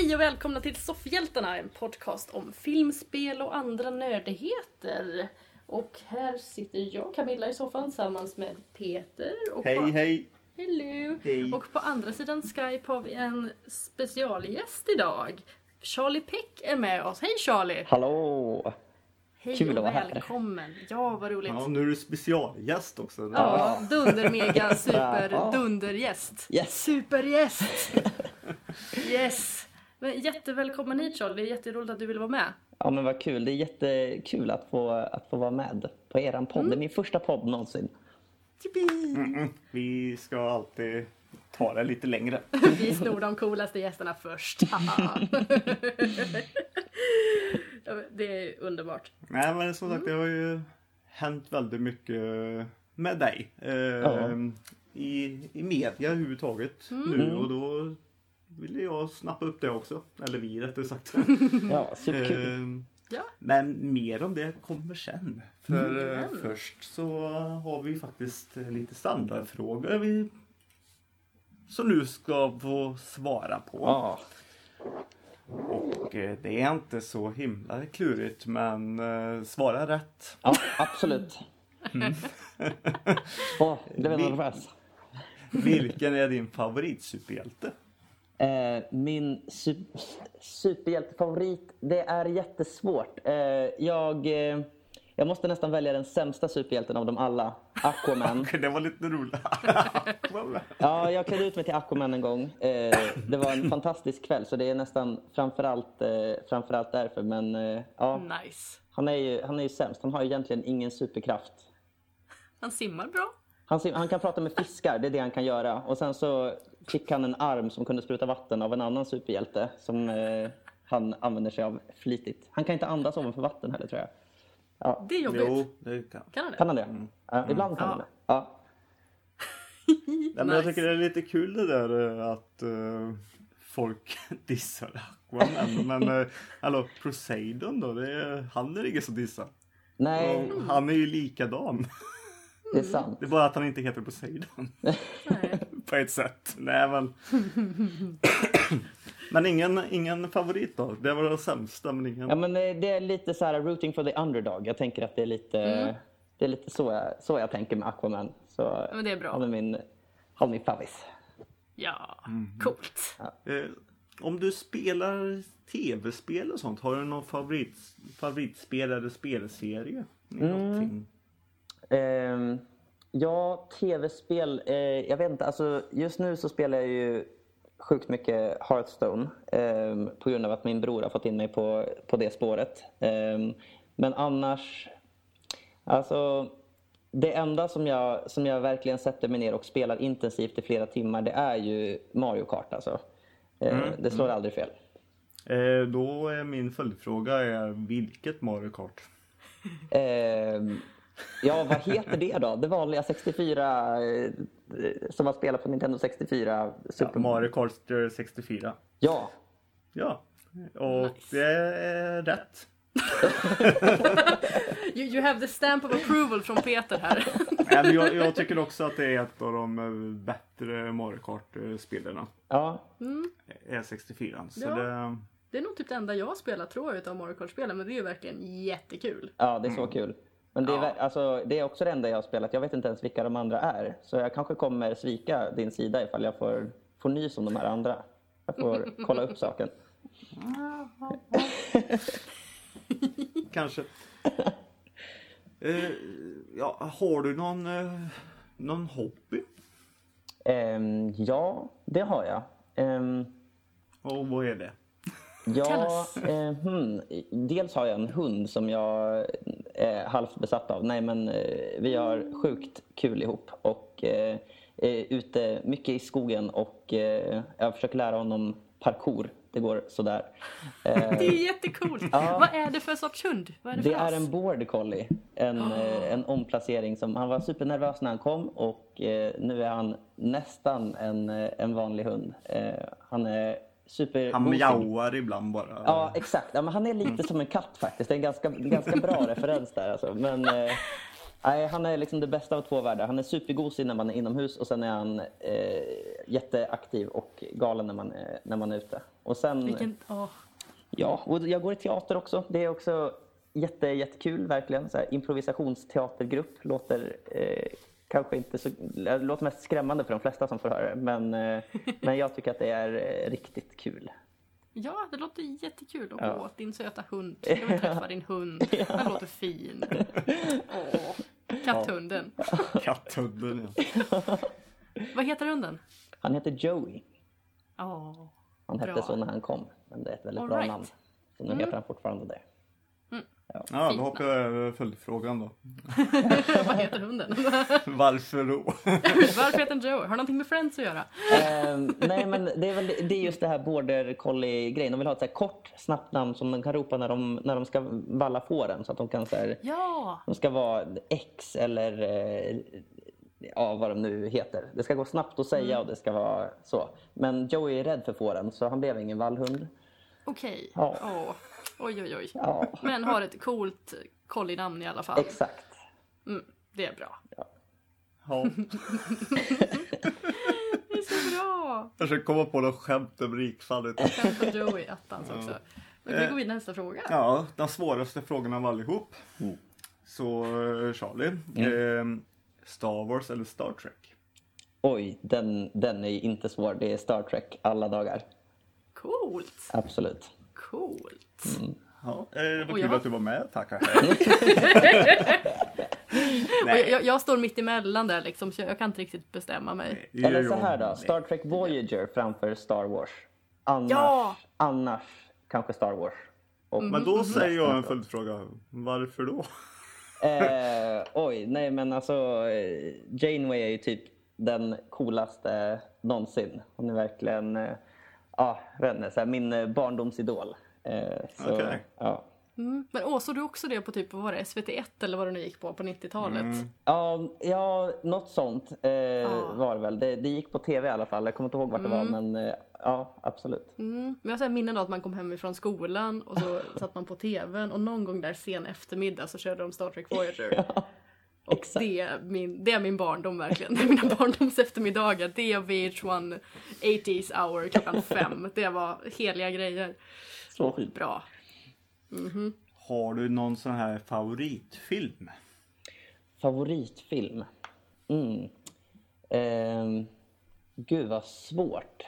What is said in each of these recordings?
Hej och välkomna till Soffhjältarna, en podcast om filmspel och andra nördigheter. Och här sitter jag, Camilla, i soffan tillsammans med Peter. Och Hej. Hello. Hej. Och på andra sidan Skype har vi en specialgäst idag. Charlie Peck är med oss. Hej Charlie! Hallå! Hej Kul och att vara här. välkommen. Ja, vad roligt. Ja, nu är du specialgäst också. Ja, dunder, mega, super, dundergäst. Yes. Supergäst! Yes! Men jättevälkommen hit Charlie, det är jätteroligt att du vill vara med. Ja, men vad kul. Det är jättekul att få vara med på eran podd. Det är min första podd någonsin. Vi ska alltid ta det lite längre. Vi snor de coolaste gästerna först. Det är underbart. Nej, men som sagt, det har ju hänt väldigt mycket med dig. I media överhuvudtaget nu, och då ville jag snappa upp det också. Eller vi rättare sagt. Ja, superkul. Ja. Men mer om det kommer sen. För först så har vi faktiskt lite standardfrågor som nu ska få svara på. Ja. Och det är inte så himla klurigt, men svara rätt. Ja, absolut. Det var nervös. Vilken är din favoritsuperhjälte? Min superhjältefavorit, det är jättesvårt. Jag måste nästan välja den sämsta superhjälten av dem alla. Aquaman. Det var lite roligt. Ja, jag klädde ut mig till Aquaman en gång. Det var en fantastisk kväll, så det är nästan framförallt därför. Men ja, Nice. han är ju sämst. Han har ju egentligen ingen superkraft. Han simmar bra. Han kan prata med fiskar, det är det han kan göra. Och sen så fick han en arm som kunde spruta vatten av en annan superhjälte som han använder sig av flitigt. Han kan inte andas ovanför vatten heller, tror jag. Ja. Det är jobbigt. Jo, det kan. Kan han det? Kan han det? Ja, ibland kan han det. Ja. Nej, men jag tycker det är lite kul det där att folk dissar Aquaman. Men hallå, Poseidon då? Han är ingen som dissar. Nej, Och han är ju likadan. det är sant. Det är bara att han inte heter Poseidon. Nej. På ett sätt. Nej, men... Men ingen favorit då? Det var det sämsta, men ingen... Ja, men det är lite så här rooting for the underdog. Jag tänker att det är lite så jag tänker med Aquaman. Så Ja, men det är bra. har min favvis. Ja, coolt. Om du spelar tv-spel och sånt, har du någon favoritspel eller spelserie? Någonting? Ja, tv-spel. Jag vet inte, alltså just nu så spelar jag ju sjukt mycket Hearthstone på grund av att min bror har fått in mig på det spåret. Men annars, alltså det enda som jag verkligen sätter mig ner och spelar intensivt i flera timmar, det är ju Mario Kart alltså. Det slår aldrig fel. Då är min följdfråga vilket Mario Kart? Ja, vad heter det då? Det vanliga 64 som man spelar på Nintendo 64. Ja, Mario Kart 64. Ja. Ja, och Nice. det är rätt. You have the stamp of approval från Peter här. Men jag tycker också att det är ett av de bättre Mario Kart-spelarna. Ja. Är 64. Så Ja. Det är nog typ det enda jag spelar, tror jag, utav Mario Kart-spelen. Men det är ju verkligen jättekul. Ja, det är så kul. Men det är, alltså, det är också det enda jag har spelat. Jag vet inte ens vilka de andra är. Så jag kanske kommer svika din sida ifall jag får nys om de här andra. Jag får kolla upp saken. Kanske. Ja, har du någon hobby? Ja, det har jag. Och vad är det? Ja, dels har jag en hund som jag är halvt besatt av. Nej, men vi har sjukt kul ihop och är ute mycket i skogen och jag försöker lära honom parkour. Det går sådär. Det är jättecoolt. Ja. Vad är det för sorts hund? Vad är det för Det är ras? en border collie. En omplacering som han var supernervös när han kom och nu är han nästan en vanlig hund. Han är super. Han mjauar ibland bara. Ja, exakt. Ja, men han är lite som en katt faktiskt. Det är en ganska bra referens där alltså. Men Nej, han är liksom det bästa av två världar. Han är supergosig när man är inomhus och sen är han jätteaktiv och galen när man är ute. Och sen... Ja, och jag går i teater också. Det är också jättekul verkligen. Så här, improvisationsteatergrupp låter kanske inte så... låter mest skrämmande för de flesta som får höra det. Men jag tycker att det är riktigt kul. Ja, det låter jättekul att gå åt din söta hund. Jag vill träffa din hund. Den låter fin. Katthunden. Katthunden, ja. Vad heter hunden? Han heter Joey. Han hette bra. så när han kom. Men det är ett väldigt bra namn. Så nu heter han fortfarande det. Ja, då hoppar jag över följdfrågan då. Vad heter hunden? Varför då? Varför heter den Joey? Har det någonting med Friends att göra? Nej, men det är just det här border collie-grejen. De vill ha ett så här kort, snabbt namn som de kan ropa när de ska valla fåren. Så att de kan så här, de ska vara X eller vad de nu heter. Det ska gå snabbt att säga och det ska vara så. Men Joey är rädd för fåren så han blev ingen vallhund. Okej. Ja. Oj. Ja. Men har ett coolt collie-namn i alla fall. Exakt. Det är bra. Ja. Det är så bra. Jag ska komma på något skämt om rikfallet. Skämt på Joey attans också. Då kan vi gå vidare nästa fråga. Ja, den svåraste frågan av allihop. Så Charlie, Star Wars eller Star Trek? Oj, den är inte svår. Det är Star Trek alla dagar. Coolt. Absolut. Coolt. Ja, det var kul att du var med. Tackar. Jag står mitt emellan där liksom, så jag kan inte riktigt bestämma mig. Eller så här då, Star Trek Voyager framför Star Wars. Annars kanske Star Wars. Men då säger jag en följdfråga. Varför då? Nej men alltså Janeway är ju typ den coolaste någonsin. Hon är verkligen så här, min barndomsidol. Okay. Ja. Men såg du också det på typ, vad var det, SVT1 eller vad det nu gick på 90-talet? Ja, något sånt var det väl. Det gick på tv i alla fall. Jag kommer inte ihåg vart det var, men ja, absolut. Men jag har minnen av att man kom hem ifrån skolan och så satt man på tvn och någon gång där sen eftermiddag så körde de Star Trek Voyager. Ja, och det är min barndom verkligen. Det är mina barndoms eftermiddagar. Det är VH1 80s hour klockan 5. Det var heliga grejer. Så skit. Bra. Har du någon sån här favoritfilm? Favoritfilm? Gud vad svårt.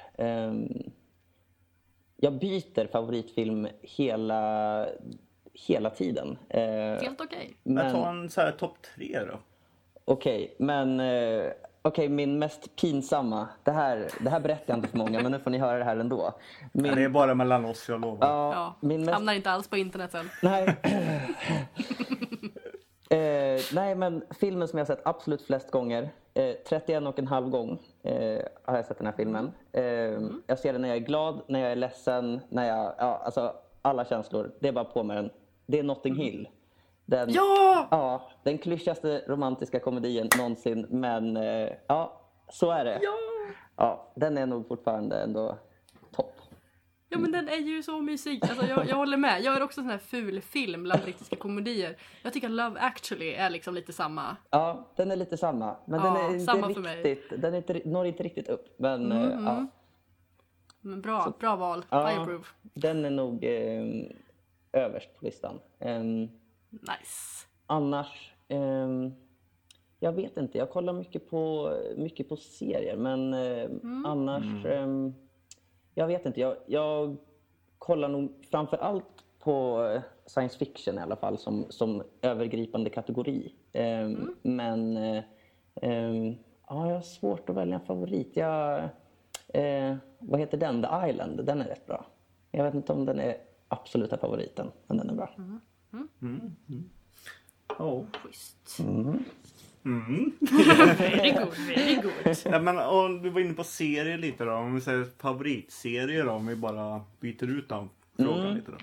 Jag byter favoritfilm hela tiden. Helt okej. Jag tar en så här topp 3 då. Okej, men min mest pinsamma. Det här berättar jag inte för många, men nu får ni höra det här ändå. Det är bara mellan oss, jag lovar. Ja, hamnar inte alls på internet sen. Nej. Nej, men filmen som jag har sett absolut flest gånger. 31,5 gång har jag sett den här filmen. Jag ser den när jag är glad, när jag är ledsen, när jag... alltså alla känslor. Det är bara på med den. Det är Notting Hill. Den klyschigaste romantiska komedien någonsin. Men så är det. Ja, den är nog fortfarande ändå topp. Ja, men den är ju så mysig. Alltså, jag håller med. Jag är också sån här ful film bland brittiska komedier. Jag tycker att Love Actually är liksom lite samma. Ja, den är lite samma. Men den är inte samma riktigt, för mig. Den når inte riktigt upp. Men Men bra val. I approve. Den är nog överst på listan. Nice. Annars, jag vet inte. Jag kollar mycket på serier. Men annars, jag vet inte. Jag kollar nog framför allt på science fiction i alla fall som övergripande kategori. Men jag har svårt att välja en favorit. Vad heter den? The Island. Den är rätt bra. Jag vet inte om den är absoluta favoriten, men den är bra. Schysst. Very good. Ja, men om du var inne på serier lite då. Om vi säger favoritserier då. Om vi bara byter ut den frågan lite då.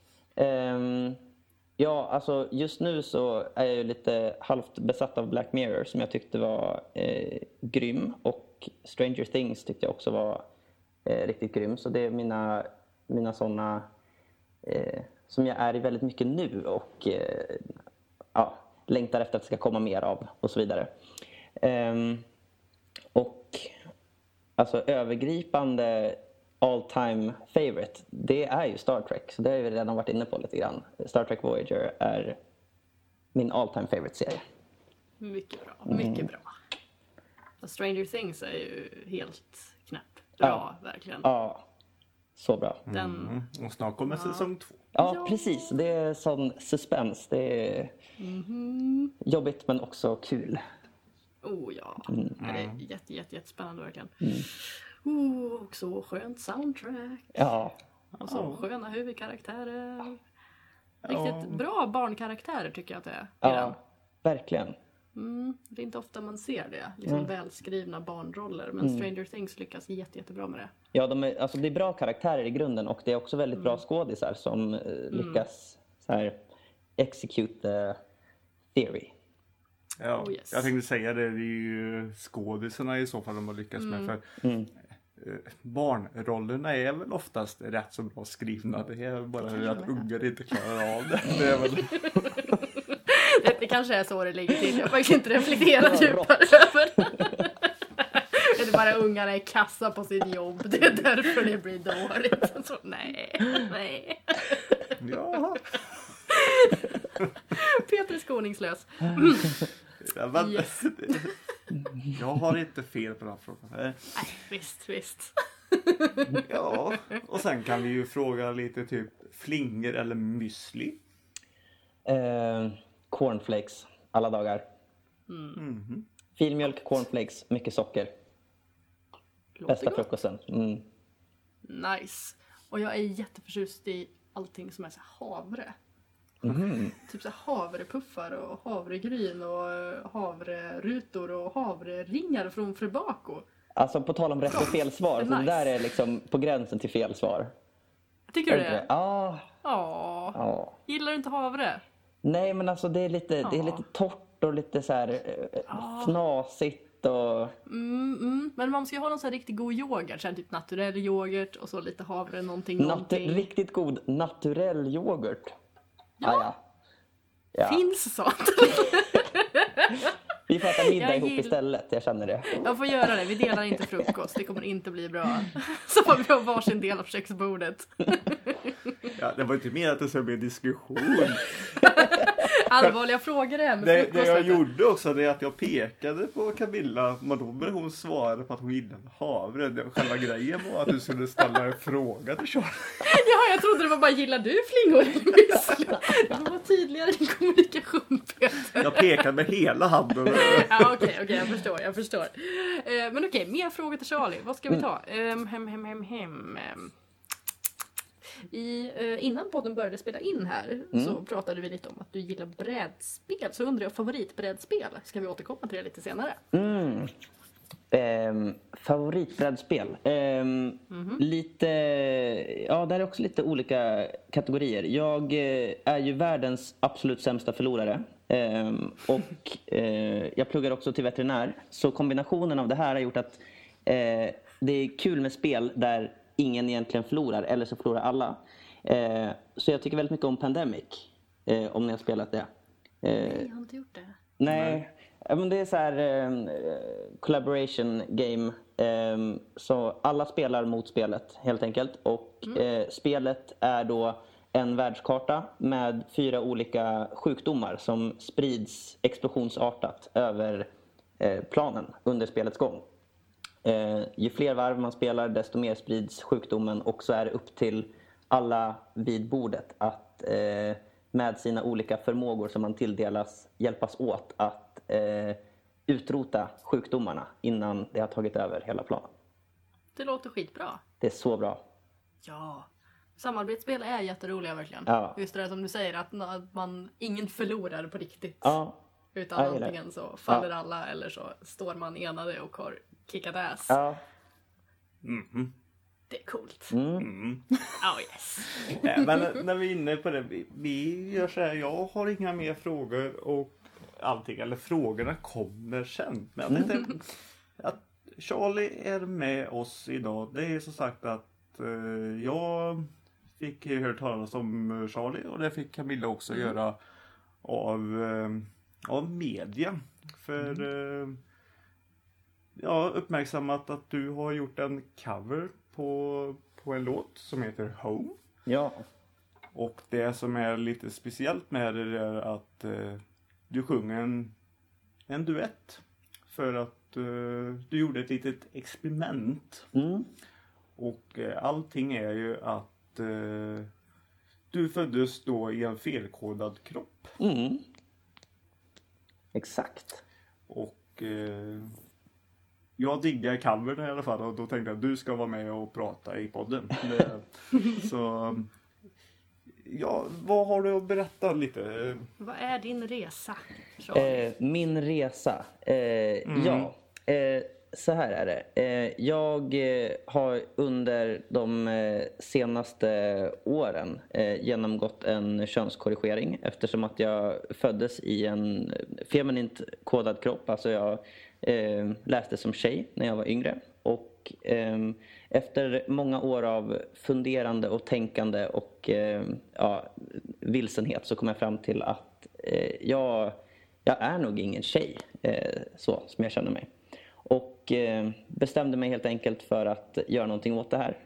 Ja, alltså just nu så är jag ju lite halvt besatt av Black Mirror som jag tyckte var grym. Och Stranger Things tyckte jag också var riktigt grym. Så det är mina sådana som jag är i väldigt mycket nu. Och längtar efter att det ska komma mer av och så vidare. Och alltså övergripande all time favorite, det är ju Star Trek. Så det har vi redan varit inne på lite grann. Star Trek Voyager är min all time favorite serie. Mycket bra, mycket bra. Och Stranger Things är ju helt knäpp. Bra, verkligen. Ja, så bra. Och snart kommer säsong 2. Ja, precis. Det är sån suspense. Det är jobbigt men också kul. Oh ja, det är jättespännande verkligen. Och så skönt soundtrack. Ja. Och så sköna huvudkaraktärer. Riktigt bra barnkaraktärer tycker jag att det är. Ja, verkligen. Det är inte ofta man ser det. Liksom välskrivna barnroller. Men Stranger Things lyckas jättebra med det. Ja, det är bra karaktärer i grunden. Och det är också väldigt bra skådisar som lyckas så här, execute the theory. Ja, jag tänkte säga det. Det är ju skådisarna i så fall de har lyckats med. För barnrollerna är väl oftast rätt så bra skrivna. Det är bara att ungar inte klarar av det. Det är väl... Det kanske är så det ligger till. Jag har faktiskt inte reflekterat djupare över det. Det är bara ungarna är kassa på sitt jobb. Det är därför det blir dåligt. Så, nej. Ja. Peter är skoningslös. Ja, men, jag har inte fel på den frågan. Nej, visst. Ja, och sen kan vi ju fråga lite typ flingor eller müsli. Cornflakes, alla dagar. Filmjölk, cornflakes, mycket socker. Bästa frukosten. Nice. Och jag är jätteförtjust i allting som är så havre. Typ så havrepuffar och havregryn och havrerutor och havreringar från Fribako. Alltså på tal om rätt och fel svar. Så det där är liksom på gränsen till fel svar. Tycker du det? Ja. Gillar du inte havre? Nej, men alltså det är lite torrt och lite så här fnasigt och... Men man ska ju ha någon så här riktigt god yoghurt. Så här typ naturell yoghurt och så lite havre, någonting. Riktigt god naturell yoghurt. Ja. Finns sånt? Vi får äta middag ihop istället, jag känner det. Jag får göra det, vi delar inte frukost. Det kommer inte bli bra. Så får vi ha varsin del av köksbordet. Ja, det var inte mer att det skulle bli diskussion. Allvarliga frågor det här med frukost. Det jag gjorde också är att jag pekade på Camilla. Men då började hon svara på att hon gillade havre. Själva grejen var att du skulle ställa en fråga till Charlie. Ja, jag trodde det var bara, gillar du flingor eller müsli? Det var tydligare i kommunikation, Peter. Jag pekade med hela handen. Ja, okej, jag förstår. Men okej, mer frågor till Charlie. Vad ska vi ta? Innan podden började spela in här så pratade vi lite om att du gillar brädspel. Så undrar jag, favoritbrädspel? Ska vi återkomma till det lite senare? Favoritbrädspel. Lite, ja, där är också lite olika kategorier. Jag är ju världens absolut sämsta förlorare. Och jag pluggar också till veterinär. Så kombinationen av det här har gjort att det är kul med spel där ingen egentligen förlorar, eller så förlorar alla. Så jag tycker väldigt mycket om Pandemic, om ni har spelat det. Nej, jag har inte gjort det. Nej. Men det är så här collaboration game. Så alla spelar mot spelet helt enkelt. Och spelet är då en världskarta med 4 olika sjukdomar som sprids explosionsartat över planen under spelets gång. Ju fler varv man spelar, desto mer sprids sjukdomen. Och så är det upp till alla vid bordet att med sina olika förmågor som man tilldelas hjälpas åt att utrota sjukdomarna innan det har tagit över hela planen. Det låter skitbra. Det är så bra. Ja, samarbetsspel är jätteroliga verkligen. Ja. Just det som du säger, att ingen förlorar på riktigt. Ja. Utan antingen så faller alla eller så står man enade och har kickat ass. Ja. Det är coolt. Oh yes. Men när vi är inne på det, vi gör så här, jag har inga mer frågor och allting, eller frågorna kommer sen. Men jag tänkte att Charlie är med oss idag. Det är så sagt att jag fick höra talas om Charlie och det fick Camilla också göra av media. För jag har uppmärksammat att du har gjort en cover på en låt som heter Home. Ja. Och det som är lite speciellt med det är att du sjunger en duett. För att du gjorde ett litet experiment. Och allting är ju att du föddes då i en felkodad kropp. Exakt. Och jag diggar covern i alla fall. Och då tänkte jag att du ska vara med och prata i podden. Så ja, vad har du att berätta lite? Vad är din resa? Min resa? Ja, så här är det. Jag har under de senaste åren genomgått en könskorrigering eftersom att jag föddes i en feminint kodad kropp. Alltså jag läste som tjej när jag var yngre. Och efter många år av funderande och tänkande och vilsenhet så kom jag fram till att jag är nog ingen tjej så som jag känner mig. Och bestämde mig helt enkelt för att göra någonting åt det här.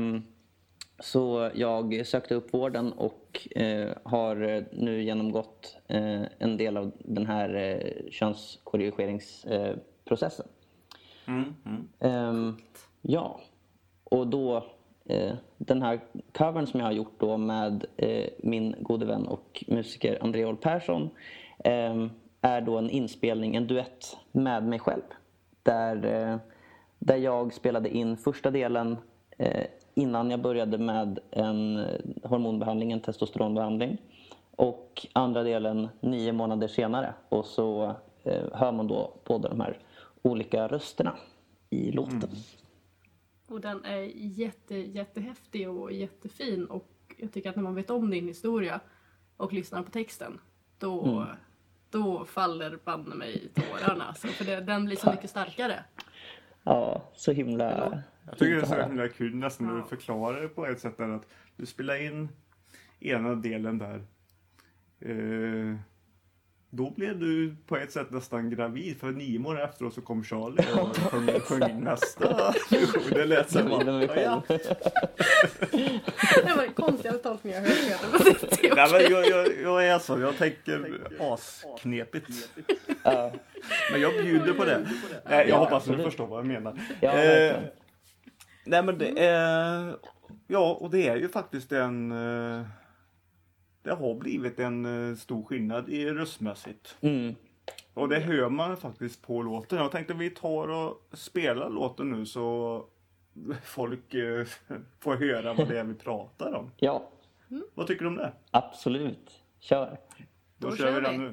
Så jag sökte upp vården och har nu genomgått en del av den här könskorrigeringsprocessen. Ja, och då den här covern som jag har gjort då med min gode vän och musiker André Persson är då en inspelning, en duett med mig själv. Där jag spelade in första delen innan jag började med en hormonbehandling, en testosteronbehandling. Och andra delen 9 månader senare. Och så hör man då båda de här olika rösterna i låten. Och den är jättehäftig och jättefin. Och jag tycker att när man vet om din historia och lyssnar på texten, då faller banne mig tårarna. För den blir så mycket starkare. Ja, så himla... Jag tycker det är så himla kul nästan när du förklarar det på ett sätt där att du spelar in ena delen där. Då blev du på ett sätt nästan gravid för 9 månader efteråt så kom Charlie och sjöng nästa. Det lät så här. Det var konstiga tolkningar jag hörde. Nej, men jag är så, jag tänker asknepigt. Men jag bjuder på det. Jag hoppas att du förstår vad jag menar. Nej men det är... Ja, och det är ju faktiskt det har blivit en stor skillnad i röstmässigt. Och det hör man faktiskt på låten. Jag tänkte vi tar och spelar låten nu så folk får höra vad det är vi pratar om. Ja. Vad tycker du om det? Absolut. Kör. Då kör vi den nu.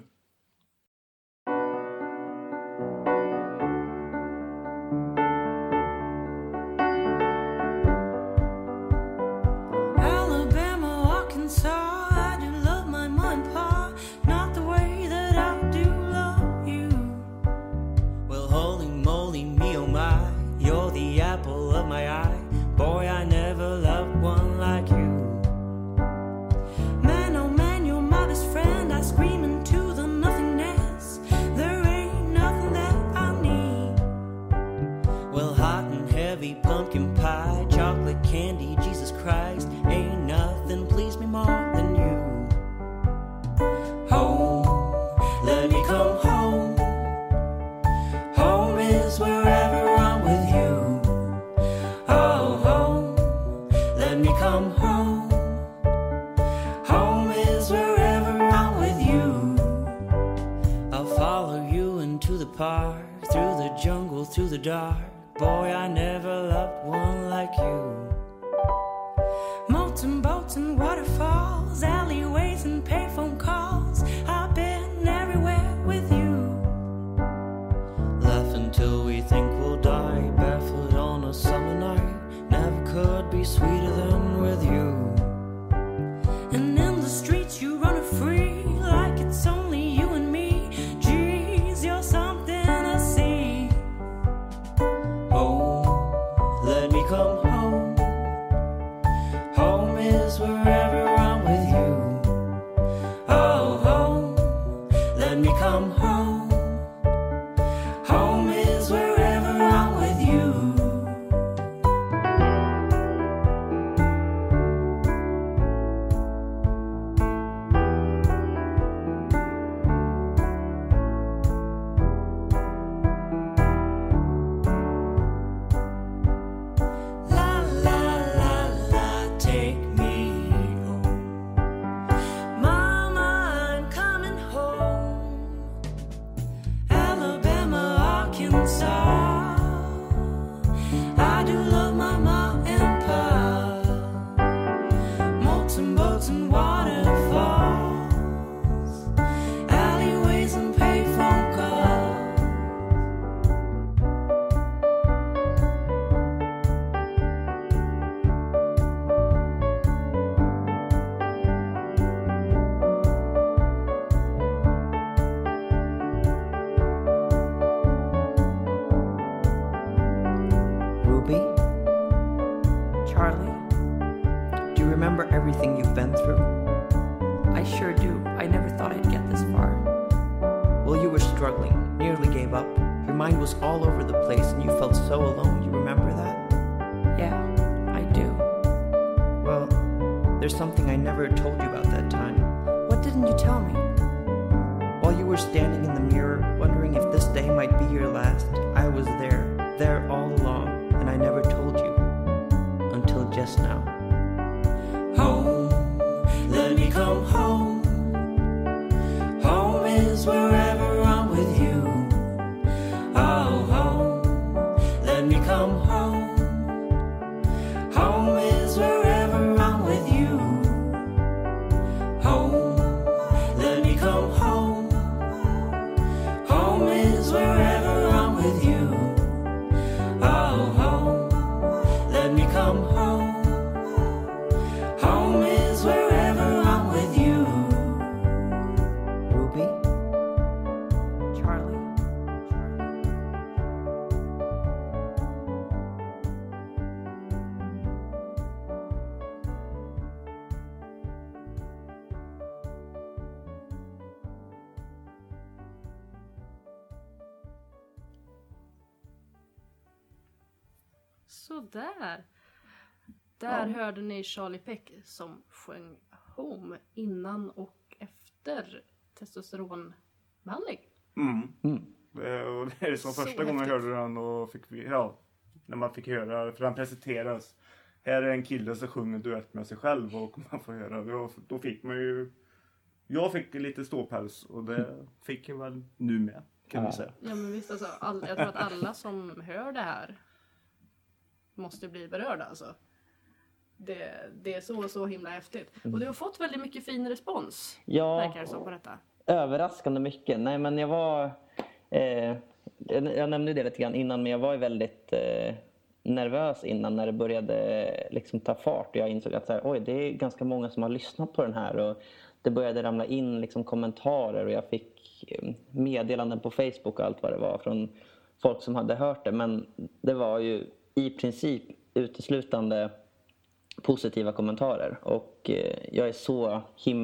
Let me come home. you remember everything you've been through? I sure do. I never thought I'd get this far. Well, you were struggling, nearly gave up. Your mind was all over the place and you felt so alone. You remember that? Yeah, I do. Well, there's something I never told you about that time. What didn't you tell me? While you were standing in the mirror, wondering if this day might be your last, I was there all along, and I never told you. Until just now. Home, let me come home. Home is wherever I'm with you. Oh, home, let me come home. Home is wherever I'm with you. Home, let me come home. Home is wherever I'm with you. Oh, home, let me come home. Home is wherever I'm with you. Ruby? Charlie? Sådär. Där hörde ni Charlie Peck som sjöng Home innan och efter testosteronbehandling. Och det är som första gången jag hörde den och fick, när man fick höra, för den presenteras. Här är en kille som sjunger duett med sig själv och man får höra. Då fick man ju, jag fick lite ståpäls och det fick jag väl nu med, kan man säga. Ja, men visst, alltså, jag tror att alla som hör det här måste bli berörda, alltså. Det är så himla häftigt. Och du har fått väldigt mycket fin respons. Verkar det så på detta. Överraskande mycket. Nej, men jag var... jag nämnde det lite grann innan, men jag var ju väldigt nervös innan när det började liksom ta fart. Och jag insåg att oj, det är ganska många som har lyssnat på den här. Och det började ramla in liksom kommentarer och jag fick meddelanden på Facebook och allt vad det var från folk som hade hört det. Men det var ju i princip uteslutande positiva kommentarer och jag är så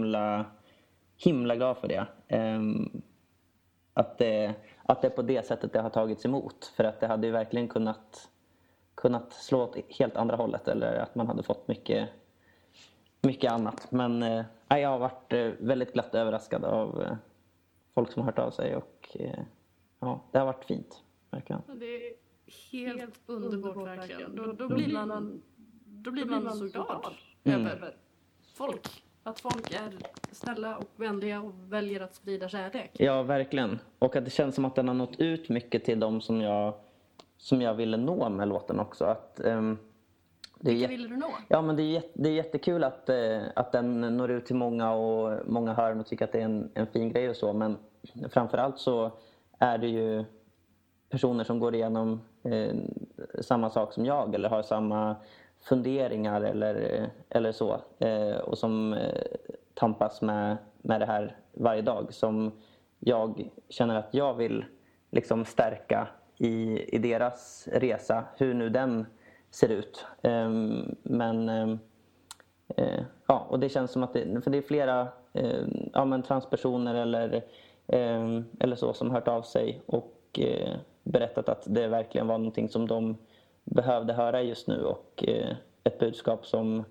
himla glad för det. Att det är på det sättet det har tagits emot, för att det hade ju verkligen kunnat slå åt helt andra hållet, eller att man hade fått mycket annat. Men jag har varit väldigt glatt överraskad av folk som har hört av sig och det har varit fint, verkligen. Det är helt underbart, verkligen. Då blir man så glad över folk. Att folk är snälla och vänliga och väljer att sprida kärlek. Ja, verkligen. Och att det känns som att den har nått ut mycket till dem som jag ville nå med låten också. Att, vilka ville du nå? Ja, men det är jättekul att den når ut till många och många hör den och tycker att det är en fin grej och så. Men framförallt så är det ju personer som går igenom samma sak som jag eller har samma funderingar eller så och som tampas med det här varje dag, som jag känner att jag vill liksom stärka i deras resa, hur nu den ser ut. Och det känns som att för det är flera transpersoner eller så som hört av sig och berättat att det verkligen var någonting som de behövde höra just nu, och ett budskap som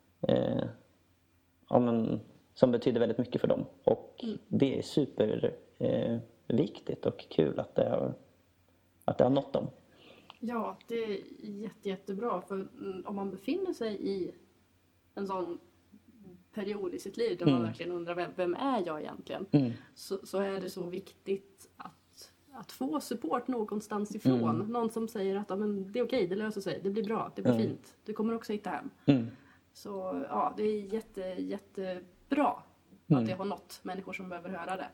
betyder väldigt mycket för dem. Och det är superviktigt och kul att det har nått dem. Ja, det är jättebra, för om man befinner sig i en sån period i sitt liv där man verkligen undrar vem är jag egentligen, så är det så viktigt att få support någonstans ifrån. Någon som säger att det är okej, det löser sig, det blir bra, det blir fint, du kommer också hitta hem. Så ja, det är jättebra att det har nått människor som behöver höra det.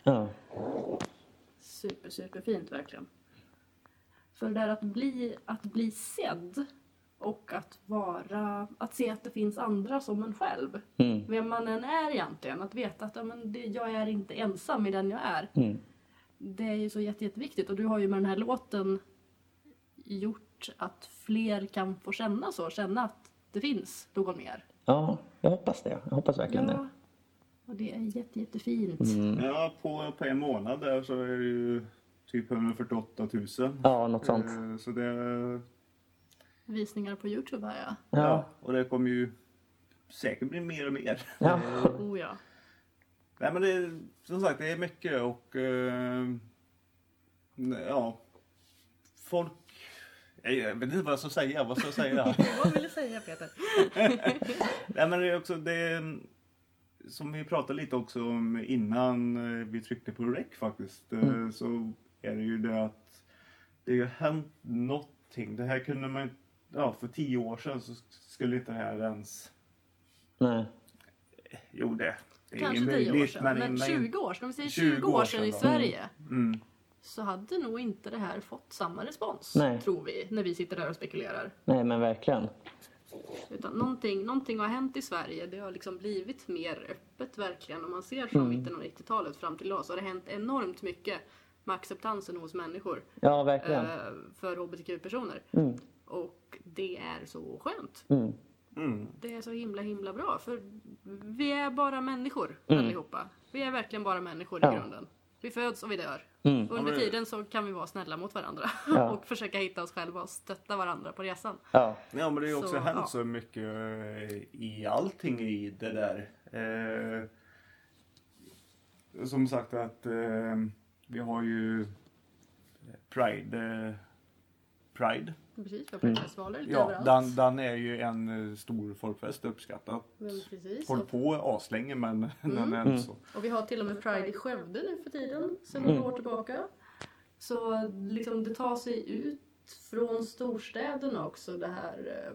Superfint, verkligen. För det där att bli sedd och att se att det finns andra som en själv. Vem man än är egentligen, att veta att jag är inte ensam i den jag är. Det är ju så jätteviktigt, och du har ju med den här låten gjort att fler kan få känna att det finns någon mer. Ja, jag hoppas det. Jag hoppas verkligen det. Och det är jättefint. Ja, på en månad där så är det ju typ 148 000. Ja, något sånt. Så det... Visningar på YouTube här, ja. Ja, och det kommer ju säkert bli mer och mer. Ja. Oh ja. Nej, men det är, som sagt, det är mycket och ja, folk, jag vet inte vad jag ska säga. Vad vill du säga, Peter? Nej, men det är också det som vi pratade lite också om innan vi tryckte på rec faktiskt. Så är det ju det att det har hänt någonting. Det här kunde man, för 10 år sedan så skulle inte det här ens... Nej. Jo, det kanske 10 år sedan, men 20 år, ska vi säga 20 år sedan i Sverige. Så hade nog inte det här fått samma respons, tror vi, när vi sitter där och spekulerar. Nej, men verkligen. Utan någonting har hänt i Sverige. Det har liksom blivit mer öppet verkligen. Om man ser från mitten av 90-talet fram till idag så har det hänt enormt mycket med acceptansen hos människor. Ja, verkligen. För hbtq-personer. Och det är så skönt. Det är så himla bra. För vi är bara människor allihopa. Vi är verkligen bara människor i grunden. Vi föds och vi dör. Under tiden så kan vi vara snälla mot varandra. Och försöka hitta oss själva och stötta varandra på resan. Ja, men det är också hänt så mycket i allting i det där. Som sagt att vi har ju Pride. Precis, för Pride-festivaler lite ja, överallt. den är ju en stor folkfest uppskattat. Precis. Håller på aslänge men den är så. Och vi har till och med Pride i Skövde nu för tiden, sedan några år tillbaka. Så liksom det tar sig ut från storstäderna också, det här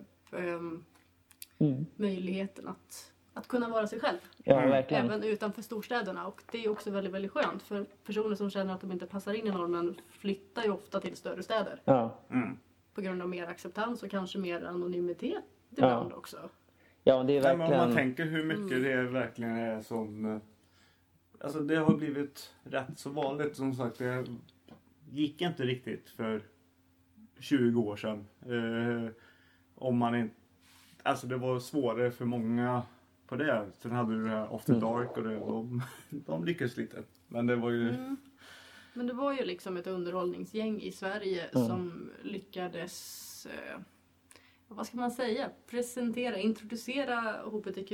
möjligheten att kunna vara sig själv. Ja, verkligen. Även utanför storstäderna. Och det är också väldigt skönt. För personer som känner att de inte passar in i normen flyttar ju ofta till större städer. Ja. På grund av mer acceptans och kanske mer anonymitet ibland också. Ja, det är verkligen... men om man tänker hur mycket det verkligen är som... Alltså det har blivit rätt så vanligt. Som sagt, det gick inte riktigt för 20 år sedan. Om man inte... Alltså det var svårare för många på det. Sen hade du det här After Dark och de lyckades lite. Men det var ju... Men det var ju liksom ett underhållningsgäng i Sverige som lyckades, vad ska man säga, introducera HBTQ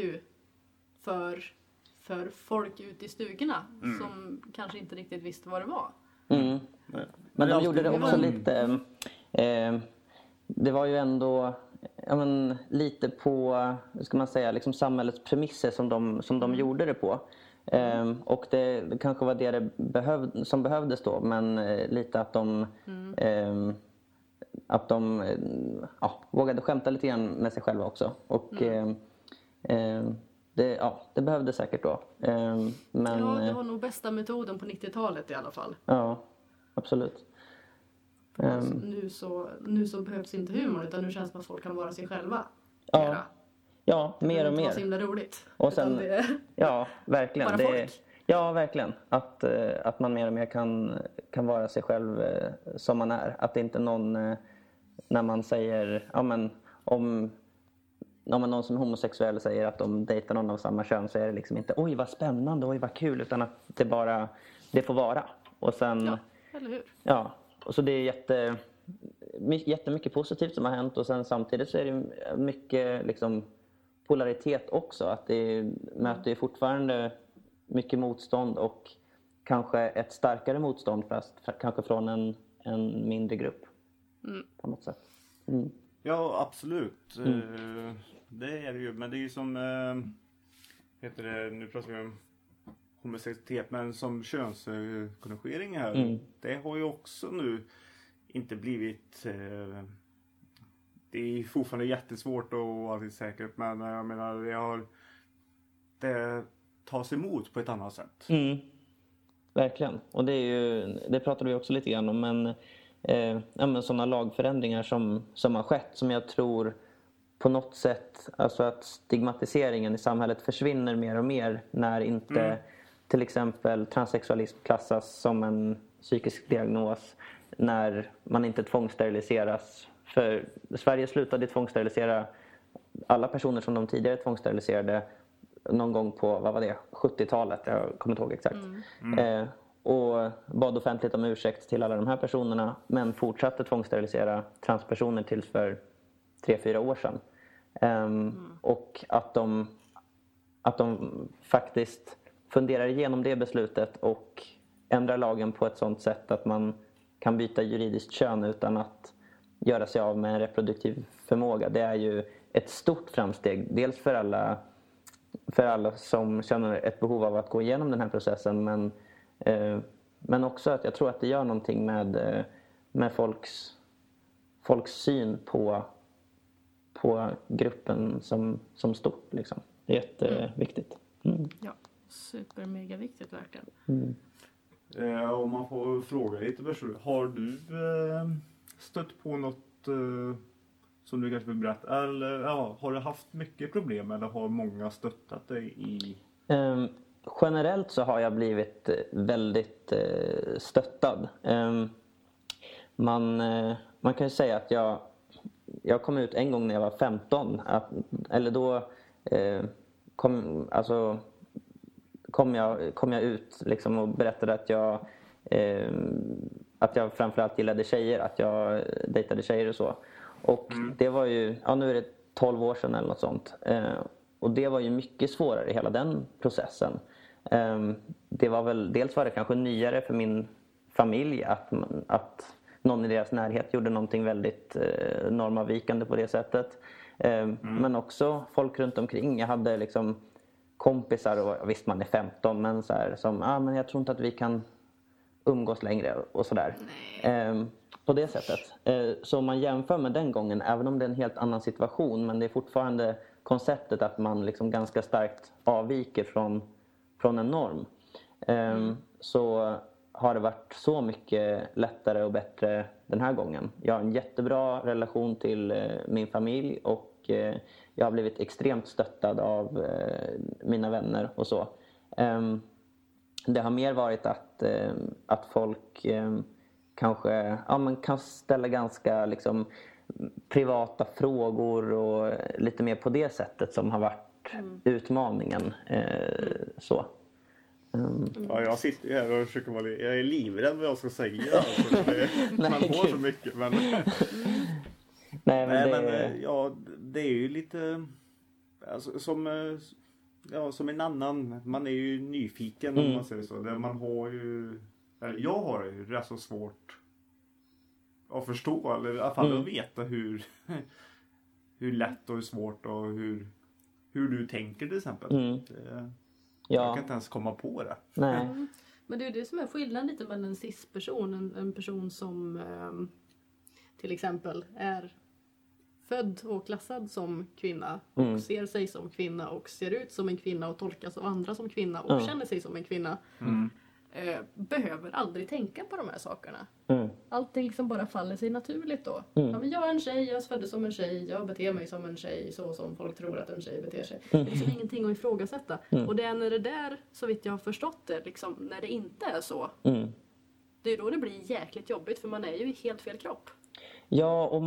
för folk ute i stugorna som kanske inte riktigt visste vad det var. Men de gjorde det också lite, det var ju ändå lite på, hur ska man säga, liksom samhällets premisser som de gjorde det på. Och det kanske var det som behövdes då, men lite att de vågade skämta lite grann med sig själva också. Och det behövdes säkert då. Men, ja, det var nog bästa metoden på 90-talet i alla fall. Ja, absolut. Nu så behövs inte humor, utan nu känns det som att folk kan vara sig själva. Ja, mer och mer. Det var så himla roligt. Och sen, ja, verkligen. Bara folk. Ja, verkligen. Att man mer och mer kan vara sig själv som man är. Att det inte någon, när man säger, om någon som är homosexuell säger att de dejtar någon av samma kön, så är det liksom inte, oj vad spännande, oj vad kul, utan att det får vara. Och sen, ja, eller hur? Ja, och så det är jättemycket positivt som har hänt, och sen samtidigt så är det mycket liksom polaritet också, att det möter ju fortfarande mycket motstånd, och kanske ett starkare motstånd, fast kanske från en mindre grupp på något sätt. Ja, absolut. Det är det ju, men det är ju som heter det, nu pratar vi om homosexualitet, men som könskorrigering här, det har ju också nu inte blivit det är fortfarande jättesvårt att vara säkert, men jag menar det tas emot på ett annat sätt. Verkligen, och det pratade vi också lite grann om, men sådana lagförändringar som har skett, som jag tror på något sätt, alltså att stigmatiseringen i samhället försvinner mer och mer när inte till exempel transsexualism klassas som en psykisk diagnos, när man inte tvångssteriliseras. För Sverige slutade tvångssterilisera alla personer som de tidigare tvångssteriliserade någon gång på, vad var det, 70-talet, jag kommer inte ihåg exakt. Och bad offentligt om ursäkt till alla de här personerna, men fortsatte tvångssterilisera transpersoner tills för 3-4 år sedan. Och att de faktiskt funderar igenom det beslutet och ändrar lagen på ett sådant sätt att man kan byta juridiskt kön utan att göra sig av med en reproduktiv förmåga. Det är ju ett stort framsteg, dels för alla som känner ett behov av att gå igenom den här processen, men också att jag tror att det gör någonting med folks syn på gruppen som stort. Liksom. Det är jätteviktigt. Ja, super-mega viktigt verkligen. Om man får fråga lite personligt, har du stött på något som du kanske vill berätta? Eller har du haft mycket problem eller har många stöttat dig i? Generellt så har jag blivit väldigt stöttad. Man kan ju säga att jag kom ut en gång när jag var 15. Kom jag ut liksom och berättade att jag framförallt gillade tjejer, att jag dejtade tjejer och så. Och det var ju, nu är det 12 år sedan eller något sånt. Och det var ju mycket svårare i hela den processen. Det var väl, dels var det kanske nyare för min familj att någon i deras närhet gjorde någonting väldigt normavvikande på det sättet. Men också folk runt omkring. Jag hade liksom kompisar, och visst man är 15, men så här, som men jag tror inte att vi kan umgås längre och sådär. På det sättet. Så om man jämför med den gången, även om det är en helt annan situation, men det är fortfarande konceptet att man liksom ganska starkt avviker från en norm. Så har det varit så mycket lättare och bättre den här gången. Jag har en jättebra relation till min familj och jag har blivit extremt stöttad av mina vänner och så. Det har mer varit att folk kanske man kan ställa ganska liksom privata frågor och lite mer på det sättet som har varit utmaningen. Så. Ja, jag sitter här och försöker vara jag är livrädd vad jag ska säga. Alltså, man får så mycket. Men... det är ju lite alltså, som en annan. Man är ju nyfiken om man säger så. Man har ju, jag har ju rätt så svårt att förstå, eller i alla fall att veta hur lätt och hur svårt och hur du tänker till exempel. Jag kan inte ens komma på det. Nej. Men det är det som är skillnaden lite mellan en cis-person. En person som till exempel är född och klassad som kvinna. Och ser sig som kvinna och ser ut som en kvinna och tolkas av andra som kvinna och känner sig som en kvinna. Behöver aldrig tänka på de här sakerna. Allting liksom bara faller sig naturligt då. Ja, men jag är en tjej, jag föddes som en tjej, jag beter mig som en tjej så som folk tror att en tjej beter sig. Det är liksom ingenting att ifrågasätta. Och det är när det där, så vitt jag har förstått det, liksom, när det inte är så. Det är då det blir jäkligt jobbigt, för man är ju i helt fel kropp. Ja, och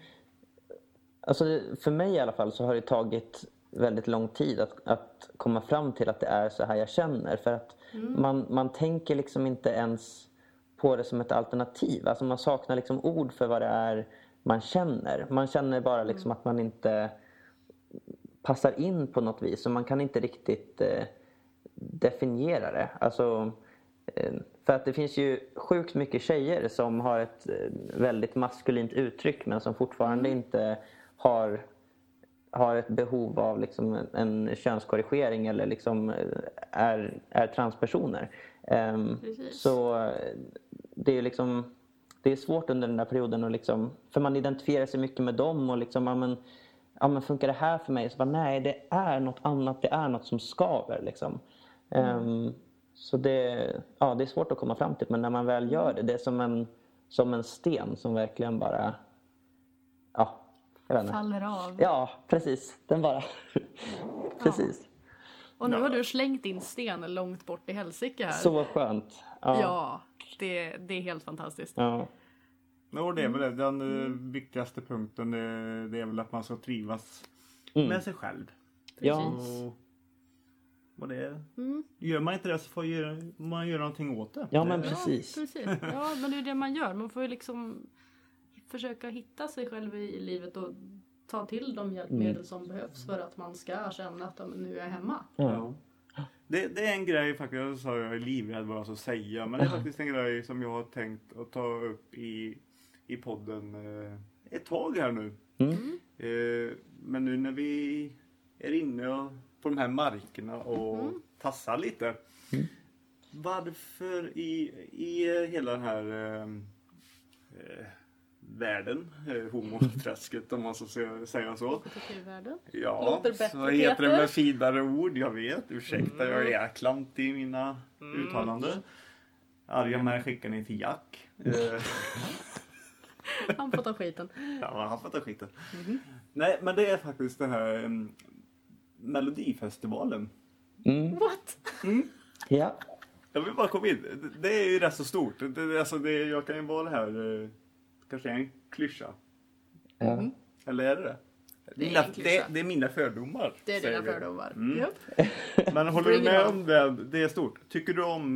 alltså för mig i alla fall så har det tagit väldigt lång tid att komma fram till att det är så här jag känner. För att man tänker liksom inte ens på det som ett alternativ. Alltså man saknar liksom ord för vad det är man känner. Man känner bara liksom att man inte passar in på något vis. Och man kan inte riktigt definiera det. Alltså, för att det finns ju sjukt mycket tjejer som har ett väldigt maskulint uttryck, men som fortfarande inte har ett behov av liksom en könskorrigering eller liksom är transpersoner. Så det är liksom, det är svårt under den där perioden, och liksom, för man identifierar sig mycket med dem och liksom, men funkar det här för mig? Så bara, nej, det är något annat, det är något som skaver liksom. Så det är svårt att komma fram till, men när man väl gör det är som en sten som verkligen bara faller av. Ja, precis. Den bara precis. Och nu har du slängt in sten långt bort i helsike här. Så skönt. Ja, det är helt fantastiskt. Ja. Och det är väl den viktigaste punkten, det är väl att man ska trivas med sig själv. Ja. Och det, gör man inte det så får man göra någonting åt det. Ja, men precis. Ja, precis. Ja, men det är det man gör. Man får ju liksom försöka hitta sig själv i livet och ta till de hjälpmedel som behövs för att man ska känna att nu är jag hemma. Ja. Det är en grej faktiskt, jag sa jag är livrädd vad jag ska säga, men det är faktiskt en grej som jag har tänkt att ta upp i podden ett tag här nu. Men nu när vi är inne på de här markerna och tassar lite. Varför i hela den här världen, homoträsket om man så säga så. Världen. Ja, Låter bättre, så heter det Peter. med finare ord, jag vet. Ursäkta, jag är klant i mina uttalanden. Arga med skickar ni till Jack. Han får ta skiten. Ja, han får ta skiten. Nej, men det är faktiskt den här Melodifestivalen. What? Ja. Jag vill bara komma in. Det är ju rätt så stort. Jag kan ju vara det här, kanske en klyscha. Ja. Eller är det? Det är en klyscha. Det är mina fördomar. Det är säger dina vi. fördomar. Japp. Men håller Bring du it med on. om det? Det är stort. Tycker du om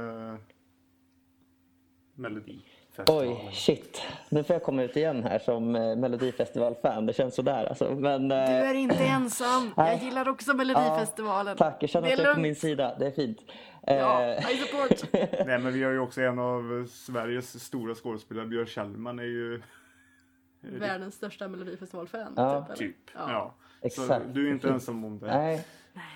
Melodifestivalen? Oj, shit. Nu får jag komma ut igen här som Melodifestival-fan. Det känns sådär alltså. Men, Du är inte ensam. Jag Nej. gillar också Melodifestivalen. tack, jag känner Det att är du är på lugnt. min sida. Det är fint. Ja, I support. Nej, men vi har ju också en av Sveriges stora skådespelare, Björn Kjellman, är ju Världens största Melodifestival-fan. Ja. eller? typ. Ja. Ja. Exakt. Så du är inte ensam om det. Nej.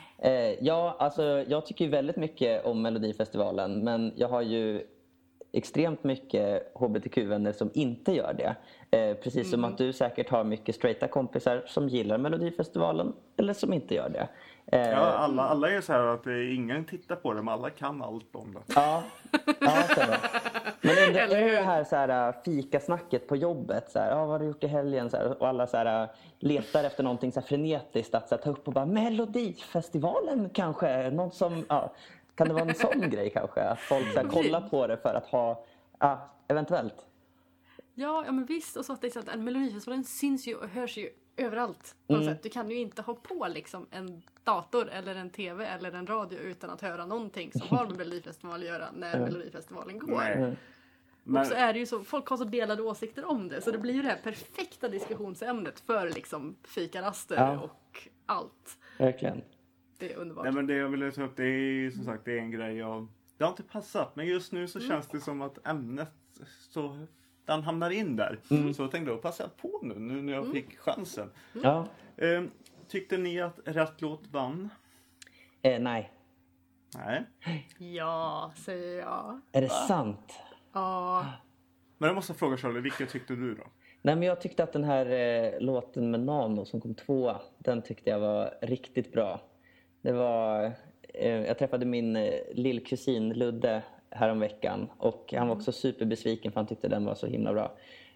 Ja, alltså jag tycker ju väldigt mycket om Melodifestivalen, men jag har ju extremt mycket hbtq-vänner som inte gör det. Precis som att du säkert har mycket straighta kompisar som gillar Melodifestivalen eller som inte gör det. Ja, alla är så här att ingen tittar på det, men alla kan allt om det. Ja, så är det. Men Eller under hur? det här, fikasnacket på jobbet, så här, vad har du gjort i helgen? Så här, och alla så här, letar efter någonting så här frenetiskt att så här, ta upp och bara Melodifestivalen kanske? Någon som, kan det vara en sån grej kanske? Att folk så här, kollar på det för att ha, eventuellt. Ja, men visst. Och så att det är så att en Melodifestivalen syns ju och hörs ju överallt. På något sätt. Du kan ju inte ha på liksom en dator eller en tv eller en radio utan att höra någonting som har med Melodifestivalen att göra när Melodifestivalen går. Nej. Men, Och så är det ju så, folk har så delade åsikter om det. Så det blir ju det här perfekta diskussionsämnet för liksom fikaraster och allt. Verkligen. Det är underbart. nej, men det jag ville ta upp, det är ju som sagt, det är en grej det har inte passat, men just nu så känns det som att ämnet så den hamnar in där. Så jag tänkte passa på nu när jag fick chansen. Ja. Tyckte ni att rätt låt vann? Nej. Nej. Ja, säger jag. Är det sant? Ja. Men jag måste fråga Charlie, vilka tyckte du då? Nej, men jag tyckte att den här låten med Nano som kom 2, den tyckte jag var riktigt bra. Det var, jag träffade min lillkusin Ludde häromveckan och han var också superbesviken för han tyckte den var så himla bra.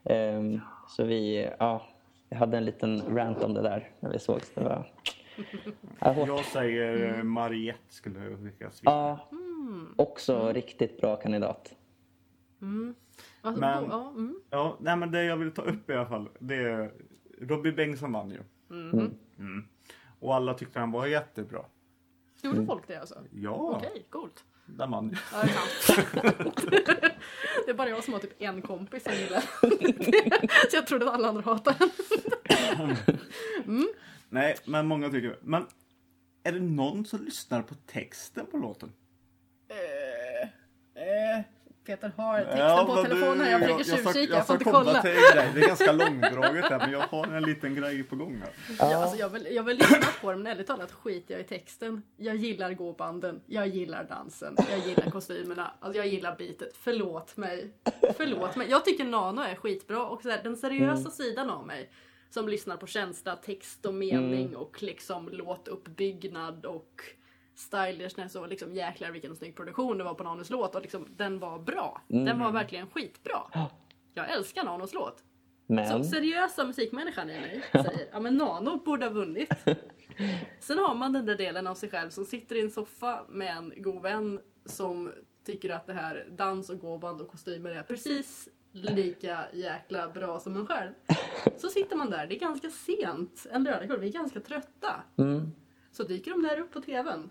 Så jag hade en liten rant om det där när vi sågs. Det var hårt. Jag säger Mariette skulle jag vilja svika. Ja, också riktigt bra kandidat. Alltså, Men- Ja, nej, men det jag vill ta upp i alla fall, det är Robbie Bengtsson vann ju. Och alla tyckte han var jättebra. Gjorde folk det alltså? Ja, Okej, coolt. den vann ju. Ja, det är sant. Det är bara jag som har typ en kompis som gillar. Så jag trodde att alla andra hatar den. Nej, men många tycker det. Men är det någon som lyssnar på texten på låten? Peter har texten på telefonen här. Jag försöker tjuvkika. Jag får inte komma kolla. till en grej. Det är ganska långdraget här, men jag har en liten grej på gång här. Ja, alltså jag vill lyssna på dem, men ärligt talat skiter jag i texten. Jag gillar gåbanden, jag gillar dansen, jag gillar kostymerna, alltså jag gillar beatet. Förlåt mig. Jag tycker Nano är skitbra och så här, den seriösa sidan av mig som lyssnar på känsla, text och mening och liksom låtuppbyggnad och stylishness och liksom jäklar vilken snygg produktion det var på Nanos låt och liksom den var bra. Den var verkligen skitbra. Jag älskar Nanos låt. Men Som seriösa musikmänniskan i mig säger, ja men Nano borde ha vunnit. Sen har man den där delen av sig själv som sitter i en soffa med en god vän som tycker att det här dans och gåband och kostymer är precis lika jäkla bra som en själv. Så sitter man där, det är ganska sent en lördagkväll, vi är ganska trötta. Så dyker de där upp på tvn.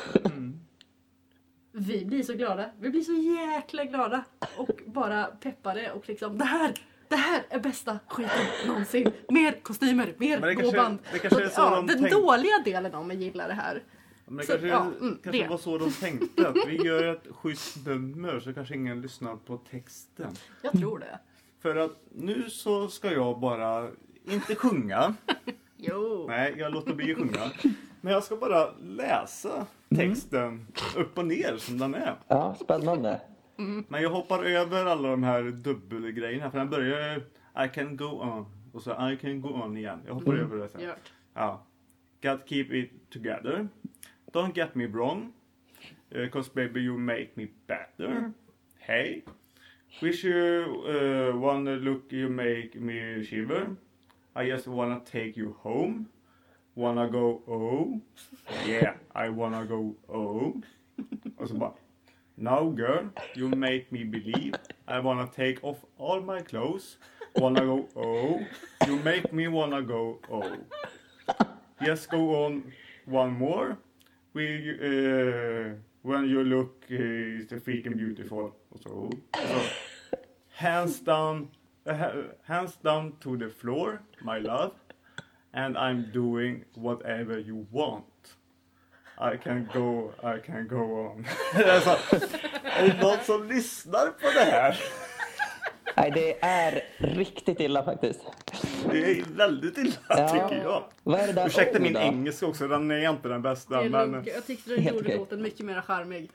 Vi blir så glada, vi blir så jäkla glada och bara peppade och liksom det här är bästa skiten någonsin. Mer kostymer, mer gåband. Det kanske är så den dåliga delen av mig gillar det här. Men det kanske var så de tänkte. Att vi gör ett schysst nummer så kanske ingen lyssnar på texten. Jag tror det. För att nu så ska jag bara inte sjunga. Jo. Nej, jag låter bli sjunga. Men jag ska bara läsa texten upp och ner som den är. Ja, spännande. Men jag hoppar över alla de här dubbelgrejerna. För den börjar I can go on. Och så I can go on igen. Jag hoppar över det sen. Gjort. Ja. Got keep it together. Don't get me wrong. 'Cause baby you make me better. Hey. Wish you wanna look you make me shiver. I just wanna take you home. Wanna go oh. Yeah, I wanna go oh. Och så bara. Now girl, you make me believe. I wanna take off all my clothes. Wanna go oh. You make me wanna go oh. Yes, go on one more. When you look so freaking beautiful. So hands down to the floor, my love. And I'm doing whatever you want. I can go on. Alltså, är det någon som lyssnar på det här? Nej, det är riktigt illa faktiskt. Det är väldigt illa tycker jag. Vad är det där? Ursäkta min engelska också, den är inte den bästa. Men... Jag tyckte den gjorde låten mycket mer charmig.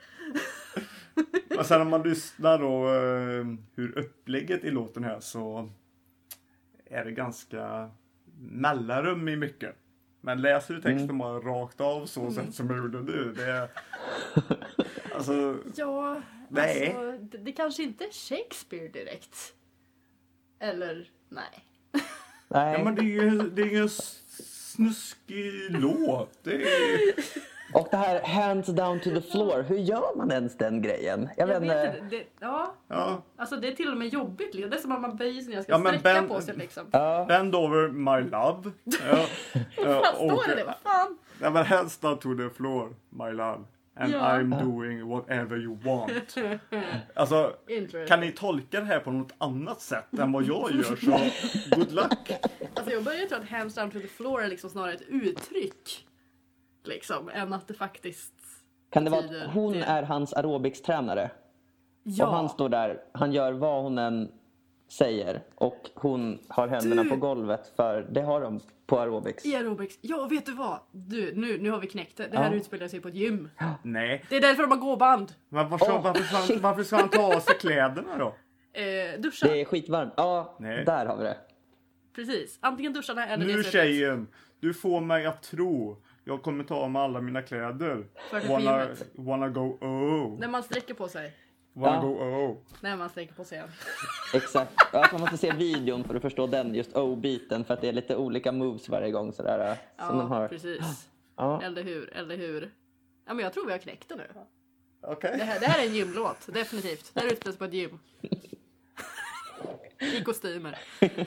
Och sen när man lyssnar då hur upplägget i låten här så är det ganska mellanrum i mycket. Men läser du texten bara rakt av så sätt som jag gjorde nu. Det är... Alltså... Ja, nej. Alltså, det kanske inte är Shakespeare direkt. Eller, nej. Nej. Ja, men det är ju en snuskig låt. Det är... Och det här hands down to the floor. Hur gör man ens den grejen? Jag vet inte. Ja. Alltså det är till och med jobbigt. Det är som att man böjer sig när jag ska sträcka på sig liksom. Bend over my love. Vad står det? Vad fan? Ja, men hands down to the floor, my love. And I'm doing whatever you want. Alltså, kan ni tolka det här på något annat sätt än vad jag gör så good luck. Alltså jag börjar tro att hands down to the floor är liksom snarare ett uttryck. Liksom, än att det faktiskt... Kan det vara att hon är hans aerobikstränare? Ja. Och han står där, han gör vad hon än säger. Och hon har händerna på golvet, för det har de på aerobics. I aerobics. Ja, vet du vad? Du, nu har vi knäckt det. Det här utspelar sig på ett gym. Nej. Det är därför de har gåband. Men varför ska han ta av sig kläderna då? Duscha. Det är skitvarmt. Ja, där har vi det. Precis. Antingen duscharna eller nu tjejen, du får mig att tro. Jag kommer ta av mig alla mina kläder. Wanna go oh. När man sträcker på sig. Wanna go oh. När man sträcker på sig. Exakt. Ja, man måste se videon för att förstå den, just oh-biten. För att det är lite olika moves varje gång. Sådär, som de har. Precis. Ja. Eller hur. Ja, men jag tror vi har knäckt det nu. Okay. Det här är en gymlåt, definitivt. Det här utspelas på ett gym. I kostymer.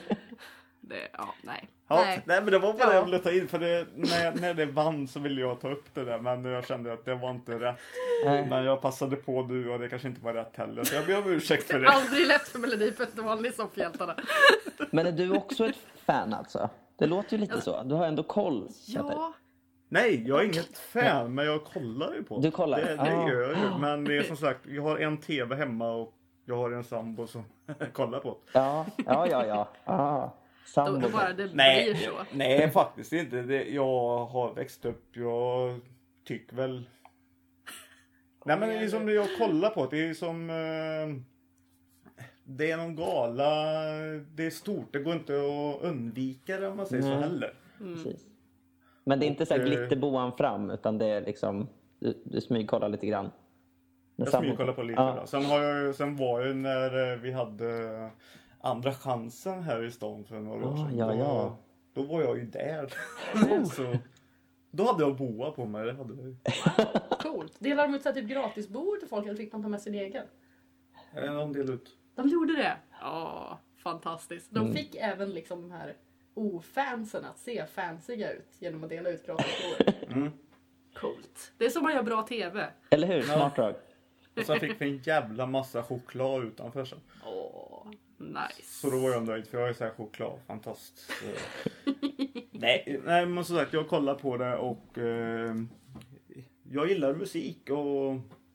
Nej. Nej, men det var bara jag ville ta in. För när det vann så ville jag ta upp det där. Men jag kände att det var inte rätt. Men jag passade på du och det kanske inte var rätt heller. Så jag ber om ursäkt för det. Aldrig lätt för Melodifestivalen i soffhjältarna. Men är du också ett fan alltså? Det låter ju lite så. Du har ändå koll. Ja. Nej, jag är inget fan. Men jag kollar ju på det. Du kollar? Det gör jag ju. Men det är som sagt, jag har en tv hemma och jag har en sambo som kollar på det. Ja. Då bara det blir så. Nej, faktiskt inte. Jag har växt upp, jag tycker väl... Nej, men det är som jag kollar på. Det är som... det är någon gala. Det är stort. Det går inte att undvika det om man säger så heller. Precis. Men det är inte så här glitterboan fram, utan det är liksom... Du smygkollar lite grann. Jag smygkollar på lite då. Sen var ju när vi hade... Andra chansen här i stan för några år sedan. Då var jag ju där. Så, då hade jag boa på mig. Det hade jag. Coolt. Delar de ut så här typ gratisbord till folk eller fick man ta med sin egen? Någon del ut. De gjorde det. Ja, fantastiskt. De fick även liksom de här ofansen att se fansiga ut genom att dela ut gratisgåvor. Coolt. Det är som man gör bra tv. Eller hur? Smart drag. Och sen fick vi en jävla massa choklad utanför sen. Nice. Så då var jag nöjd för jag är så här choklad. Fantastiskt. nej, men som sagt, jag kollar på det och jag gillar musik och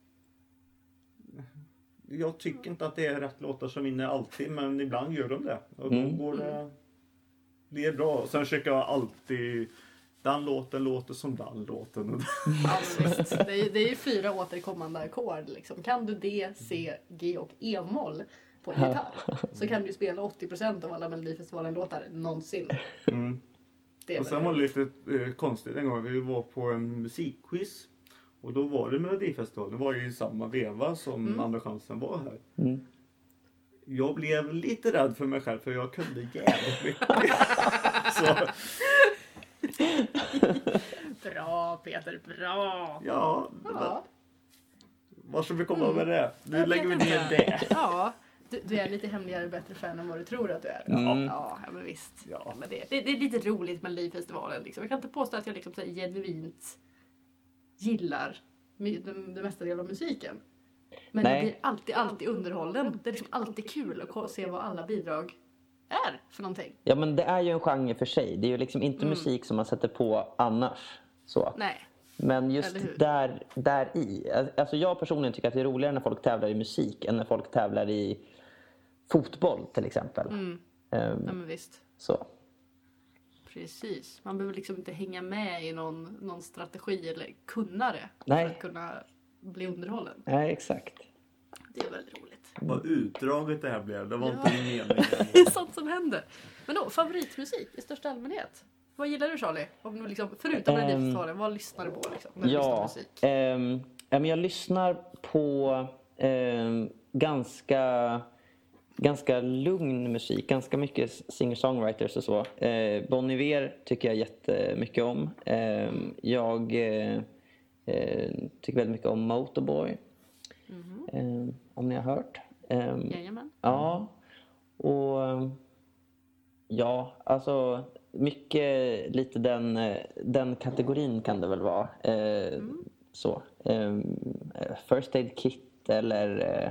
jag tycker inte att det är rätt låtar som vinner alltid, men ibland gör de det. Och då går det är bra. Och sen försöker jag alltid den låten låter som den låten. Ja, visst. Det är ju 4 återkommande ackord liksom. Kan du D, C, G och E-moll på en gitarr så kan du spela 80% av alla Melodifestivalen-låtar någonsin. Och sen var det lite konstigt en gång. Vi var på en musikquiz. Och då var det Melodifestivalen. Det var ju i samma veva som Andra chansen var här. Jag blev lite rädd för mig själv för jag kunde jävligt mycket. Så. Bra Peter, bra! Ja. Var ska vi komma med det? Nu lägger vi ner det. Ja, du är lite hemligare och bättre fan än vad du tror att du är. Ja, men visst. Ja. Men det är lite roligt med Melodifestivalen. Liksom. Jag kan inte påstå att jag liksom så här genuint gillar det mesta del av musiken. Men jag blir alltid underhållen. Det är liksom alltid kul att se vad alla bidrag är för någonting. Ja, men det är ju en genre för sig. Det är ju liksom inte musik som man sätter på annars. Så. Nej. Men just där i. Alltså jag personligen tycker att det är roligare när folk tävlar i musik än när folk tävlar i fotboll till exempel. Ja, men visst. Så. Precis. Man behöver liksom inte hänga med i någon strategi eller kunna det. Nej. För att kunna bli underhållen. Nej, exakt. Det är väldigt roligt. Vad utdraget det här blev. Det var inte min mening. Det är sånt som händer. Men då, favoritmusik i största allmänhet. Vad gillar du Charlie? Om du liksom, förutom Melodifestivalen, vad lyssnar du på liksom, när du lyssnar på musik? Men jag lyssnar på ganska lugn musik. Ganska mycket singer-songwriters och så. Bon Iver tycker jag jättemycket om. Jag tycker väldigt mycket om Motorboy. Om ni har hört. Jajamän. Ja. Och ja, alltså mycket lite den kategorin kan det väl vara. Så. First Aid Kit eller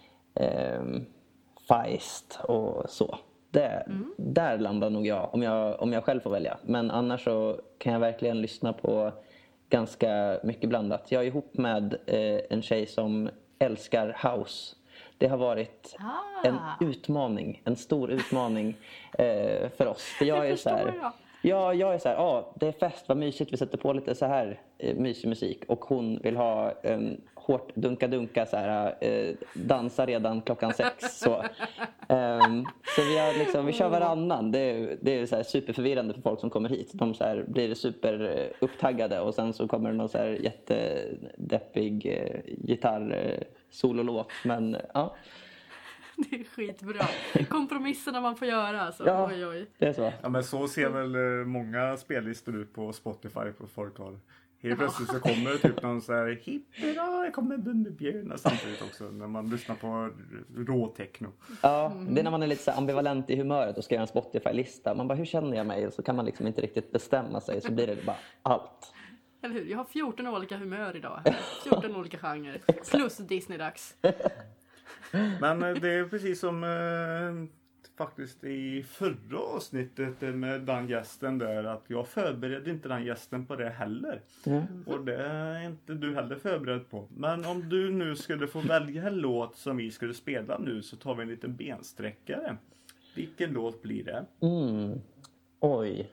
Feist och så. Där landar nog jag om jag själv får välja. Men annars så kan jag verkligen lyssna på ganska mycket blandat. Jag är ihop med en tjej som älskar house. Det har varit en stor utmaning för oss. För jag är så här, jag är så här, det är fest, vad mysigt, vi sätter på lite så här mysig musik. Och hon vill ha hårt dunka så här, dansa redan 6:00. Så vi har liksom, vi kör varannan. Det är så här superförvirrande för folk som kommer hit. De så här blir super upptaggade och sen så kommer det någon så här jättedeppig gitarr-sololåt. Men ja. Det är skitbra. Kompromisserna man får göra alltså. Ja, oj. Det är så. Ja, men så ser väl många spellistor ut på Spotify på folk har. Helt plötsligt så kommer det typ någon så här hippera, jag kommer Bumbibjörnar samtidigt också när man lyssnar på råtechno. Ja, det är när man är lite så ambivalent i humöret och ska göra en Spotify-lista. Man bara, hur känner jag mig? Och så kan man liksom inte riktigt bestämma sig, så blir det bara allt. Eller hur? Jag har 14 olika humör idag. 14 olika genrer. Plus Disney-dags. Men det är precis som faktiskt i förra avsnittet med den gästen där, att jag förberedde inte den gästen på det heller. Och det är inte du heller förberedd på. Men om du nu skulle få välja en låt som vi skulle spela nu, så tar vi en liten bensträckare. Vilken låt blir det? Oj.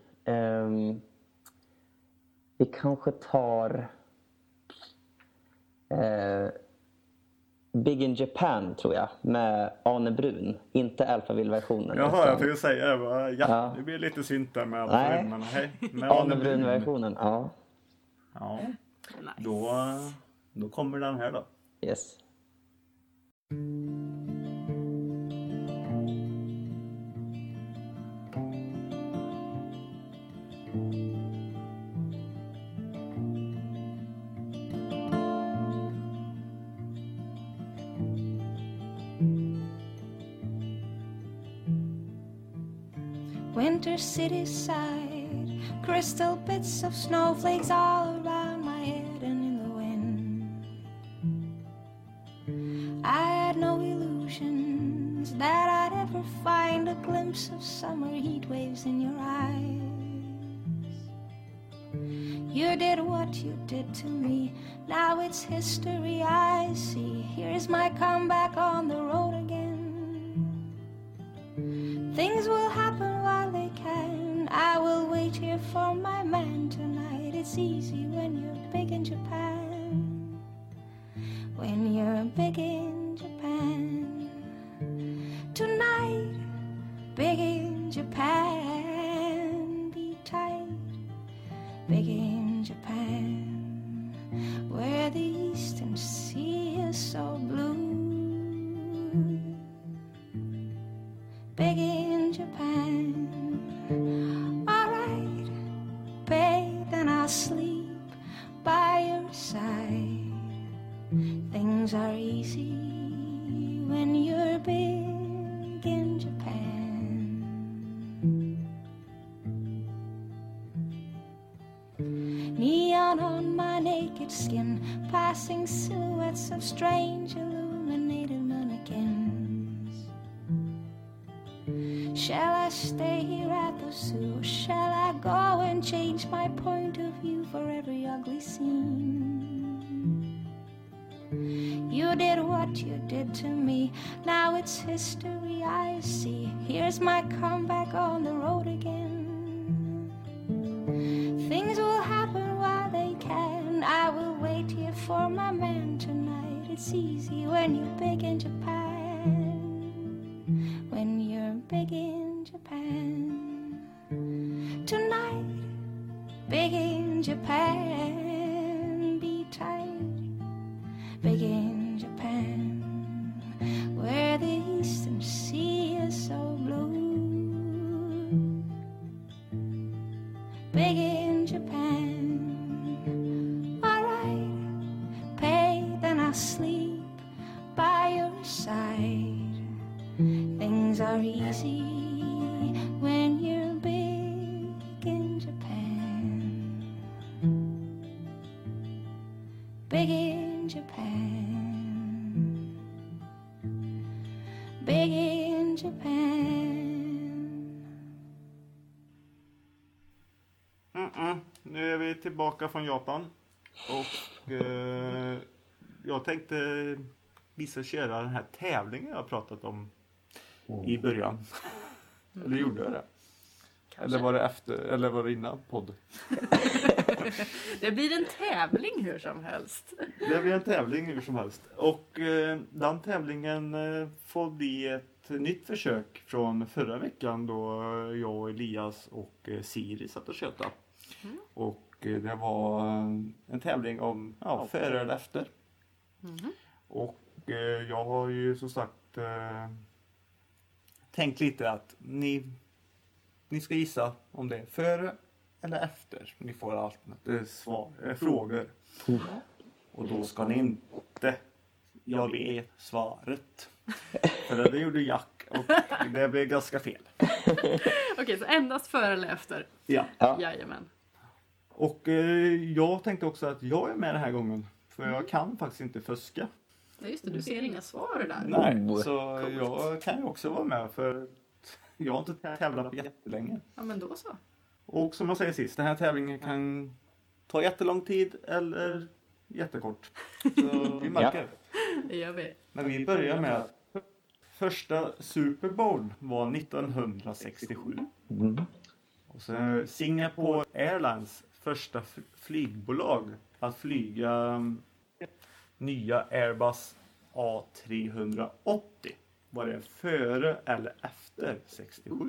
Vi kanske tar Big in Japan, tror jag, med Arne Brun. Inte Alphaville-versionen. Jaha, jag tänkte säga det. Ja, det blir lite synt där med Alphaville. Men hej, med Arne Brun-versionen, ja. Ja, Nice. Då kommer den här då. Yes. winter city side, crystal bits of snowflakes all around my head and in the wind. I had no illusions that I'd ever find a glimpse of summer heat waves in your eyes. You did what you did to me, now it's history I see. Here's my comeback on the road again. Things will happen while they can, I will wait here for my man tonight. It's easy when you're big in Japan, when you're big in Japan. Tonight, big in Japan, be tight, big in Japan, where the eastern sea is so blue. Big in Japan, alright, babe, then I'll sleep by your side. Things are easy when you're big in Japan. Neon on my naked skin, passing silhouettes of strange illuminated mannequins. Shall I stay here at the zoo? Shall I go and change my point of view for every ugly scene? You did what you did to me, now it's history I see. Here's my comeback on the road again. Things will happen while they can, I will wait here for my man tonight. It's easy when you're big in Japan, when you're big in Japan. Tonight, big in Japan, be tight, big in Japan, where the eastern sea is so blue. Big in Japan, alright, pay, then I'll sleep by your side. Things are easy when you're big in Japan. Big in Japan. Big in Japan. Nu är vi tillbaka från Japan. Och jag tänkte vissa köra den här tävlingen jag har pratat om i början. Eller gjorde jag det? Kanske. Eller var det efter, eller var det innan podd? Det blir en tävling hur som helst. Det blir en tävling hur som helst. Och den tävlingen får bli ett nytt försök från förra veckan då jag och Elias och Siri satt och köta. Och det var en tävling om före eller efter. Och jag har ju som sagt tänkt lite att ni ska gissa om det är före eller efter. Ni får alternativa frågor. Och då ska ni inte jag vet svaret. För det gjorde Jack och det blev ganska fel. Okej, så endast före eller efter? Ja. Jajamän. Och jag tänkte också att jag är med den här gången. För jag kan faktiskt inte fuska. Ja, just det, du ser inga svar där. Nej, så jag kan ju också vara med för jag har inte tävlat på jättelänge. Ja, men då så. Och som jag säger sist, den här tävlingen kan ta jättelång tid eller jättekort. Så vi märker. Det gör vi. Men vi börjar med att första Super Bowl var 1967. Och så Singapore Airlines första flygbolag att flyga nya Airbus A380. Var det före eller efter 67?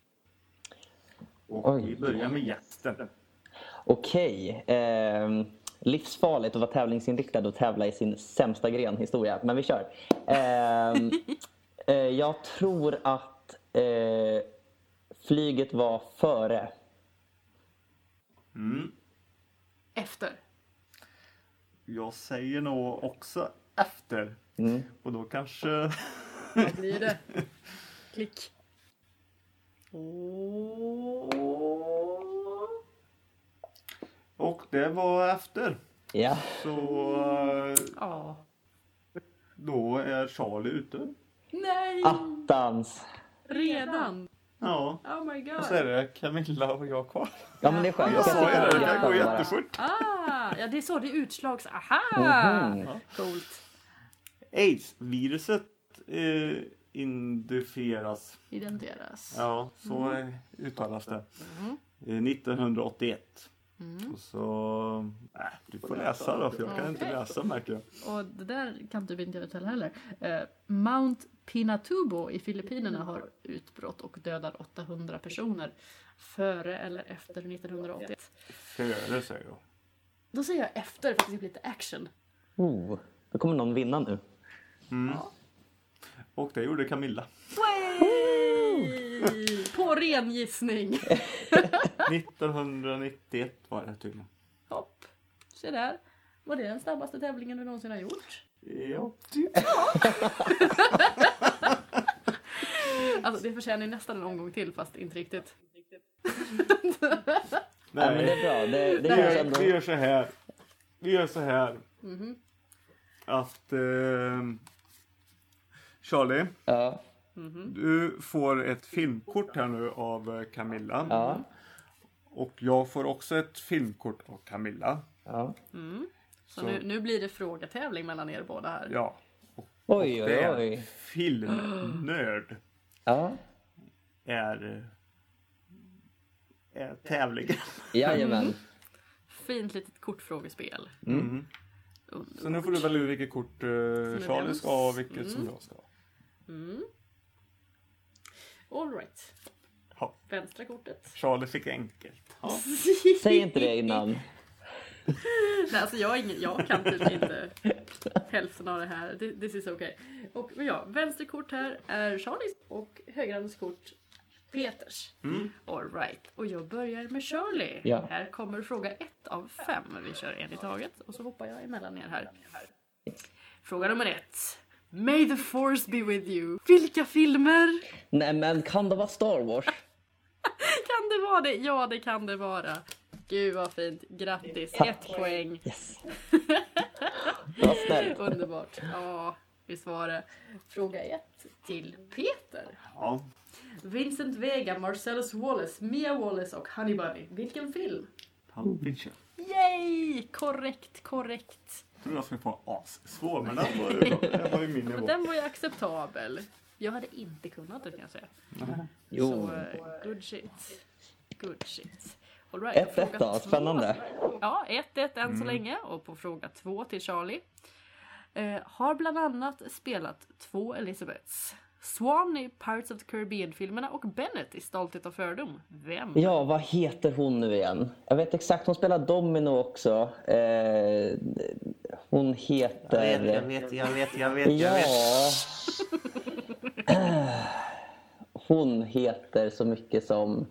Och vi börjar med gästen. Okej. Livsfarligt att vara tävlingsinriktad och tävla i sin sämsta gren historia. Men vi kör. Jag tror att flyget var före. Efter. Jag säger nog också efter. Och då kanske... Vad blir det? Klick. Och det var efter. Ja. Så Ja. då är Charlie ute. Nej! Attans. Redan? Ja. Oh my god. Och så är det Camilla och jag kvar. Ja, men det är skönt. Jag sa ju det, det kan gå bara. jättefort. Ja, det är så det är utslags... Aha! Mhm. Coolt. AIDS-viruset identifieras. Ja, så uttalas det. 1981. Och så... du får läsa då, för jag kan inte läsa, märker jag. Och det där kan du inte uttala heller. Mount Pinatubo i Filippinerna har utbrott och dödar 800 personer. Före eller efter 1981. Före, säger jag. Då säger jag efter för att det blir lite action. Då kommer någon vinna nu. Och det gjorde Camilla. På ren gissning. 1991 var det tydligen. Hopp. Se där. Var det den snabbaste tävlingen du någonsin har gjort? Ja, typ. Alltså det förtjänar ju nästan en omgång till, fast inte riktigt. Nej, men det är bra. Det Vi görs ändå. gör så här. Att Charlie, Ja. du får ett filmkort här nu av Camilla. Ja. Och jag får också ett filmkort av Camilla. Ja. Så nu blir det frågetävling mellan er båda här. Ja. Oj, Det är oj. filmnörd Ja. är tävlingen. Jajamän. Fint litet kortfrågespel. Så nu får du välja vilket kort Charlie ska ha och vilket som jag ska ha. All right. Ja. Vänstra kortet. Charlie fick enkelt. Ja. Säg inte det innan. Nej, alltså jag kan typ inte hälften av det här. This is okay. Och ja, vänster kort här är Charlies och högerhands kort Peters. All right. Och jag börjar med Charlie. Ja. Här kommer fråga 1 av 5. Vi kör en i taget och så hoppar jag emellan er här. Fråga nummer 1. May the force be with you. Vilka filmer? Nej, men kan det vara Star Wars? Kan det vara det? Ja, det kan det vara. Gud vad fint. Grattis. 1 poäng. Yes. Vad snällt. Underbart. Ja, visst var det. Fråga 1 till Peter. Ja. Vincent Vega, Marcellus Wallace, Mia Wallace och Honey Bunny. Vilken film? Pulp Fiction. Yay! Korrekt. Jag tror jag skulle få svår, men den var ju min nivå. Den var ju acceptabel. Jag hade inte kunnat det, kan jag säga. Jo. Så, good shit. All right, 1-1 då, spännande. Ja, 1-1 än så länge. Och på fråga 2 till Charlie. Har bland annat spelat 2 Elizabeths. Swan i Pirates of the Caribbean-filmerna och Bennett i Stolthet och fördom. Vem? Ja, vad heter hon nu igen? Jag vet exakt, hon spelar Domino också. Hon heter... Jag vet. Ja. Hon heter så mycket som...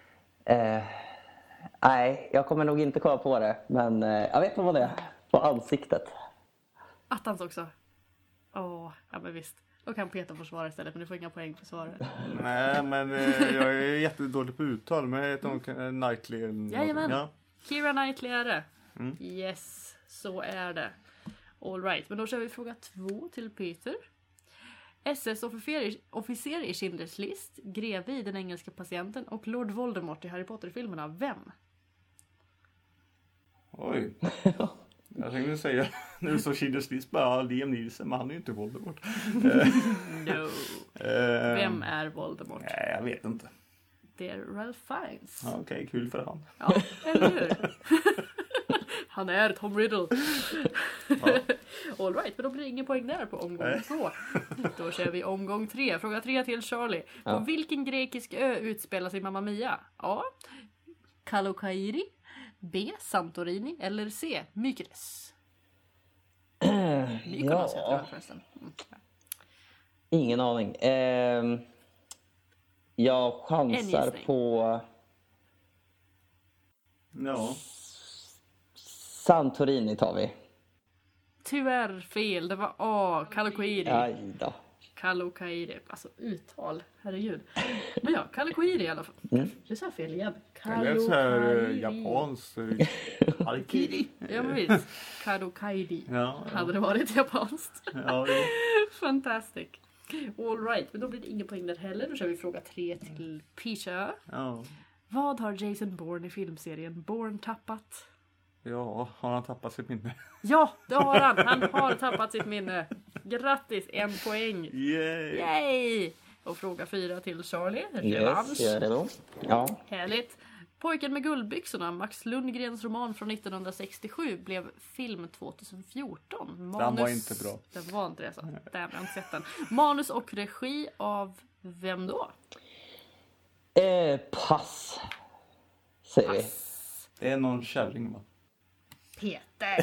Nej, jag kommer nog inte komma på det. Men jag vet vad det är. På ansiktet. Attans också. Ja men visst. Då kan Peter få svara istället, men du får inga poäng för svaret. Nej, men jag är jättedålig på uttal. Men jag heter Knightley. Jajamän. Ja. Keira Knightley är det. Yes, så är det. All right, men då kör vi fråga 2 till Peter. SS-officer i Schindler's list, greve i Den engelska patienten och Lord Voldemort i Harry Potter-filmerna. Vem? Oj. Jag tänkte säga, nu så Schindler's list bara Liam Neeson, men han är ju inte Voldemort. No. Vem är Voldemort? Nej, jag vet inte. Det är Ralph Fiennes. Ja, okej, kul för han. Ja, eller hur? Han är Tom Riddle. All right, men då blir det ingen poäng där på omgång 2. Då kör vi omgång 3. Fråga 3 till Charlie. På vilken grekisk ö utspelar sig Mamma Mia? A. Kalokairi. B. Santorini. Eller C. Mykonos. Mykonos heter det förresten. Ingen aning. Jag chansar på Ja. Santorini tar vi. Tyvärr fel. Det var A. Kalokairi. Aj då. Kalu Kairi. Alltså uttal, herregud. Men ja, Kalu Kairi i alla fall. Det sa fel igen. Eller så här japanskt. Harakiri. Ja, men visst. Kalu Kairi. Ja. Hade det varit japanskt. Ja, Fantastic. All right, men då blir det ingen poäng där heller. Då kör vi fråga 3 till Peter. ja. Vad har Jason Bourne i filmserien Bourne tappat? Ja, har han tappat sitt minne? Ja, det har han. Han har tappat sitt minne. Grattis, 1 poäng. Yay! Yay! Och fråga 4 till Charlie. Yes, jag är redo. Ja. Härligt. Pojken med guldbyxorna, Max Lundgrens roman från 1967, blev film 2014. Den var inte bra. Den var inte det, så. Där, jag har inte sett den. Manus och regi av vem då? Pass. Säger vi. Det är någon kärring, va? Peter.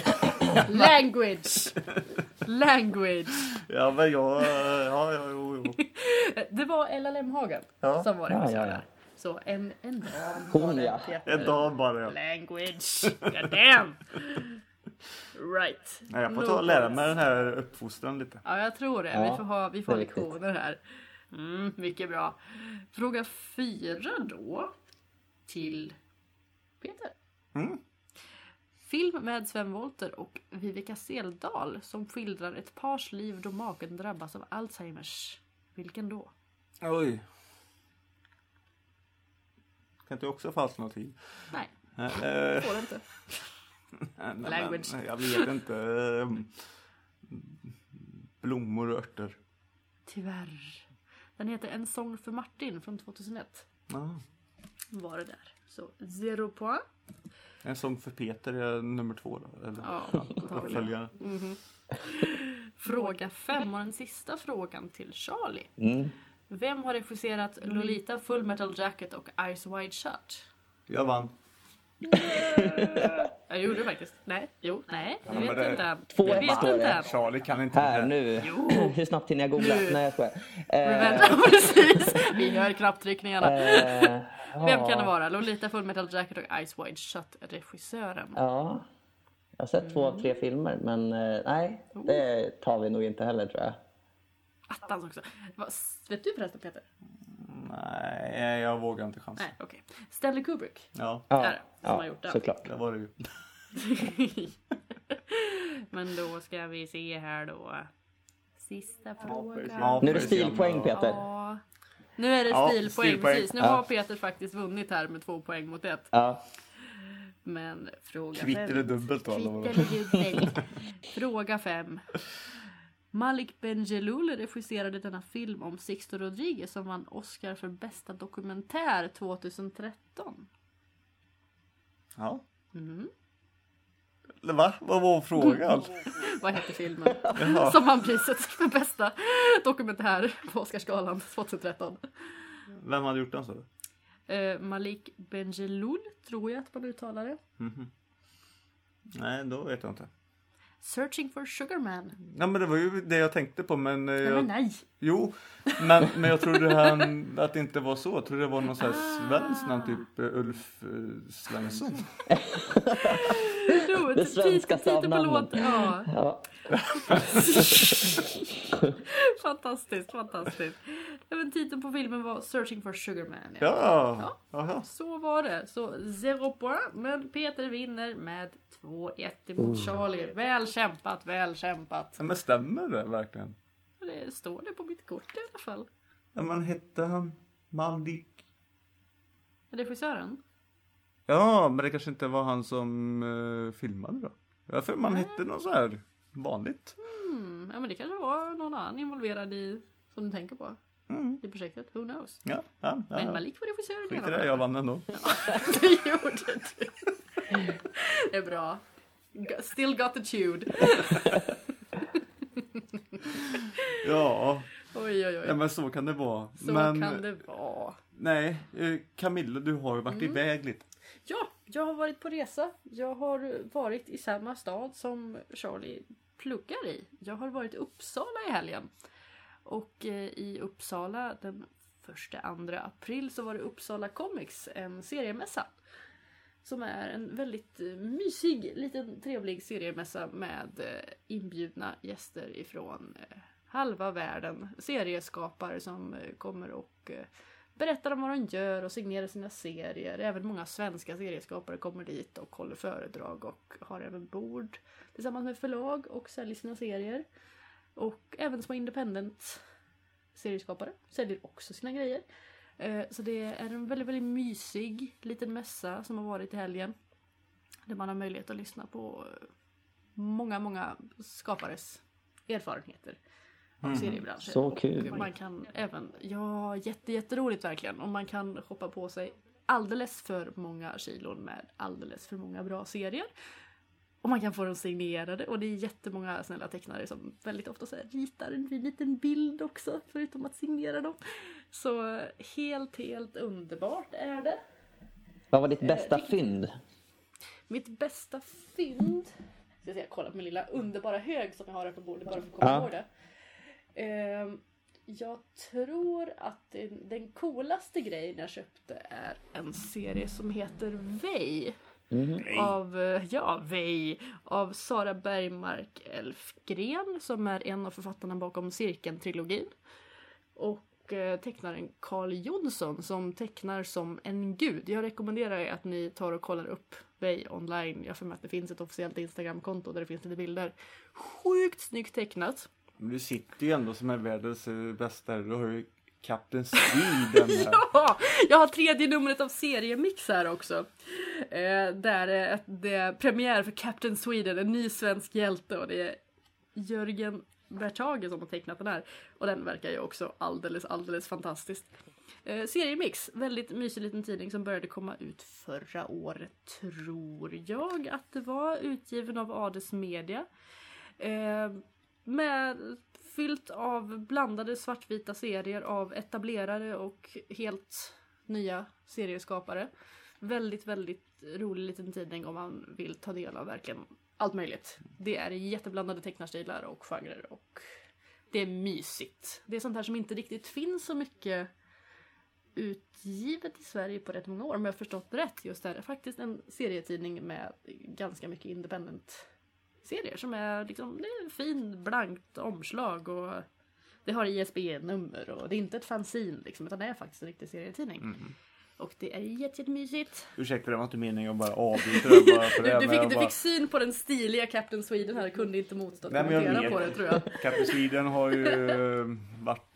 Language. Ja, men jo. Det var Ella Lemhagen som var det. Så en dam. Hon, ja. En dam bara, ja. Language. God damn. Right. Nej, jag får ta och lära mig den här uppfostran lite. Ja, jag tror det. Ja, vi får det är lektioner här. Mycket bra. Fråga 4 då. Till Peter. Film med Sven Wollter och Vivica Seldal som skildrar ett pars liv då maken drabbas av Alzheimers. Vilken då? Oj. Kan inte också fastna någon tid? Nej, får det inte. Language. Jag vet inte. Blommor och örter. Tyvärr. Den heter En sång för Martin från 2001. Var det där. Så 0 poäng. En sång för Peter är nummer 2 då? Eller? Ja, uppföljare. Fråga 5 och den sista frågan till Charlie. Vem har regisserat Lolita, Full Metal Jacket och Eyes Wide Shut? Jag vann. Jag gjorde det faktiskt. Nej. Ja, Jag vet det- inte. 2-1 Jag vet står det. inte. Charlie kan inte det Här nu. Hur snabbt hinner jag googla? Nu. Nej, jag skojar. Vänta, precis. Vi hör knapptryckningarna. Ja. Vem kan det vara? Lolita, Full Metal Jacket och Eyes Wide Shut, regissören. Ja. Jag har sett 2 av 3 filmer, men nej, det tar vi nog inte heller, tror jag. Attans också. Vet du förresten, Peter? Nej, jag vågar inte chansa. Nej, okej. Stanley Kubrick. Ja, Är det, som har Ja, gjort den. såklart. det var det ju. Men då ska vi se här då. Sista frågan. Ja, Nu är det stilpoäng, Peter. Ja. Nu är det Ja, stilpoäng, stilpoäng. precis. Nu har Peter faktiskt vunnit här med 2 poäng mot 1. Ja. Men fråga Kvitt 5. eller dubbelt då? eller vad? Kvitt eller dubbelt. Fråga 5. Malik Benjelloul regisserade denna film om Sixto Rodriguez som vann Oscar för bästa dokumentär 2013. Ja. Eller va? Vad var frågan? Vad heter filmen? Som vann priset för bästa dokumentär på Oscarsgalan 2013. Vem hade gjort den så? Malik Benjelloul, tror jag att man uttalar det. Nej, då vet jag inte. Searching for Sugar Man. Ja, men det var ju det jag tänkte på, men... Men nej. Jo, men jag trodde att det inte var så. Jag trodde det var någon sån här svensk namn, typ Ulf Svensson. Jo, Det svenskaste av titel på namnen. låten. Ja. Ja. Fantastiskt. Även titeln på filmen var Searching for Sugar Man. Ja. Aha. Så var det. Så 0 poäng. Men Peter vinner med 2-1 emot Charlie. Väl kämpat. Ja, men stämmer det verkligen? Det står det på mitt kort i alla fall. Ja, men hette han Malik? Regissören? Ja, men det kanske inte var han som filmade då. Ja, för man hette något så här vanligt. Ja, men det kanske var någon annan involverad i som du tänker på. I projektet. Who knows? Ja. Men Malik var regissören i Skit i alla det, fall. jag vann ändå. Det gjorde du. Det är bra. Still got the tune. Ja. Oj. Ja, men så kan det vara. Så men, kan det vara. Nej, Camilla, du har ju varit iväg lite. Ja, jag har varit på resa. Jag har varit i samma stad som Charlie pluggar i. Jag har varit i Uppsala i helgen. Och i Uppsala den 1-2 april så var det Uppsala Comics, en seriemässa. Som är en väldigt mysig, liten trevlig seriemässa med inbjudna gäster ifrån halva världen. Serieskapare som kommer och berättar om vad de gör och signerar sina serier. Även många svenska serieskapare kommer dit och håller föredrag och har även bord tillsammans med förlag och säljer sina serier. Och även små independent serieskapare säljer också sina grejer. Så det är en väldigt, väldigt mysig liten mässa som har varit i helgen. Där man har möjlighet att lyssna på många, många skapares erfarenheter av seriebranschen. Så kul. Och man kan även, jätteroligt verkligen. Och man kan hoppa på sig alldeles för många kilon med alldeles för många bra serier. Och man kan få dem signerade. Och det är jättemånga snälla tecknare som väldigt ofta så här, ritar en liten bild också. Förutom att signera dem. Så helt underbart är det. Vad var ditt bästa fynd? Mitt bästa fynd... Jag kolla på min lilla underbara hög som jag har här på bordet. Bara för att komma ihåg det. Jag tror att den coolaste grejen jag köpte är en serie som heter Vej. Av Sara Bergmark Elfgren som är en av författarna bakom Cirkeln-trilogin. Och tecknaren Carl Jonsson som tecknar som en gud. Jag rekommenderar er att ni tar och kollar upp Vej online. Jag får med att det finns ett officiellt Instagram-konto där det finns lite bilder. Sjukt snyggt tecknat. Du sitter ju ändå som är världens bästa. Du har ju Captain Sweden här. Ja, jag har 3:e numret av Seriemix här också. Där det är premiär för Captain Sweden, en ny svensk hjälte. Och det är Jörgen Berthage som har tecknat den här. Och den verkar ju också alldeles fantastiskt. Seriemix, väldigt mysig liten tidning som började komma ut förra året, tror jag att det var, utgiven av Ades Media. Med fyllt av blandade svartvita serier av etablerade och helt nya serieskapare. Väldigt rolig liten tidning om man vill ta del av verkligen allt möjligt. Det är jätteblandade tecknarstilar och genrer och det är mysigt. Det är sånt här som inte riktigt finns så mycket utgivet i Sverige på rätt många år. Om jag har förstått rätt, just det är faktiskt en serietidning med ganska mycket independent serier som är liksom, det är fin blankt omslag och det har ISBN-nummer och det är inte ett fanzine liksom, utan det är faktiskt en riktig serietidning. Och det är jättemysigt. Ursäkta, det var inte meningen att bara avbryta det bara för det. Du fick syn på den stiliga Captain Sweden här, kunde inte motstå att kommentera på det, tror jag. Captain Sweden har ju varit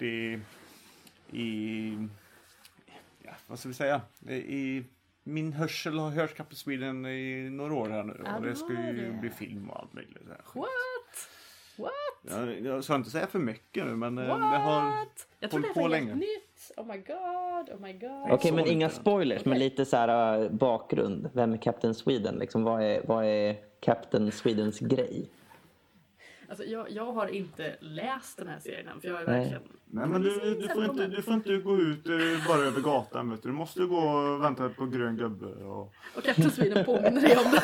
ja, vad ska vi säga? Min hörsel har hört Captain Sweden i några år här nu. Och det ska ju bli film och allt möjligt. What? Jag ska inte säga för mycket nu, men det har jag tror det är på länge. Nytt. Oh my god. Okej, men inga spoilers, men lite så här bakgrund. Vem är Captain Sweden? Liksom, vad är Captain Swedens grej? Alltså, jag har inte läst den här serien än, för jag är verkligen... Nej, men du får inte gå ut bara över gatan, vet du. Du måste gå och vänta på grön gubbe. Och Captain Sweden påminner dig om den.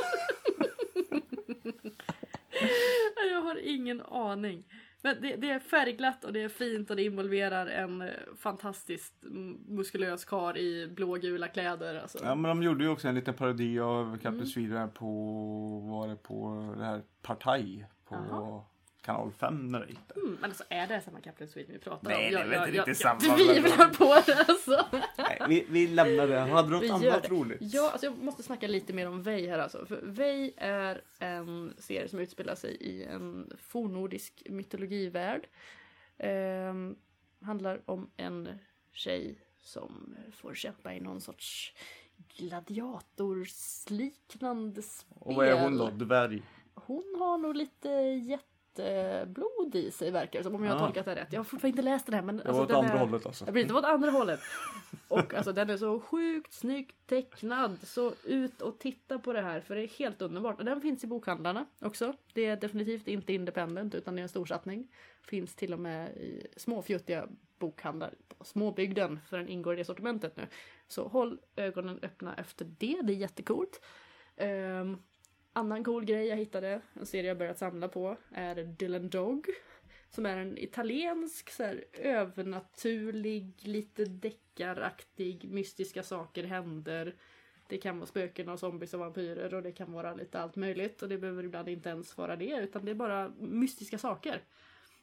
Jag har ingen aning. Men det är färgglatt och det är fint och det involverar en fantastiskt muskulös karl i blågula kläder. Alltså. Ja, men de gjorde ju också en liten parodi av Captain Sweden på det här Partaj på kanal 5 när det gick där. Men alltså, är det samma Captain Sweden vi pratar om? Nej, det är väl inte riktigt samma. Jag tvivlar på det alltså. Nej, vi lämnar det. Hade du något annat roligt? Ja, alltså jag måste snacka lite mer om Vej här alltså. För Vej är en serie som utspelar sig i en fornnordisk mytologivärld. Handlar om en tjej som får kämpa i någon sorts gladiatorsliknande spel. Och vad är hon då? Dvärg? Hon har nog lite jätteblod i sig, verkar som, om jag har tolkat det rätt. Jag har fortfarande inte läst den här, men det var åt andra hållet alltså. Det blir inte åt andra hållet. Och alltså den är så sjukt snyggt tecknad, så ut och titta på det här, för det är helt underbart. Och den finns i bokhandlarna också. Det är definitivt inte independent, utan det är en storsatsning. Finns till och med i små fjuttiga bokhandlar på småbygden, för den ingår i det sortimentet nu. Så håll ögonen öppna efter det, det är jättecoolt. Annan cool grej jag hittade, en serie jag börjat samla på, är Dylan Dog. Som är en italiensk, så här, övernaturlig, lite deckaraktig, mystiska saker händer. Det kan vara spöken och zombies och vampyrer och det kan vara lite allt möjligt. Och det behöver ibland inte ens vara det, utan det är bara mystiska saker.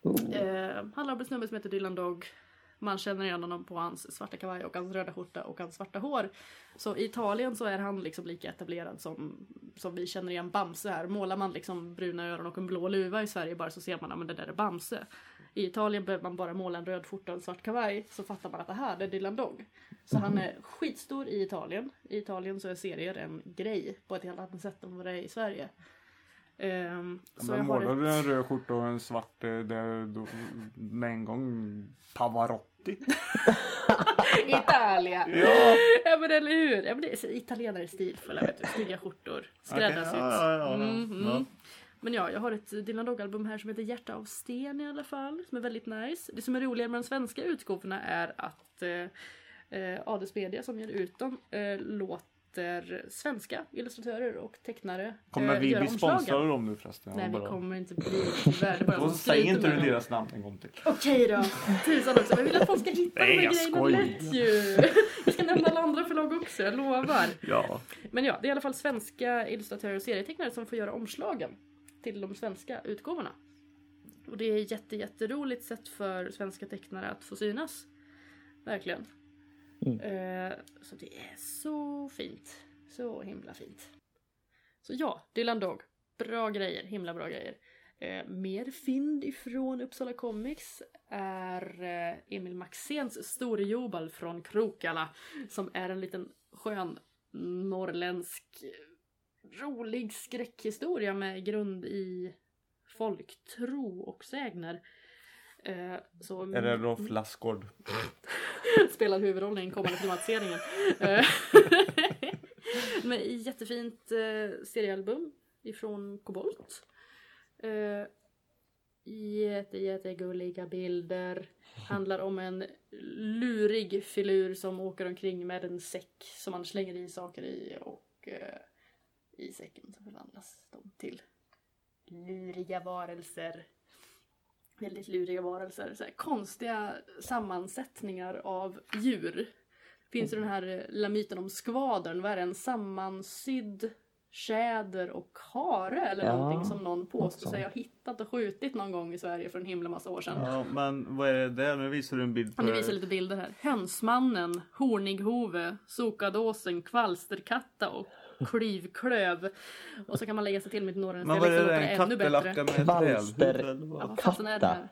Handlar om en snubbe som heter Dylan Dog. Man känner igen honom på hans svarta kavaj och hans röda skjorta och hans svarta hår. Så i Italien så är han liksom lika etablerad som vi känner igen Bamse här. Målar man liksom bruna öron och en blå luva i Sverige bara så ser man att det där är Bamse. I Italien behöver man bara måla en röd skjorta och en svart kavaj så fattar man att det här är Dylan Dog. Så han är skitstor i Italien. I Italien så är serier en grej på ett helt annat sätt än vad det är i Sverige. Så men målar du en röd skjorta och en svart med en gång Pavarotti? Italia! Ja men eller hur? Ja, men det är italienare stilfulla, vet du. Snygga skjortor. Skräddarsytt. Ja. Men ja, jag har ett Dylan Dog-album här som heter Hjärta av sten i alla fall. Som är väldigt nice. Det som är roligare med de svenska utgåvorna är att Ades Media som ger ut dem låter svenska illustratörer och tecknare kommer vi bli sponsrade dem nu förresten? Nej, vi kommer inte bli tyvärr. Då säg inte du deras namn en gång till. Okej då, tusan också. Jag vill att folk ska hitta de här grejerna lätt ju. Jag ska nämna alla andra förlag också, jag lovar. Ja. Men ja, det är i alla fall svenska illustratörer och serietecknare som får göra omslagen till de svenska utgåvorna. Och det är jätteroligt sätt för svenska tecknare att få synas. Verkligen. Så det är så fint. Så himla fint. Så ja, Dylan Dog. Bra grejer, himla bra grejer. Mer fynd ifrån Uppsala Comics är Emil Maxéns Storjobal från Krokala. Som är en liten skön norrländsk rolig skräckhistoria med grund i folktro och sägner. Så, är det Rolf Lassgård? spelar huvudrollen i den kommande filmatiseringen. Med jättefint seriealbum ifrån Kobolt. Jättegulliga bilder. Handlar om en lurig filur som åker omkring med en säck som man slänger i saker i och i säcken så förvandlas de till luriga varelser. Väldigt luriga varelser. Så här, konstiga sammansättningar av djur. Finns det den här lilla myten om skvadern. Vad är det? En sammansydd tjäder och hare eller någonting som någon påstår sig ha hittat och skjutit någon gång i Sverige för en himla massa år sedan. Ja, men vad är det där? Nu visar du en bild på det. Nu visar lite bilder här. Hönsmannen, hornighove, sokadåsen, kvalsterkatta och klyvklöv. Och så kan man lägga sig till med några men vad är det? En kattelackare med kvalsterkatta.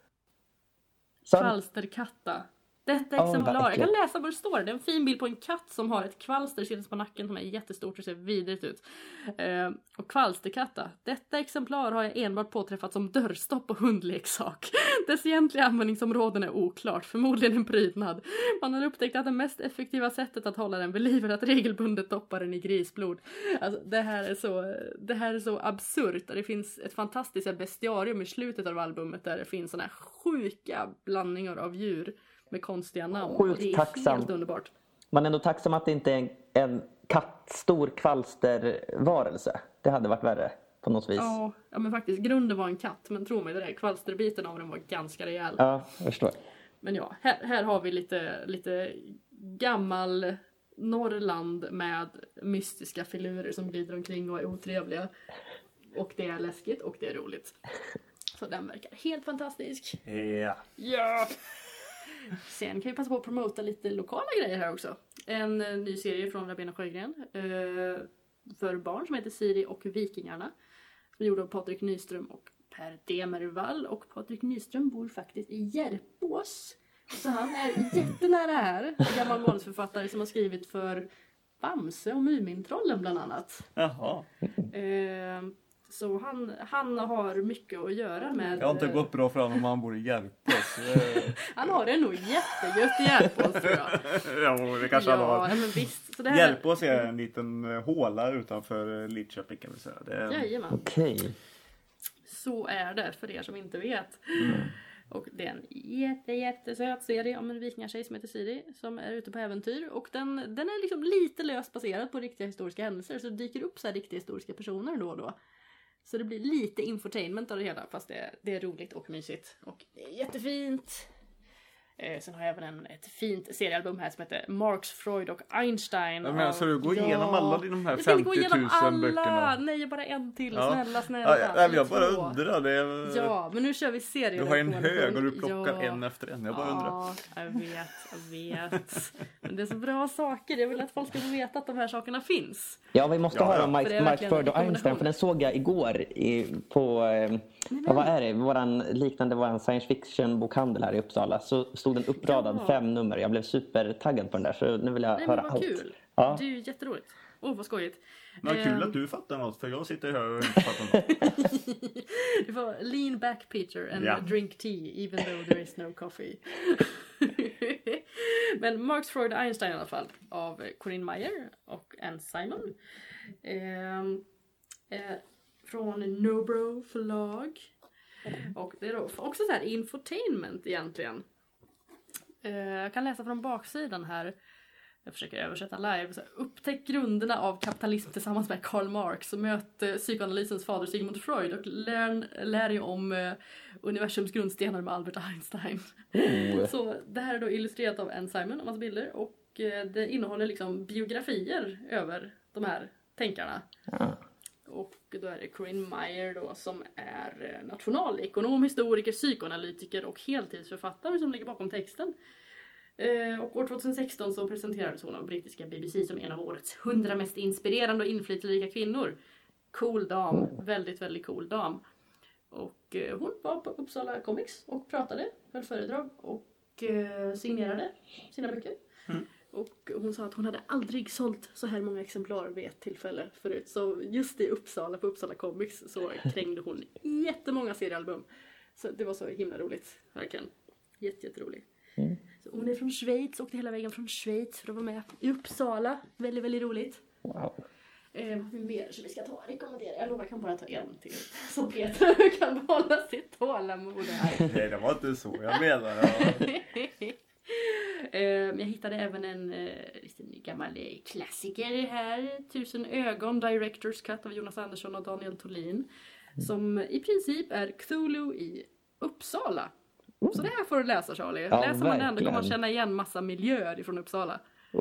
Kvalsterkatta. Detta exemplar, jag kan läsa vad det står. Det är en fin bild på en katt som har ett kvalster sittande på nacken som är jättestort och ser vidrigt ut. Och kvalsterkatta. Detta exemplar har jag enbart påträffat som dörrstopp och hundleksak. Dess egentliga användningsområden är oklart, förmodligen en prydnad. Man har upptäckt att det mest effektiva sättet att hålla den vid liv är att regelbundet doppa den i grisblod. Alltså, det här är så absurt. Det finns ett fantastiskt bestiarium i slutet av albumet där det finns såna här sjuka blandningar av djur med konstiga namn. Sjukt det är tacksam. Helt underbart. Man är ändå tacksam att det inte är en stor kvalstervarelse. Det hade varit värre på något vis. Ja, men faktiskt. Grunden var en katt. Men tro mig, det där kvalsterbiten av den var ganska rejäl. Ja, jag förstår. Men ja, här har vi lite gammal Norrland med mystiska filurer som glider omkring och är otrevliga. Och det är läskigt och det är roligt. Så den verkar helt fantastisk. Ja! Sen kan vi passa på att promota lite lokala grejer här också. En ny serie från Rabén & Sjögren för barn som heter Siri och Vikingarna. Som är gjord av Patrik Nyström och Per Demervall. Och Patrik Nyström bor faktiskt i Järpås. Så han är jättenära här. En gammal manusförfattare som har skrivit för Bamse och Mumintrollen bland annat. Jaha. Så han har mycket att göra med... Jag har inte gått bra för honom om han bor i Järpås. Han har det nog jättegött i Järpås, tror jag. Ja, det kanske han har. Ja, men visst. Så det här... Järpås är en liten håla utanför Lidköping, kan vi säga. Jajamän. Okej. Så är det, för er som inte vet. Och det är en jättesöt serie om en vikingatjej som heter Siri som är ute på äventyr. Och den är liksom lite löst baserad på riktiga historiska händelser. Så det dyker upp så här riktiga historiska personer då och då. Så det blir lite infotainment av det hela, fast det är roligt och mysigt. Och det är jättefint. Sen har jag även ett fint seriealbum här som heter Marx, Freud och Einstein. Men så du går igenom alla de här 50 000 jag vill gå igenom alla. böckerna? Nej, bara en till. Ja. Snälla. Jag bara undrar det. Ja, men nu kör vi serier. Du har en hög och du plockar en efter en. Jag bara undrar. Ja, jag vet. Men det är så bra saker. Jag vill att folk ska få veta att de här sakerna finns. Ja, vi måste höra om För det är Marx, Freud och verkligen Einstein. För den såg jag igår på vad är det? Våran science fiction bokhandel här i Uppsala. Så stod den uppradad 5 nummer. Jag blev supertaggad på den där. Så nu vill jag höra allt. Kul. Ja. Det är ju jätteroligt. Vad skojigt. Men kul att du fattar något, för jag sitter här och inte fattar något. Du får lean back Peter and drink tea even though there is no coffee. Men Marx, Freud och Einstein i alla fall. Av Corinne Meyer och Anne Simon. Från Nobro förlag. Och det är då också så här infotainment egentligen. Jag kan läsa från baksidan här. Jag försöker översätta live. Upptäck grunderna av kapitalism tillsammans med Karl Marx och möt psykoanalysens fader Sigmund Freud och lär dig om universums grundstenar med Albert Einstein. Så det här är då illustrerat av Anne Simon och massa bilder och det innehåller liksom biografier över de här tänkarna. Och då är det Corinne Meyer då som är nationalekonom, historiker, psykoanalytiker och heltidsförfattare som ligger bakom texten. Och år 2016 så presenterades hon av brittiska BBC som en av årets 100 mest inspirerande och inflytelserika kvinnor. Cool dam, väldigt, väldigt cool dam. Och hon var på Uppsala Comics och pratade, höll föredrag och signerade sina böcker. Och hon sa att hon hade aldrig sålt så här många exemplar vid ett tillfälle förut. Så just i Uppsala, på Uppsala Comics, så krängde hon jättemånga seriealbum. Så det var så himla roligt, verkligen. Jätteroligt. Så hon är från Schweiz, åkte hela vägen från Schweiz för att vara med i Uppsala. Väldigt, väldigt roligt. Wow. Hur mer som vi ska ta? Rekommendera. Jag lovar, jag kan bara ta en till. Så Peter kan hålla sitt tålamod här. Nej, det var inte så jag menade. Jag hittade även en gammal klassiker här. 1000 ögon, Director's Cut av Jonas Andersson och Daniel Thulin. Som i princip är Cthulhu i Uppsala. Så det här får du läsa, Charlie. Ja, läser man den, då kommer man verkligen känna igen massa miljöer ifrån Uppsala.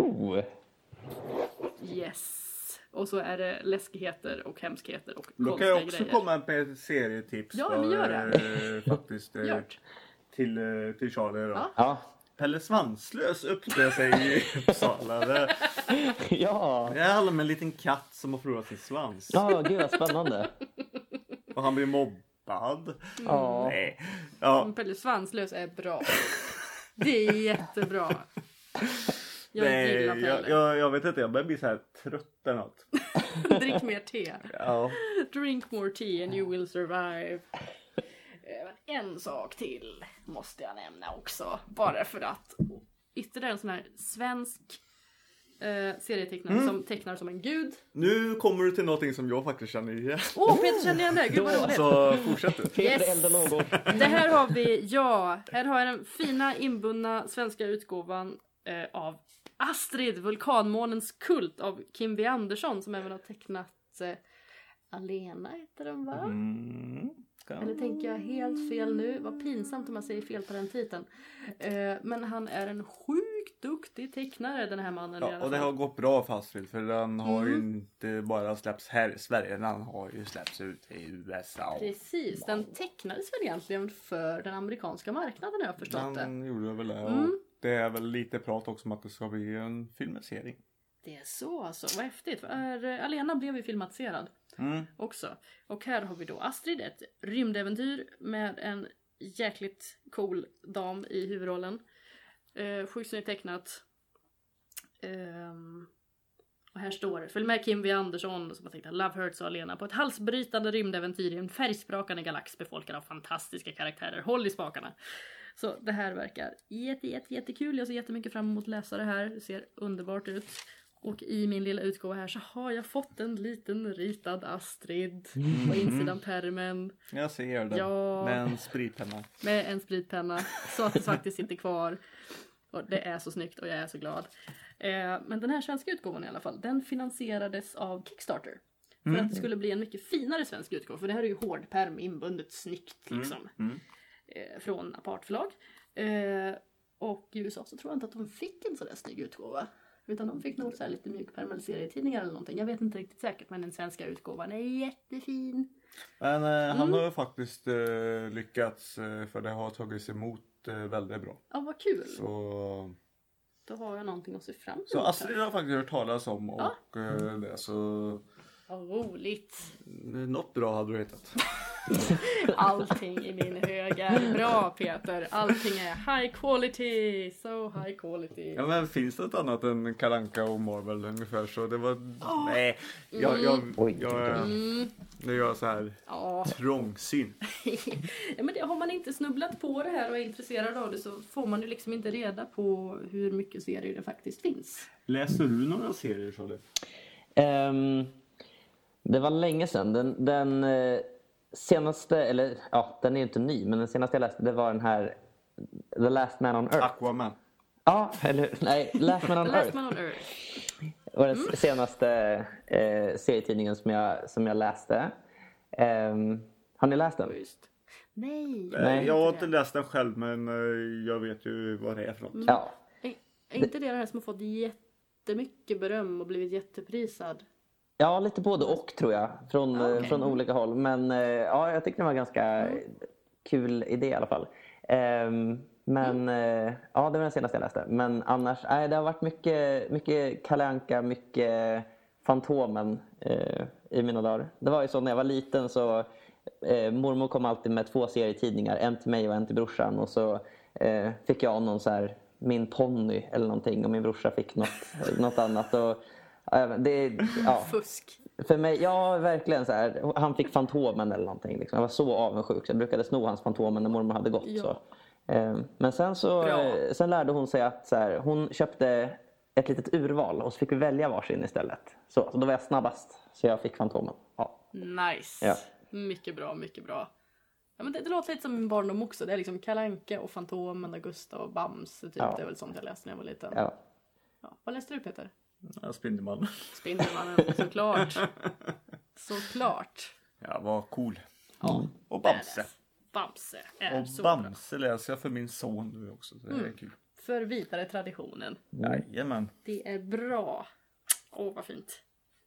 Yes. Och så är det läskigheter och hemskheter och då konstiga kan jag också grejer. komma med ett serietips. Ja, men gör det. Faktiskt. Till Charlie då. Ja. Pelle Svanslös uppträder sig i Uppsala. Det handlar om en liten katt som har förlorat sin svans. Ja, gud vad spännande. Och han blir mobbad. Nej. Pelle Svanslös är bra. Det är jättebra. Jag gillar Pelle. Jag vet inte, jag börjar bli så här trött eller något. Drick mer te. Ja. Drink more tea and you will survive. En sak till måste jag nämna också. Bara för att ytterligare en sån här svensk serietecknare som tecknar som en gud. Nu kommer du till någonting som jag faktiskt känner igen. Peter känner igen det. Gud vad roligt. Så fortsätt du. Peter Det här har vi, här har jag den fina inbundna svenska utgåvan av Astrid, vulkanmånens kult av Kim V. Andersson som även har tecknat Alena heter den, va? Eller tänker jag helt fel nu? Vad pinsamt om man säger fel på den titeln. Men han är en sjukt duktig tecknare, den här mannen. Ja, och det har gått bra för Astrid, för den har ju inte bara släppts här i Sverige, den har ju släppts ut i USA. Precis, den tecknades väl egentligen för den amerikanska marknaden, har jag förstått det. Den gjorde väl det. Och det är väl lite prat också om att det ska bli en filmatisering. Det är så alltså, vad häftigt. Alena blev ju filmatiserad också. Och här har vi då Astrid, ett rymdäventyr med en jäkligt cool dam i huvudrollen. Sjukt snyggt tecknat. Och här står det: följ med Kim V. Andersson som har tecknat Love Hurts och Alena på ett halsbrytande rymdäventyr i en färgsprakande galax befolkad av fantastiska karaktärer. Håll i spakarna. Så det här verkar jättekul. Jag ser jättemycket fram emot att läsa det här. Det ser underbart ut. Och i min lilla utgåva här så har jag fått en liten ritad Astrid på insidan pärmen. Jag ser det. Ja. Med en spritpenna. Med en spritpenna. Så att det faktiskt sitter kvar. Och det är så snyggt och jag är så glad. Men den här svenska utgåvan i alla fall, den finansierades av Kickstarter. För att det skulle bli en mycket finare svensk utgåva. För det här är ju hårdpärm, inbundet snyggt liksom. Från Apartförlag. Och i USA så tror jag inte att de fick en sådär snygg utgåva. Utan de fick nog så här lite mjukpärmade serietidningar eller någonting. Jag vet inte riktigt säkert, men den svenska utgåvan är jättefin. Men han har faktiskt lyckats, för det har tagits emot väldigt bra. Ja, vad kul. Så... Då har jag någonting att se fram emot. Så Astrid har faktiskt hört talas om och det så... Vad roligt. Något bra hade du hittat. Allting i min hög är bra, Peter. Allting är high quality. So high quality. Ja, men finns det ett annat än Kalle Anka och Marvel ungefär så? Det var... Nej. Nu är jag så här trångsynt. Ja, men det, har man inte snubblat på det här och är intresserad av det så får man ju liksom inte reda på hur mycket serier det faktiskt finns. Läser du några serier, Charlie? Det var länge sedan. Den senaste, eller ja, den är ju inte ny, men den senaste jag läste, det var den här The Last Man on Earth. Aquaman. Ja, eller nej, Last Man on The Earth. Last Man on Earth. Det var den senaste serietidningen som jag läste. Har ni läst den? Just. Nej. Jag har inte läst den själv, men jag vet ju vad det är för något. Ja. Är inte det den här som har fått jättemycket beröm och blivit jätteprisad? Ja, lite både och tror jag. Från olika håll. Men ja, jag tyckte det var ganska kul idé i alla fall. Men ja, det var den senaste jag läste. Men annars, det har varit mycket Kalle Anka, mycket Fantomen i mina dagar. Det var ju så när jag var liten så mormor kom alltid med 2 serietidningar. En till mig och en till brorsan. Och så fick jag någon så här, min ponny eller någonting. Och min brorsa fick något annat. Och fusk. För mig, ja verkligen så här. Han fick Fantomen eller någonting liksom. Jag var så avundsjuk så jag brukade sno hans Fantomen när mormor hade gått så. Men sen lärde hon sig att så här, hon köpte ett litet urval och så fick vi välja varsin istället. Så då var jag snabbast så jag fick Fantomen. Ja. Nice. Ja. Mycket bra, mycket bra. Ja, men det låter lite som min barndom också. Det är liksom Kalle Anka och Fantomen och Gustav och Bamse typ. Ja. Det är väl sånt jag läste när jag var liten. Ja. Ja. Vad läste du, Peter? Ja, Spindelmannen. Spindelmannen, såklart. Såklart. Ja, vad cool. Ja. Och Bamse. Bamse är Och så Bamse läser jag för min son nu också. Så det är kul. för vidare traditionen. Jajamän. Det är bra. Vad fint.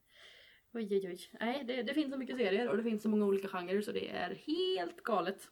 Oj. Nej, det finns så mycket serier och det finns så många olika genrer så det är helt galet.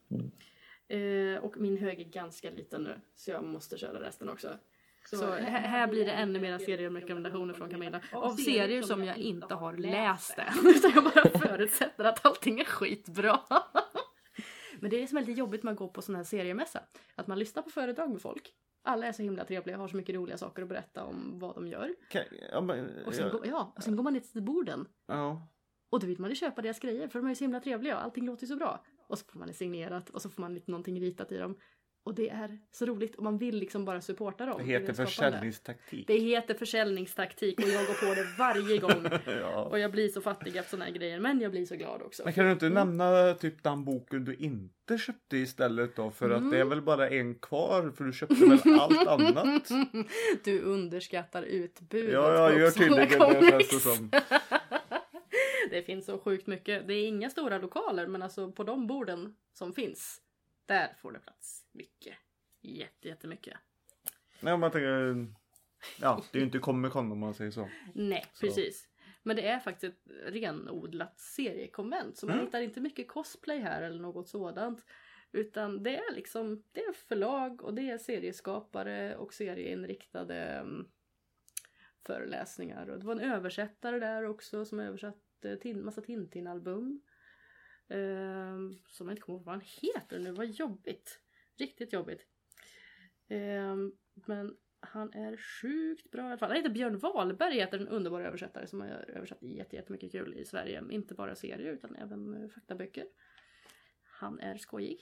Och min hög är ganska liten nu så jag måste köra resten också. Så här blir det ännu mer serierekommendationer från Camilla. Av serier som jag inte har läst än. Utan jag bara förutsätter att allting är skitbra. Men det är som är lite jobbigt med att gå på sån här seriemässa. Att man lyssnar på föredrag med folk. Alla är så himla trevliga, har så mycket roliga saker att berätta om vad de gör. Och sen går man ner till borden. Ja. Och då vill man ju köpa deras grejer för de är så himla trevliga och allting låter så bra. Och så får man det signerat och så får man lite någonting ritat i dem. Och det är så roligt och man vill liksom bara supporta dem. Det heter försäljningstaktik. Det heter försäljningstaktik och jag går på det varje gång. Ja. Och jag blir så fattig efter såna här grejer. Men jag blir så glad också. Men kan du inte nämna typ den boken du inte köpte istället då? För att det är väl bara en kvar för du köpte väl allt annat. Du underskattar utbudet. Ja, jag gör tydligen det som. Det finns så sjukt mycket. Det är inga stora lokaler men alltså på de borden som finns. Där får det plats mycket. Jättemycket. Nej, man tänker... Ja, det är ju inte Comic-Con om man säger så. Nej, precis. Men det är faktiskt ett renodlat seriekonvent. Så man hittar inte mycket cosplay här eller något sådant. Utan det är liksom... Det är förlag och det är serieskapare och serieinriktade föreläsningar. Och det var en översättare där också som översatte massa Tintin-album. Som jag inte kommer ihåg vad han heter nu. Vad jobbigt. Riktigt jobbigt. Men han är sjukt bra i alla fall. Han heter Björn Wahlberg, heter en underbar översättare som har översatt jättemycket kul i Sverige. Inte bara serier utan även faktaböcker. Han är skojig.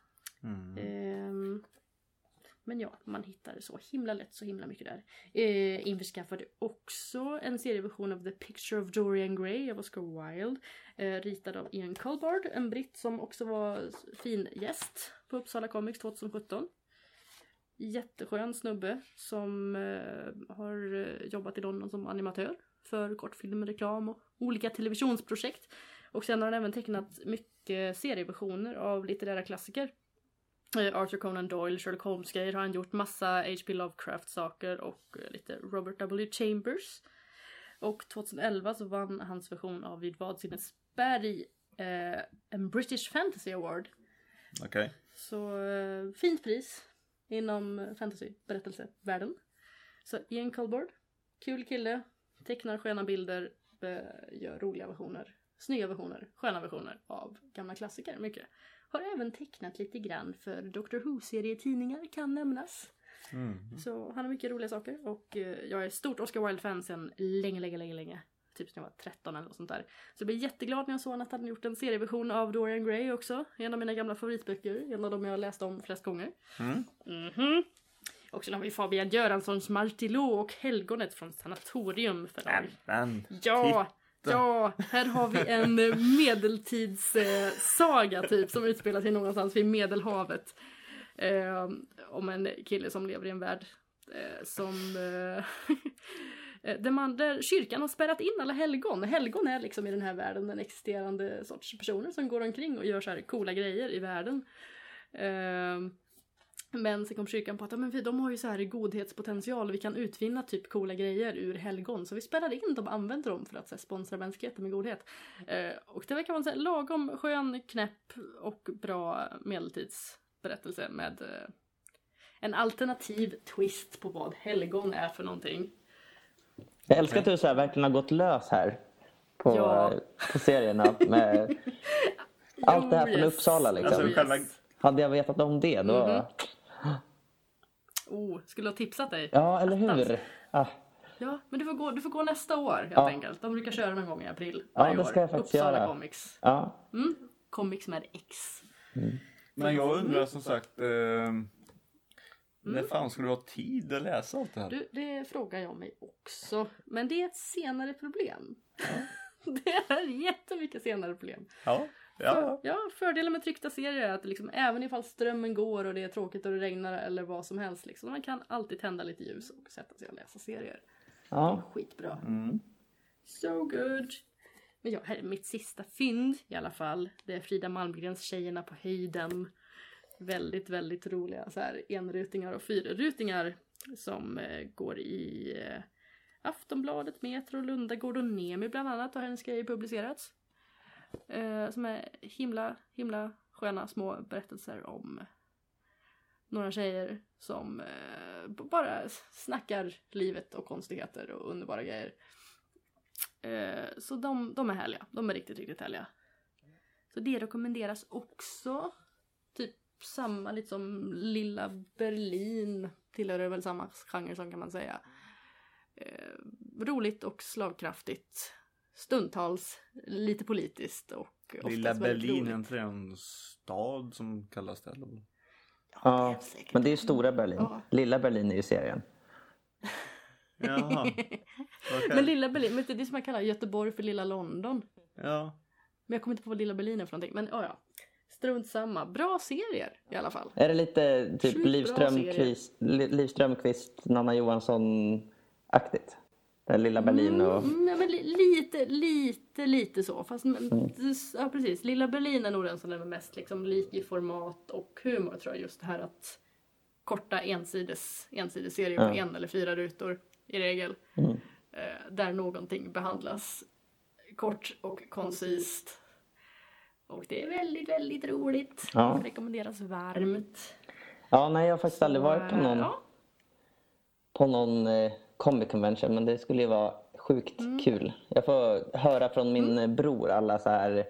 Men ja, man hittar så himla lätt, så himla mycket där. Införskaffade också en serieversion av The Picture of Dorian Gray av Oscar Wilde. Ritad av Ian Colbard, en britt som också var fin gäst på Uppsala Comics 2017. Jätteskön snubbe som har jobbat i London som animatör för kortfilm, reklam och olika televisionsprojekt. Och sen har han även tecknat mycket serieversioner av litterära klassiker. Arthur Conan Doyle, Sherlock Holmes-grejer har han gjort. Massa H.P. Lovecraft-saker och lite Robert W. Chambers. Och 2011 så vann hans version av Vid Vadsinnesberg en British Fantasy Award. Okej. Så fint pris inom fantasy-berättelsevärlden. Så Ian Colbard, kul kille, tecknar sköna bilder, gör roliga versioner, snygga versioner, sköna versioner av gamla klassiker, mycket. Har även tecknat lite grann för Doctor Who-serietidningar, kan nämnas. Så han har mycket roliga saker och jag är stort Oscar Wilde-fan sedan länge. Typ när jag var 13 eller något sånt där. Så jag blev jätteglad när jag såg att han hade gjort en serieversion av Dorian Gray också. En av mina gamla favoritböcker, en av dem jag har läst om flest gånger. Och sen har vi Fabian Göranssons Martillo och Helgonet från Sanatorium för Ja, här har vi en medeltidssaga typ som utspelar sig någonstans vid Medelhavet. Om en kille som lever i en värld där kyrkan har spärrat in alla helgon. Helgon är liksom i den här världen en existerande sorts personer som går omkring och gör så här coola grejer i världen. Men så kom kyrkan på att de har ju så här godhetspotential. Vi kan utvinna typ coola grejer ur helgon. Så vi spärrar in dem och använder dem för att så här, sponsra mänskligheten med godhet. Och det verkar vara en så här, lagom skön, knäpp och bra medeltidsberättelse med en alternativ twist på vad helgon är för någonting. Jag älskar att du så här verkligen har gått lös här på serierna med allt det här från Uppsala liksom. Hade jag vetat om det då... Skulle ha tipsat dig. Ja, eller hur? Ja, men du får gå nästa år helt enkelt. De brukar köra någon gång i april. Ja, det ska jag faktiskt Uppsala göra. Comics. Ja. Comics med X. Men jag undrar som sagt... när fan ska du ha tid att läsa allt det här? Det frågar jag mig också. Men det är ett senare problem. Det är jättemycket senare problem. Fördelen med tryckta serier är att liksom, även ifall strömmen går och det är tråkigt och det regnar eller vad som helst liksom, man kan alltid tända lite ljus och sätta sig och läsa serier. Ja. Skitbra. So good. Men här är mitt sista fynd i alla fall. Det är Frida Malmgrens Tjejerna på höjden. Väldigt, väldigt roliga så här, enrutingar och fyrrutingar som går i Aftonbladet, Metro, Lundagård och Nemi bland annat har hennes grejer publicerats. Som är himla sköna små berättelser om några tjejer som bara snackar livet och konstigheter och underbara grejer. Så de är härliga. De är riktigt, riktigt härliga. Så det rekommenderas också. Typ samma, lite som Lilla Berlin tillhör väl samma genre som kan man säga. Roligt och slagkraftigt. Stundtals lite politiskt och Lilla Berlin är inte en stad som kallas det? Eller? Ja, men det är ju Stora Berlin. Ja. Lilla Berlin är ju serien. Jaha. Okay. Men Lilla Berlin, det är som man kallar Göteborg för Lilla London. Ja. Men jag kommer inte på vad Lilla Berlin är för någonting. Men strunt samma. Bra serier i alla fall. Är det lite typ Liv Strömquist, Nanna Johansson-aktigt? Den Lilla Berlin och... Nej, men lite så. Fast, ja, precis. Lilla Berlin är nog den som är mest liksom, lik i format och humor, tror jag. Just det här att korta ensides serier på 1 eller 4 rutor i regel. Där någonting behandlas kort och koncist. Och det är väldigt, väldigt roligt. Ja. Rekommenderas varmt. Ja, nej, jag har faktiskt aldrig varit på någon comic convention, men det skulle ju vara sjukt kul. Jag får höra från min bror alla så här...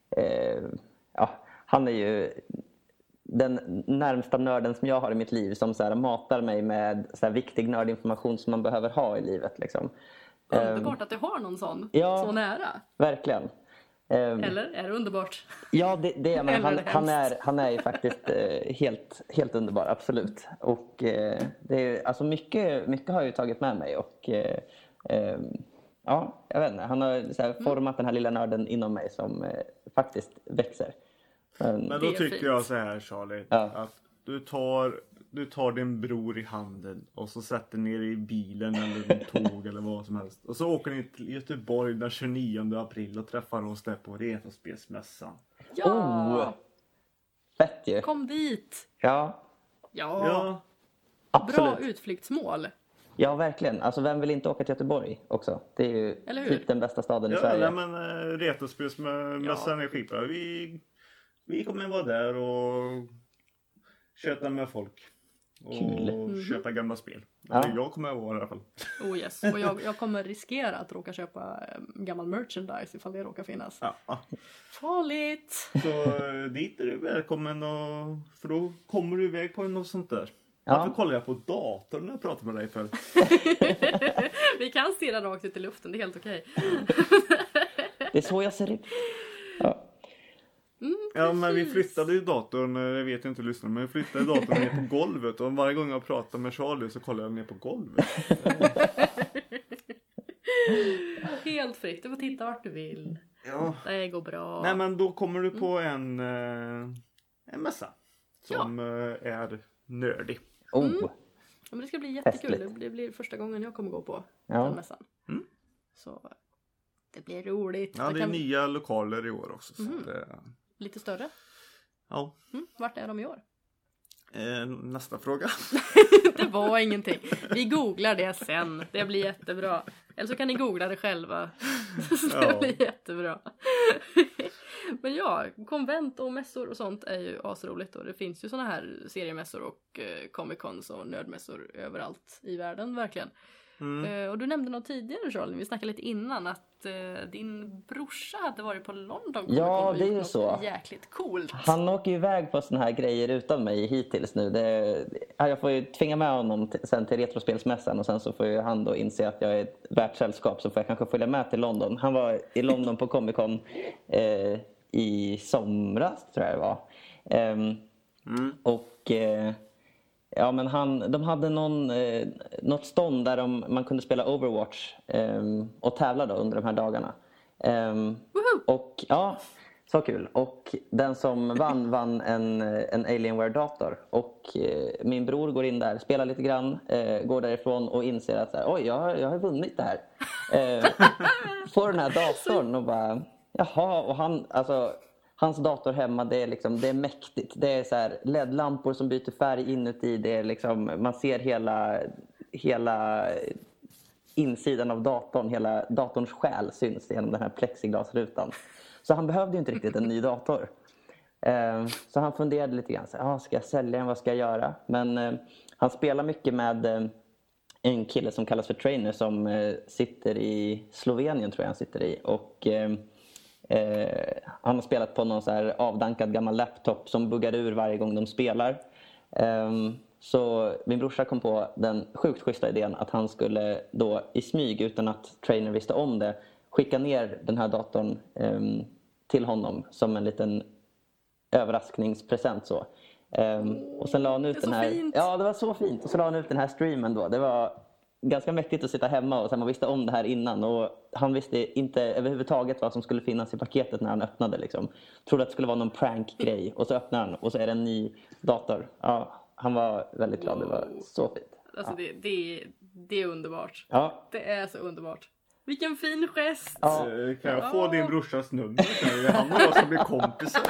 han är ju den närmsta nörden som jag har i mitt liv som så här matar mig med så här viktig nördinformation som man behöver ha i livet. Liksom. Underbart att du har någon sån så nära. Verkligen. Eller är det underbart? Ja, det är men han är ju faktiskt helt underbar, absolut. Och det är alltså mycket har jag ju tagit med mig och jag vet inte, han har så här format den här lilla nörden inom mig som faktiskt växer. Men då tycker jag så här, Charlie, att du tar din bror i handen och så sätter ner i bilen eller en tåg eller vad som helst. Och så åker ni till Göteborg den 29 april och träffar oss där på Retrospelsmässan. Ja! Fett ju. Kom dit! Ja, Ja, absolut. bra utflyktsmål. Ja, verkligen. Alltså, vem vill inte åka till Göteborg också? Det är ju Eller hur? typ den bästa staden i Ja, Sverige. men Retrospelsmässan är skitbra. Vi kommer vara där och köta med folk. Och köpa gamla spel. Ja. Jag kommer vara i alla fall. Oh yes. Och jag kommer riskera att råka köpa gammal merchandise ifall det råkar finnas. Ja. Farligt! Så dit är du välkommen för då kommer du iväg på något sånt där. Ja. Varför kollar jag på datorn när jag pratar med dig för? Vi kan stirra rakt ut i luften, det är helt okej. Det är så jag ser ut. Ja. Ja, men vi flyttade ju datorn, jag vet inte lyssna, men vi flyttade datorn ner på golvet. Och varje gång jag pratar med Charlie så kollar jag ner på golvet. Helt fritt, du får titta vart du vill. Ja. Det går bra. Nej, men då kommer du på en mässa som är nördig. Oh. Ja, men det ska bli jättekul. Festligt. Det blir första gången jag kommer gå på Ja. den mässan. Så det blir roligt. Ja, det är nya lokaler i år också. Så Lite större. ja. Vart är de i år? Nästa fråga. Det var ingenting. Vi googlar det sen. Det blir jättebra. Eller så kan ni googla det själva. Det blir jättebra. Men ja, konvent och mässor och sånt är ju asroligt. Och det finns ju såna här seriemässor och Comic-Cons och nördmässor överallt i världen verkligen. Och du nämnde något tidigare, Charlie, vi snackade lite innan att din brorsa hade varit på London. Ja, det är ju så. Jäkligt coolt. Han åker ju iväg på såna här grejer utan mig hittills nu. Jag får ju tvinga med honom sen till Retrospelsmässan och sen så får ju han då inse att jag är ett världssällskap, så får jag kanske följa med till London. Han var i London på Comic-Con i somras, tror jag det var. Och ja, men de hade något stånd där man kunde spela Overwatch och tävla då under de här dagarna. Och ja, så kul. Och den som vann en Alienware-dator. Och min bror går in där, spelar lite grann, går därifrån och inser att oj, jag har vunnit det här. Får den här datorn och bara, jaha, och hans dator hemma, det är mäktigt. Det är så här LED-lampor som byter färg inuti. Det är liksom, man ser hela insidan av datorn. Hela datorns själ syns genom den här plexiglasrutan. Så han behövde ju inte riktigt en ny dator. Så han funderade lite grann. Ska jag sälja den? Vad ska jag göra? Men han spelar mycket med en kille som kallas för Trainer som sitter i Slovenien, tror jag han sitter i. Och han har spelat på någon så här avdankad gammal laptop som buggar ur varje gång de spelar. Så min brorsa kom på den sjukt schyssta idén att han skulle då i smyg, utan att Trainer visste om det, skicka ner den här datorn till honom som en liten överraskningspresent så. Och sen la han ut den här. Fint. Ja, det var så fint. Och så la han ut den här streamen då. Det var ganska mäktigt att sitta hemma och sen man visste om det här innan, och han visste inte överhuvudtaget vad som skulle finnas i paketet när han öppnade liksom. Trodde att det skulle vara någon prank-grej, och så öppnar han och så är det en ny dator. Ja, han var väldigt glad. Det var så fint. Alltså det är underbart. Ja. Det är så underbart. Vilken fin gest. Ja. Kan jag få din brorsas nummer? Han och jag ska bli kompisar.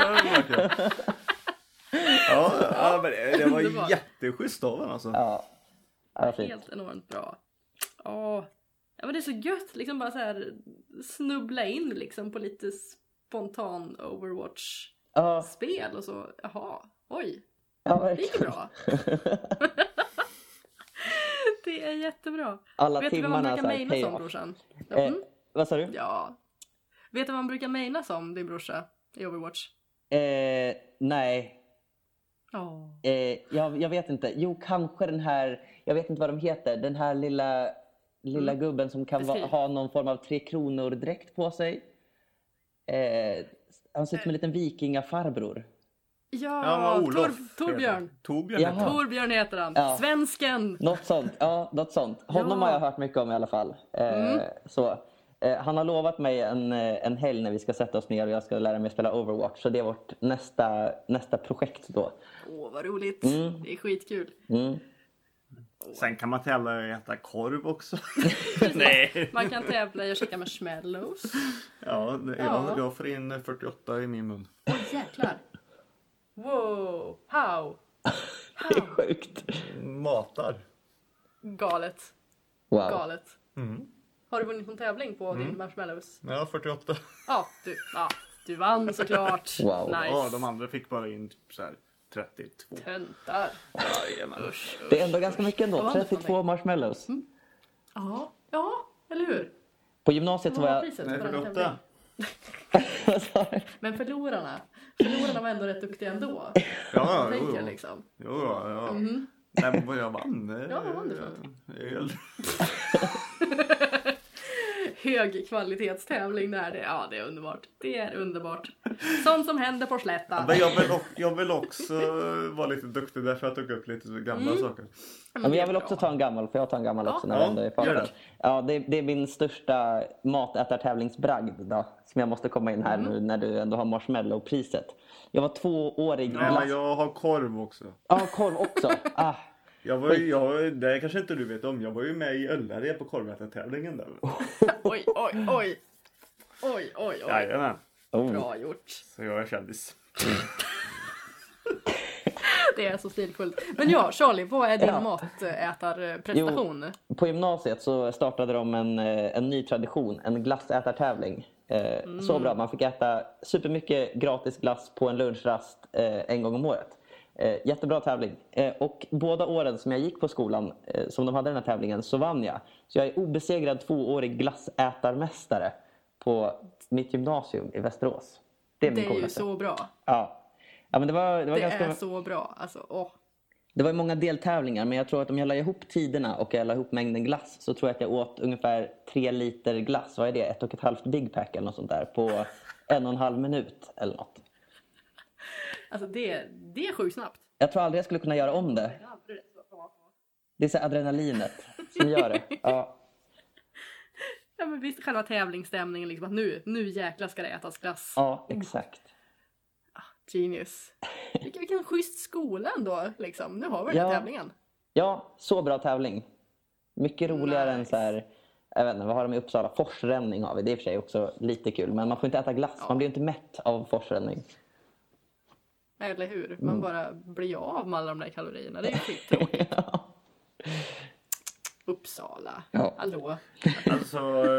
Ja, men det var Underbart. jätteschysst av honom alltså. Ja. Ja, fint. Helt enormt bra. Ja, men det är så gött liksom bara så här snubbla in liksom på lite spontan Overwatch-spel och så, jaha, oj. Ja, Det gick bra. Det är jättebra. Alla Vet du vad man timmarna brukar så här maina som, payoff. brorsan? Vad sa du? Ja. Vet du vad man brukar maina som, din brorsa, i Overwatch? Nej. Ja. Jag vet inte. Jo, kanske den här, jag vet inte vad de heter, den här lilla gubben som kan ha någon form av 3 kronor dräkt på sig. Han ser ut som en liten vikingafarbror. Ja, Olof. Torbjörn. Jaha. Torbjörn heter han. Ja. Svensken. Något sånt. Ja, något sånt. Honom har jag hört mycket om i alla fall. Så. Han har lovat mig en helg när vi ska sätta oss ner och jag ska lära mig spela Overwatch. Så det är vårt nästa projekt då. Åh, vad roligt. Det är skitkul. Sen kan man tävla i att äta korv också. Nej. Man kan tävla i att käka marshmallows. Ja, jag får in 48 i min mun. Åh, jäklar. Wow. How? Det är sjukt. Matar. Galet. Wow. Galet. Har du vunnit någon tävling på din marshmallows? Ja, 48. Du vann såklart. Wow. Nice. Ja, de andra fick bara in typ så här 32. Töntar. Jajamän. Det är ändå ganska mycket ändå. Vad var det för 32 marshmallows. Ja, eller hur? På gymnasiet så Vad var var jag... priset Nej, på den 48. tävlingen? Men förlorarna var ändå rätt duktiga ändå. Ja, Jag jo. tänker liksom. Ja. Nej, men vad jag vann. Ja, vad vann du då? Öl. Högkvalitetstävling där. Det är underbart. Det är underbart. Sånt som händer på slättan. Men jag vill också vara lite duktig därför jag tog upp lite så gamla saker. Men jag vill också ta en gammal, för jag tar en gammal också när jag ändå är farten. Ja, det är min största matätartävlingsbragd då, som jag måste komma in här nu när du ändå har marshmallow-priset. Jag var 2-årig glass. Ja, men jag har korv också. Ja, korv också. Det kanske inte du vet om. Jag var ju med i Öllared på korvätartävlingen där. Oj. Jajamän. Bra gjort. Så jag är kändis. Det är så stilfullt. Men ja, Charlie, vad är din matätarprestation? På gymnasiet så startade de en ny tradition, en glassätartävling. Så bra, man fick äta supermycket gratis glass på en lunchrast en gång om året. Jättebra tävling. Och båda åren som jag gick på skolan som de hade den här tävlingen så vann jag. Så jag är obesegrad 2-årig glassätarmästare på mitt gymnasium i Västerås. Det är ju så bra. Ja, men det var det ganska... är så bra. Alltså, Det var många deltävlingar, men jag tror att om jag la ihop tiderna och jag la ihop mängden glass så tror jag att jag åt ungefär 3 liter glass. Vad är det? 1,5 Big Pack eller något sånt där på 1,5 minut eller något. Alltså det är sjukt snabbt. Jag tror aldrig jag skulle kunna göra om det. Det är så adrenalinet som gör det. Ja. Ja, men visst, själva tävlingsstämningen liksom att nu jäkla ska det ätas glass. Ja, exakt. Genius. Vilken schysst skola ändå liksom. Nu har vi den här tävlingen. Ja, så bra tävling. Mycket roligare än så här, jag vet inte, vad har de i Uppsala? Forsränning har vi. Det är i och för sig också lite kul, men man får inte äta glass. Man blir inte mätt av forsränning. Eller hur? Man bara blir av med alla de där kalorierna. Det är ju skittråkigt. Uppsala. Ja. Hallå. Alltså,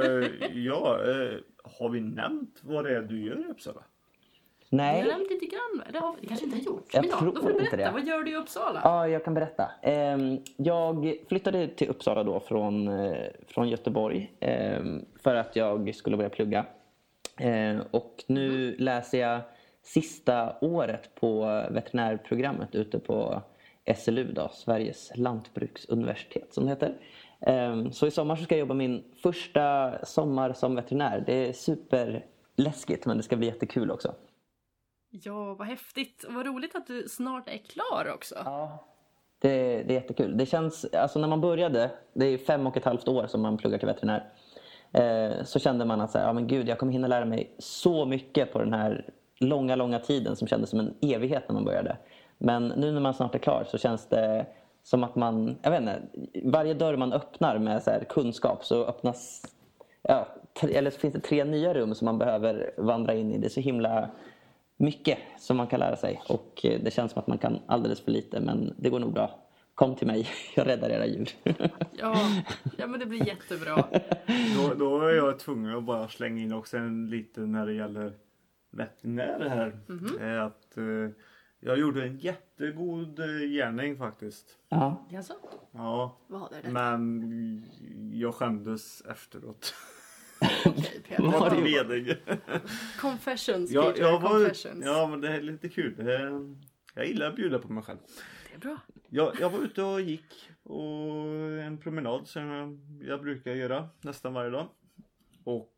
har vi nämnt vad det är du gör i Uppsala? Nej. Jag har nämnt lite grann. Det har vi kanske inte gjort. Jag Men tror då får du inte berätta. det. Vad gör du i Uppsala? Ja, jag kan berätta. Jag flyttade till Uppsala då från Göteborg för att jag skulle börja plugga. Och nu läser jag sista året på veterinärprogrammet ute på SLU då, Sveriges lantbruksuniversitet som det heter. Så i sommar så ska jag jobba min första sommar som veterinär. Det är superläskigt, men det ska bli jättekul också. Ja, vad häftigt. Och vad roligt att du snart är klar också. Ja, det är jättekul. Det känns, alltså när man började, det är 5,5 år som man pluggar till veterinär. Så kände man att så här, ja men gud, jag kommer hinna lära mig så mycket på den här långa tiden som kändes som en evighet när man började. Men nu när man snart är klar så känns det som att man, jag vet inte, varje dörr man öppnar med så här kunskap så öppnas, eller så finns det 3 nya rum som man behöver vandra in i. Det är så himla mycket som man kan lära sig och det känns som att man kan alldeles för lite, men det går nog bra. Kom till mig, jag räddar era djur. Ja, men det blir jättebra. Då är jag tvungen att bara slänga in också en liten när det gäller veterinär här. Är att jag gjorde en jättegod gärning faktiskt. Ja. Jaså? Ja. Vad är det? Men jag skämdes efteråt. Okej, Peter. Var det ledig? Confessions, Ja, Peter. Confessions. ja, men det är lite kul. Jag gillar att bjuda på mig själv. Det är bra. Jag var ute och gick och en promenad som jag brukar göra nästan varje dag. Och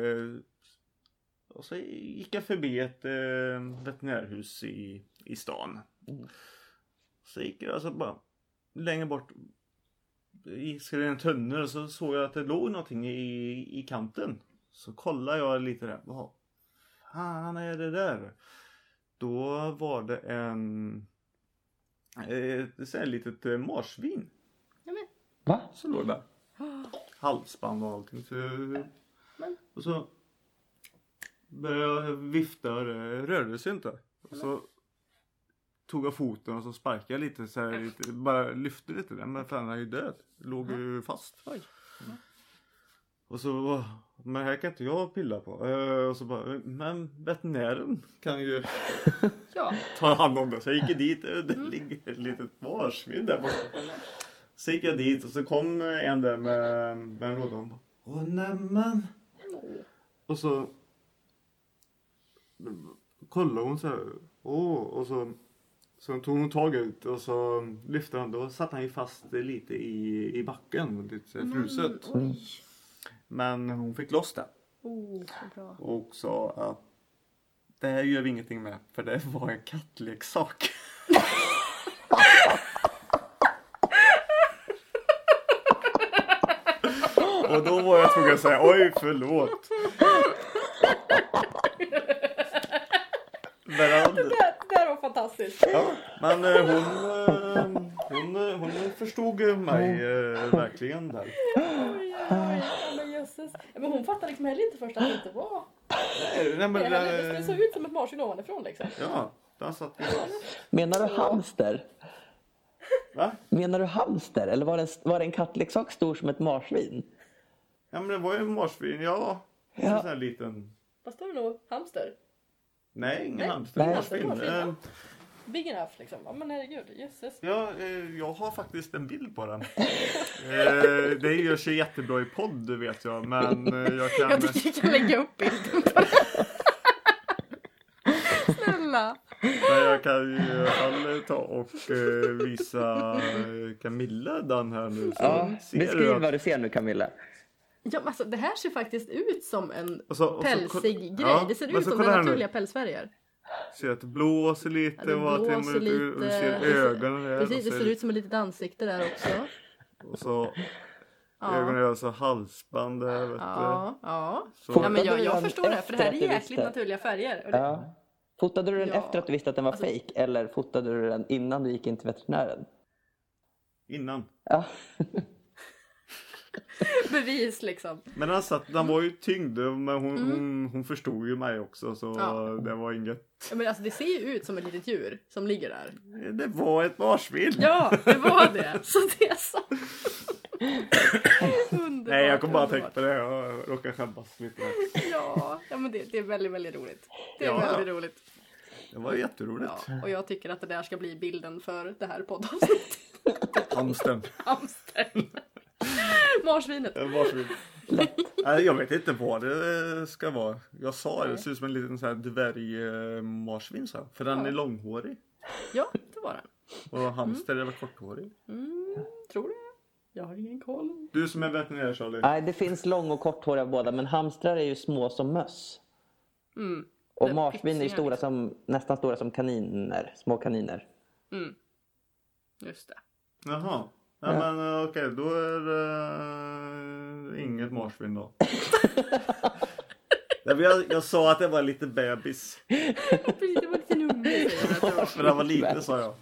så gick jag förbi ett veterinärhus i stan. Så gick jag alltså bara längre bort i en tunnel och så såg jag att det låg någonting i kanten. Så kollade jag lite där. Vad fan är det där? Då var det ett litet marsvin. Jamen. Va? Så låg det där. Halsband och allting. Och så började jag vifta och det rörde sig inte. Och så tog jag foten och så sparkade jag lite så här, lite, bara lyfte lite där, men fan, han är ju död. Låg ju fast. Oj. Och så, men här kan inte jag pilla på. Och så bara, men veterinären kan ju ta hand om det. Så jag gick dit, det ligger ett litet marsvin där borta. Så gick jag dit och så kom en där med en låda och bara, åh nämen. Och så kollade hon så här, och så tog hon tag ut och så lyfte han, då satt han ju fast lite i backen, lite så här fruset. Men hon fick loss det. Bra. Och sa att det här gör vi ingenting med, för det var en kattleksak. Och då var jag tvungen att säga, oj förlåt. Men Det där var fantastiskt. ja, men hon förstod mig verkligen där. Men jösses. Men hon fattade liksom heller inte först att det inte var. Nej, men Det såg ut som ett marsvin ovanifrån liksom. ja, där satt vi. Menar du hamster? Va? Menar du hamster? Eller var det en kattleksak stor som ett marsvin? Ja, men det var ju en marsvin, ja. En sån här liten. Fast det var nog hamster. Nej, ingen hamster. Nej. Marsvin. Big enough liksom. Ja men herregud, jösses. Ja, jag har faktiskt en bild på den. Det gör sig jättebra i podd, vet jag. Men jag kan... Jag tycker jag kan lägga upp bilden på det. Snälla. Men jag kan ju i alla fall ta och visa Camilla den här nu. Så Ja, ser beskriv du att... vad du ser nu, Camilla. Ja, men alltså, det här ser faktiskt ut som en Och så pälsig grej. ja, Det ser men ut så som kolla den här nu. naturliga pälsfärger. Ser att det blåser lite. Ja, det och att blåser lite. och du ser ögonen där. Precis, och det ser ut som ett litet ansikte där också. Och så Ja. ögonen är så halsband där, vet Ja, Så- ja men Fotade du jag den förstår det, för det här är efter att du jäkligt visste? naturliga färger. Och det- Ja. Fotade du den Ja. efter att du visste att den var Alltså- fake? Eller fotade du den innan du gick in till veterinären? innan. Ja. Bevis liksom. Men den var ju tyngd, men hon förstod ju mig också, så Ja. det var inget. Ja, men alltså, det ser ju ut som ett litet djur som ligger där. Det var ett marsvin. Ja, det var det. Så det är så. Underbart. Nej, jag kom bara att underbart. tänka på det. Jag råkar skämmas lite där. Ja, men det är väldigt, väldigt roligt. Det är Ja. väldigt roligt. Det var jätteroligt. Ja, och jag tycker att det där ska bli bilden för det här poddavsnittet. Hamsten. Hamstern. Marsvinet. Marsvin. Nej, jag vet inte vad det ska vara. Jag sa det ser ut som en liten sån här dvärgmarsvin, så. För den är långhårig. Ja, det var den. Och hamster är väl korthårig. Tror du? Jag har ingen koll. Du som är veterinär, Charlie. Nej, det finns lång och korthåriga båda, men hamstrar är ju små som möss. Och Men marsvin är ju pytsingar, stora nästan stora som kaniner, små kaniner. Just det. Jaha. Ja, men okej, då är det inget marsvin då. Jag sa att det var lite bebis. Precis, det var lite unge. För det var lite, sa jag.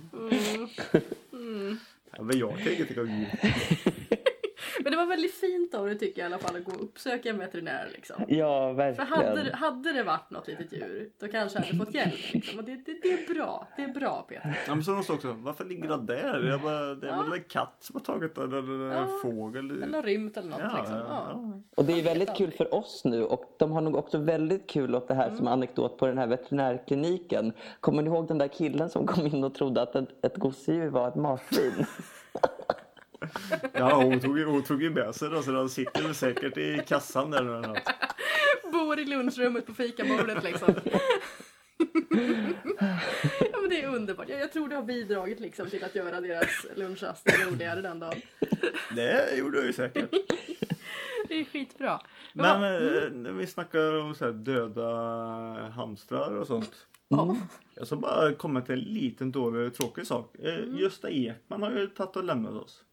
Ja, men jag tänker tycka om djur. Men det var väldigt fint av det, tycker jag i alla fall, att gå och uppsöka en veterinär liksom. Ja, För verkligen. hade det varit något litet djur, då kanske jag hade fått hjälp liksom. Och det är bra. Det är bra, Peter. Ja, men så måste också, varför ligger det där? Jag bara, det är väl en katt som har tagit den, eller en fågel. Eller har rymt eller något liksom. Ja. Och det är väldigt kul för oss nu, och de har nog också väldigt kul åt det här som anekdot på den här veterinärkliniken. Kommer ni ihåg den där killen som kom in och trodde att ett gosedjur var ett marsvin? Ja, hon tog ju med sig då, så de sitter väl säkert i kassan där eller något. Bor i lunchrummet på fikabordet liksom. Ja, men det är underbart. Jag tror det har bidragit liksom till att göra deras lunchrast roligare den dagen. Det gjorde jag ju säkert. Det är skitbra. Men när vi snackar om så här döda hamstrar och sånt. Jag ska bara komma till en liten dålig tråkig sak. Gösta Ekman har ju tagit och lämnat oss.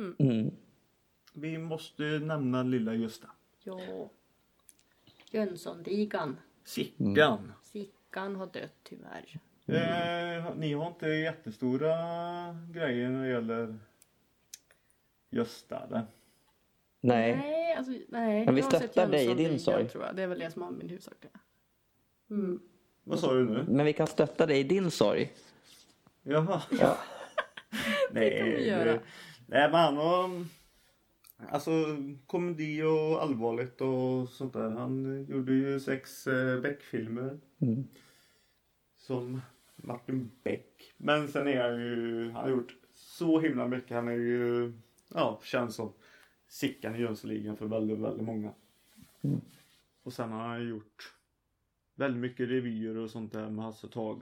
Vi måste nämna lilla Gösta. Ja. Jönssonligan. Sickan. Sickan har dött tyvärr. Ni har inte jättestora grejer när det gäller Gösta, eller? Nej. Nej. Men vi jag har sett stöttar dig i din Jönssonligan, sorg. tror jag. Det är väl det som har min huvudsakliga. Vad sa du nu? Men vi kan stötta dig i din sorg. Jaha. Ja. Det kan vi göra. Nej, men han har... Alltså komedi och allvarligt och sånt där. Han gjorde ju 6 Beck-filmer. Som Martin Beck. Men sen är han har gjort så himla mycket. Han är ju, känns som Sickan i Jönssonligan för väldigt, väldigt många. Och sen har han gjort väldigt mycket revyer och sånt där med Hasse Tage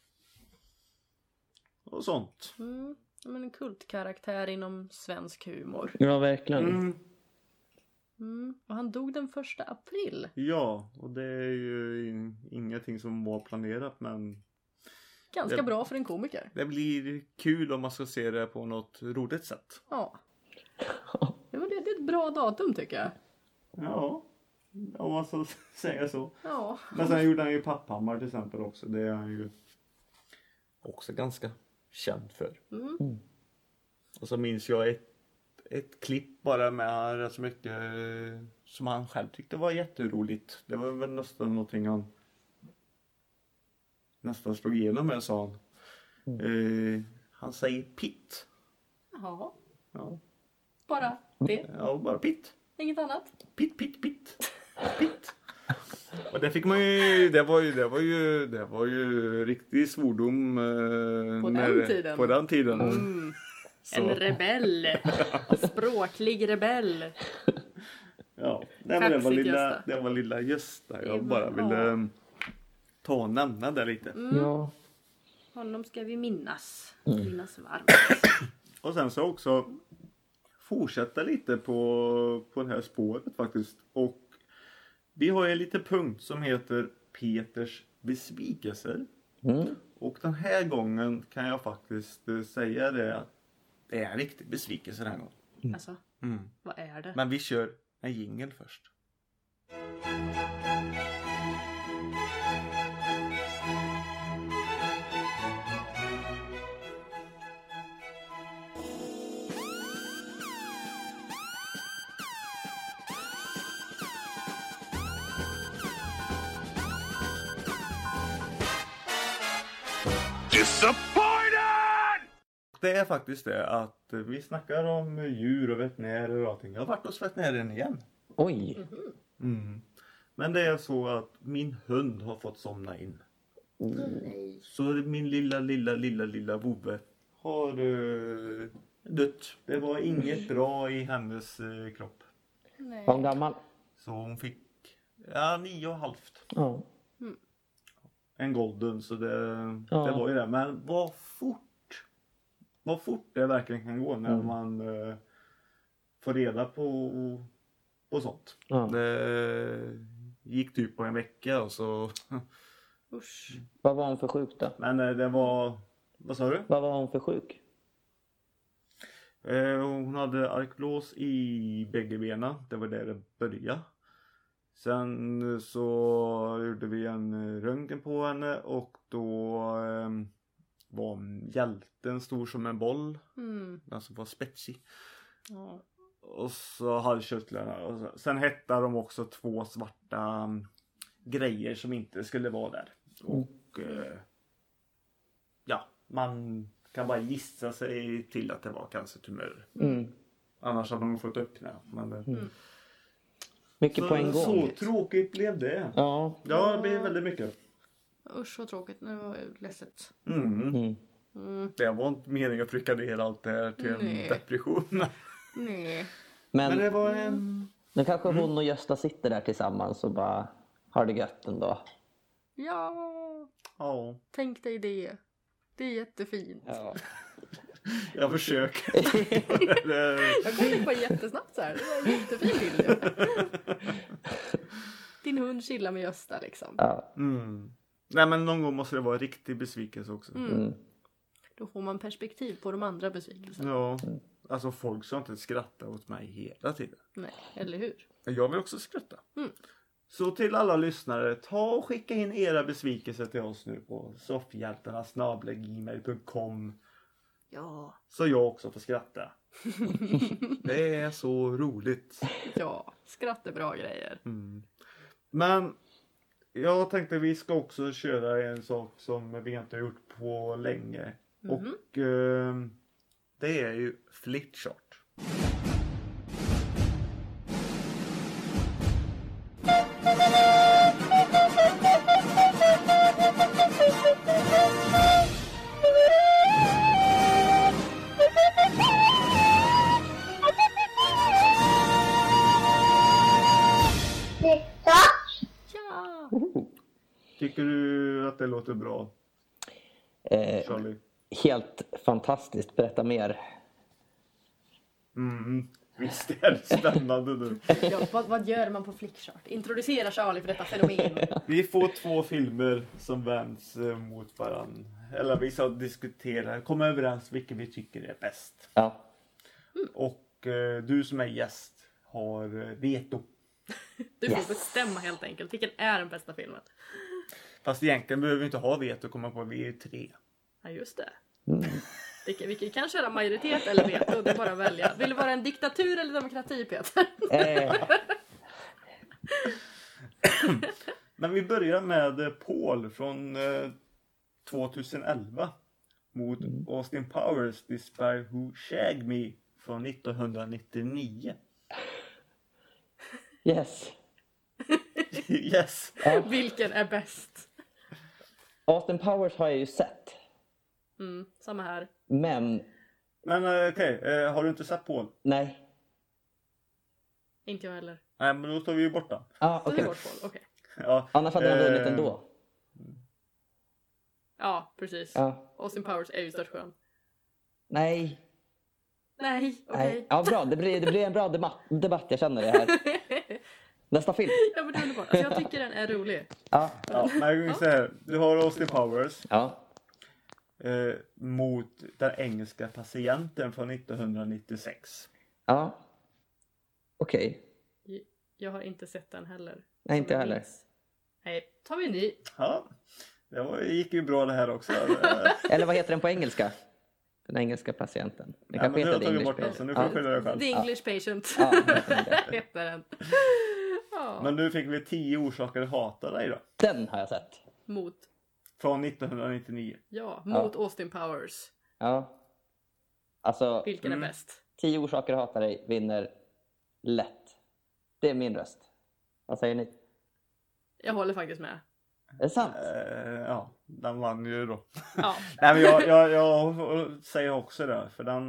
och sånt. Men en kultkaraktär inom svensk humor. Ja, verkligen. Och han dog den 1 april. Ja, och det är ju ingenting som var planerat, men Ganska bra för en komiker. det blir kul om man ska se det på något roligt sätt. Ja. Det är ett bra datum tycker jag. Ja, om man så säger så. Ja. Men sen gjorde han ju Papphammar till exempel också. Det är han ju också ganska känd för. Och så minns jag ett klipp bara med rätt så mycket som han själv tyckte var jätteroligt. Det var väl nästan någonting han nästan slog igenom med, sa han. Han säger pitt. Ja. Ja. Bara det. Ja, bara pitt. Inget annat. Pitt, pitt, pitt. Pitt. Och det fick man ju, det var ju riktig svordom På den tiden. På den tiden. En rebell. Språklig rebell. Ja, nej, men Gösta. det var lilla Gösta. Jag bara ville ta och nämna det lite. Ja. Honom ska vi minnas varmt. Och sen så också fortsätta lite på det här spåret faktiskt. Och vi har en liten punkt som heter Peters besvikelser. Och den här gången kan jag faktiskt säga det att det är en riktig besvikelse den här gången. Alltså, vad är det? Men vi kör en jingle först. Det är faktiskt det att vi snackar om djur och veterinärer och allting. Jag har varit hos veterinären igen. Oj. Men det är så att min hund har fått somna in. Så min lilla vovve har dött. Det var inget bra i hennes kropp. Nej. Var hon gammal? Så hon fick 9,5. Ja. En golden, så det var ju det. Men vad fort det verkligen kan gå när man får reda på sånt. Ja. Det gick typ på en vecka och så... Usch. Vad var hon för sjuk då? Men det var... Vad sa du? Vad var hon för sjuk? Hon hade arkelos i bägge benen. Det var där det började. Sen så gjorde vi en röntgen på henne och då var hjälten stor som en boll. Alltså var spetsig. Ja. Och så halskörtlarna. Och sen hittade de också 2 svarta grejer som inte skulle vara där. Och man kan bara gissa sig till att det var cancertumörer. Annars hade de fått öppna. Men Mycket på en gång. Så tråkigt blev det. Ja. Ja, det blev väldigt mycket. Usch vad tråkigt. Nu var det ledset. Det var inte meningen att trycka ner allt det här till en depression. Nej. Men det var en... Men kanske hon och Gösta sitter där tillsammans och bara har det gött ändå. Ja. Tänk dig det. Det är jättefint. Ja. Jag försöker. Jag kom in på jättesnabbt så här. Det var en jättefin bild. Din hund chillar med Gösta liksom. Ja. Nej, men någon gång måste det vara en riktig besvikelse också. Då får man perspektiv på de andra besvikelserna. Ja. Alltså folk som inte skrattar åt mig hela tiden. Nej, eller hur? Jag vill också skratta. Så till alla lyssnare, ta och skicka in era besvikelser till oss nu på soffhjältarna@gmail.com. Ja. Så jag också får skratta. Det är så roligt. Ja, skratt är bra grejer. Men jag tänkte vi ska också köra en sak som vi inte har gjort på länge. Och det är ju Flipchart. Ja! Tycker du att det låter bra? Charlie? Helt fantastiskt. Berätta mer. Visst är det spännande nu. Ja, vad gör man på Flickchart? Introducera Charlie för detta fenomen. Vi får 2 filmer som vänds mot varann. Eller vi ska diskutera, komma överens vilken vi tycker är bäst. Ja. Och du som är gäst har veto. Du får bestämma helt enkelt. Vilken är den bästa filmen? Fast egentligen behöver vi inte ha veto, komma på vi är 3. Ja, just det. Vi kan köra majoritet eller veto. Det är bara att välja. Vill du vara en diktatur eller demokrati, Peter? Men vi börjar med Paul från 2011 mot Austin Powers, The Spy Who Shagged Me från 1999. Yes. Yes. Vilken är bäst? Austin Powers har jag ju sett. Samma här. Men okej, har du inte sett Paul? nej. Inte jag heller. Nej, men då står vi ju borta. Så det är vårt val, okej. Ja, Annars hade han vunnit ändå. Ja, precis. Ja. Austin Powers är ju störst skön. Nej. Nej, okej. Nej. Ja, bra. Det blir en bra debatt, jag känner det här. Nästa film. Ja, men det är underbart. Alltså, jag tycker den är rolig. Ja. men jag kan säga här. Du har Austin Powers Ja. mot den engelska patienten från 1996. Ja. Okej. Jag har inte sett den heller. Nej, inte Som jag heller. minns. Nej, tar vi en ny. Ja, det gick ju bra det här också. Eller vad heter den på engelska? Den engelska patienten. Den Ja, men kanske du har heter tagit English bort den, så nu får du skylla dig själv. The English Patient. Ja, det. heter den. Ja. Men du fick väl 10 orsaker att hata dig då? Den har jag sett. Mot. Från 1999. Ja, mot Austin Powers. Ja. Alltså, Vilken är bäst? 10 orsaker att hata dig vinner lätt. Det är min röst. Vad säger ni? Jag håller faktiskt med. Är det sant? Ja, den vann ju då. Ja. Nej, men jag säger också det. För den...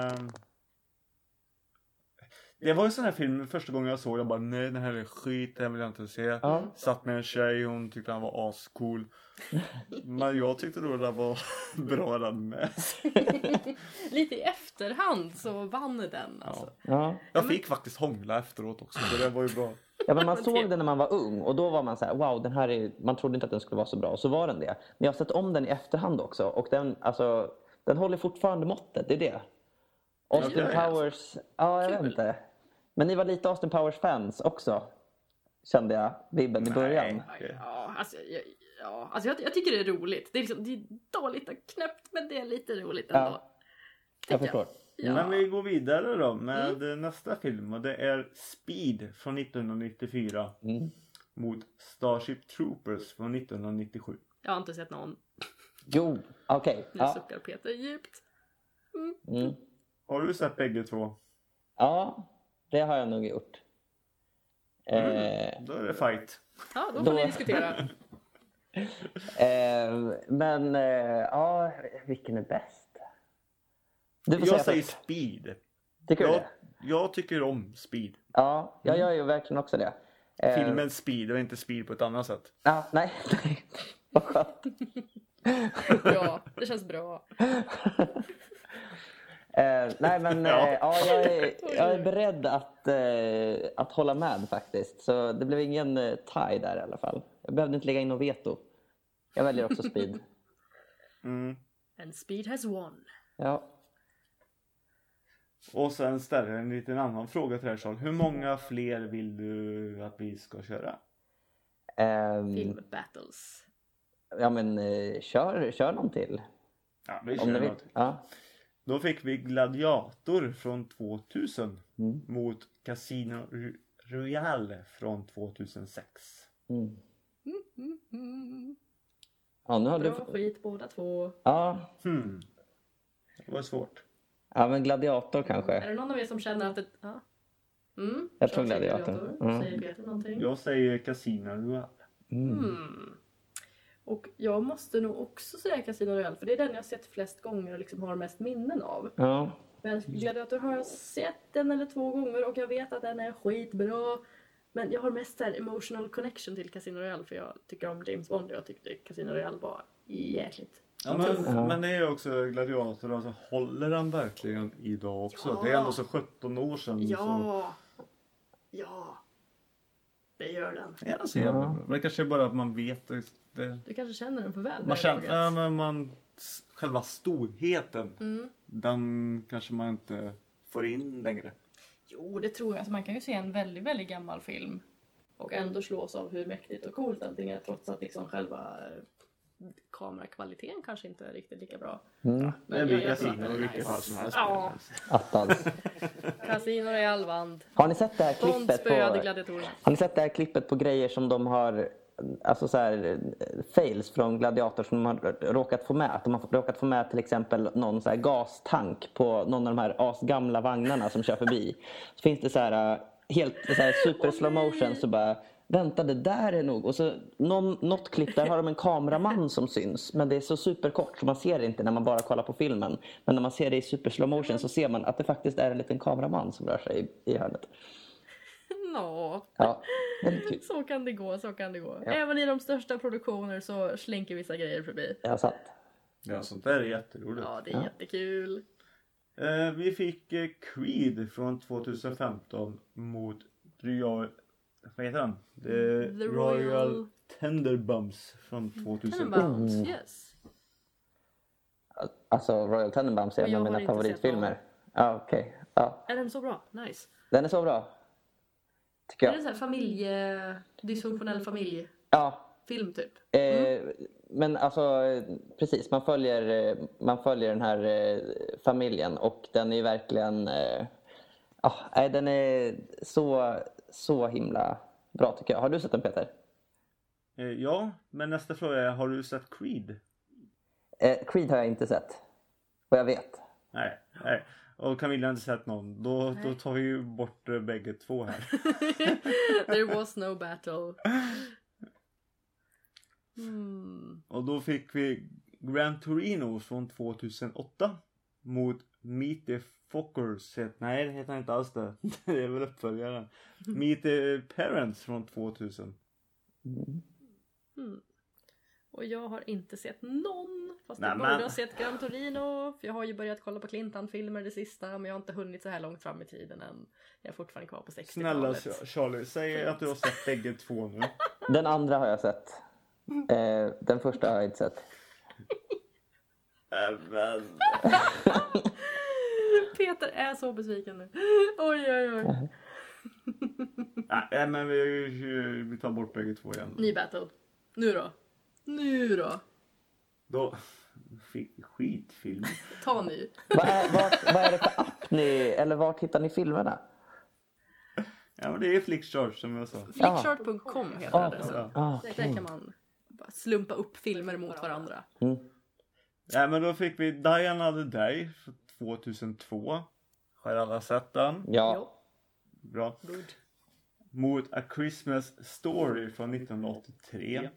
Det var ju sån här film första gången jag såg. Jag bara, nej, den här är skit. Den vill jag inte se. Ja. Satt med en tjej. Hon tyckte han var ascool. Men jag tyckte då det var bra den med. Lite i efterhand så vann den alltså. Ja. Jag fick faktiskt hångla efteråt också. Så det var ju bra. Ja, men man såg den när man var ung och då var man så här, wow, den här är, man trodde inte att den skulle vara så bra, och så var den det. Men jag har sett om den i efterhand också och den håller fortfarande måttet, det är det. Austin Powers, ja, jag vet inte. Men ni var lite Austin Powers fans också, kände jag vibben i början. Ja, alltså jag tycker det är roligt. Det är, liksom, det är dåligt och knäppt, men det är lite roligt ändå. Ja, jag förstår. Ja. Men vi går vidare då med nästa film. Och det är Speed från 1994 mot Starship Troopers från 1997. Jag har inte sett någon. Jo, okej. Nu Ja. suckar Peter djupt. Har du sett bägge två? Ja, det har jag nog gjort. Då är det fight. Ja, då får ni diskutera. Men ja, vilken är bäst? Du får Jag säga säger först. Speed. Tycker du det? Jag tycker om Speed. Ja, jag gör ju verkligen också det. Filmen Speed och inte Speed på ett annat sätt. Ja, nej. Vad skönt. Ja, det känns bra. Nej, men ja, jag är beredd att hålla med faktiskt. Så det blev ingen tie där i alla fall. Jag behövde inte lägga in något veto. Jag väljer också Speed. And Speed has won. Ja. Och sen ställer en liten annan fråga till dig, Charles. Hur många fler vill du att vi ska köra? Film battles. Ja, men kör någon till. Ja, vi Om kör ni vill. något. Ja. Då fick vi Gladiator från 2000 mot Casino Royale från 2006. Ja, nu har Bra du... skit båda två. Ja. Det var svårt. Ja, men Gladiator kanske. Är det någon av er som känner att det... Ja. Jag tror Gladiator. Säger Peter någonting? Jag säger Casino Royale. Och jag måste nog också säga Casino Royale, för det är den jag har sett flest gånger och liksom har mest minnen av. Ja. Men Gladiator har jag sett 1 eller 2 gånger och jag vet att den är skitbra. Men jag har mest så här emotional connection till Casino Royale, för jag tycker om James Bond och jag tyckte Casino Royale var jäkligt. Ja, men det är ju också Gladiator, alltså håller han verkligen idag också? Ja. Det är ändå så 17 år sedan. Ja, det gör den. Ja, alltså, det kanske är bara att man vet det. Du kanske känner den för väl. Man känner, men själva storheten, den kanske man inte får in längre. Jo, det tror jag. Alltså, man kan ju se en väldigt, väldigt gammal film och ändå slås av hur mäktigt och coolt allting är, trots att liksom själva kamerakvaliteten kanske inte är riktigt lika bra. Det blir Casino i vilket fall som helst. Ja. Attans. Casino är allvand. Har ni sett det här Bond klippet spöade gladiatorerna. Har ni sett det här klippet på grejer som de har, alltså så här, fails från Gladiator som de har råkat få med? Att de har råkat få med till exempel någon så här gastank på någon av de här asgamla vagnarna som kör förbi. Så finns det så här helt så här super slow motion, så bara vänta, det där är nog. Och så något klipp där har de en kameraman som syns, men det är så superkort så man ser det inte när man bara kollar på filmen. Men när man ser det i super slow motion så ser man att det faktiskt är en liten kameraman som rör sig i hörnet. Ja, Så kan det gå, så kan det gå. Ja. Även i de största produktioner så slinker vissa grejer förbi. Ja, sant. Ja, sånt där är jätteroligt. Ja, det är jättekul. Vi fick Creed från 2015 mot vad heter den? The Royal Tenenbaums från 2000. Tenenbaums, yes. Alltså Royal Tenenbaums är en av mina favoritfilmer. Ja, okej. Ja. Är den så bra? Nice. Den är så bra. Tycker jag. Är det så här dysfunktionell familjefilm typ? Men alltså precis, man följer den här familjen och den är verkligen den är så himla bra tycker jag. Har du sett den, Peter? Ja, men nästa fråga är, har du sett Creed? Creed har jag inte sett. Vad jag vet. Nej. Och Camilla har inte sett någon. Då tar vi ju bort bägge två här. There was no battle. Och då fick vi Gran Torino från 2008 mot Meet the Fockers. Nej, det heter inte alls det. Det är väl uppföljaren. Meet the Parents från 2000. Och jag har inte sett någon. Fast jag borde ha sett Gran Torino. För jag har ju börjat kolla på Clintan-filmer det sista. Men jag har inte hunnit så här långt fram i tiden än. Jag är fortfarande kvar på 60-talet. Snälla Charlie, säg att du har sett bägge två nu. Den andra har jag sett. Den första har jag inte sett. Peter är så besviken nu. Oj. Nej, men vi tar bort bägge två igen. Ny battle. Nu då. Då skitfilm. Ta ny. Vad är det för app ni, eller vart hittar ni filmerna? Ja, men det är Flickchart som jag sa. Flickchart.com heter adressen. Där kan man bara slumpa upp filmer mot varandra. Ja, men då fick vi Diana the Day 2002. Har alla sett den? Ja. Bra. Good. Mot A Christmas Story från 1983.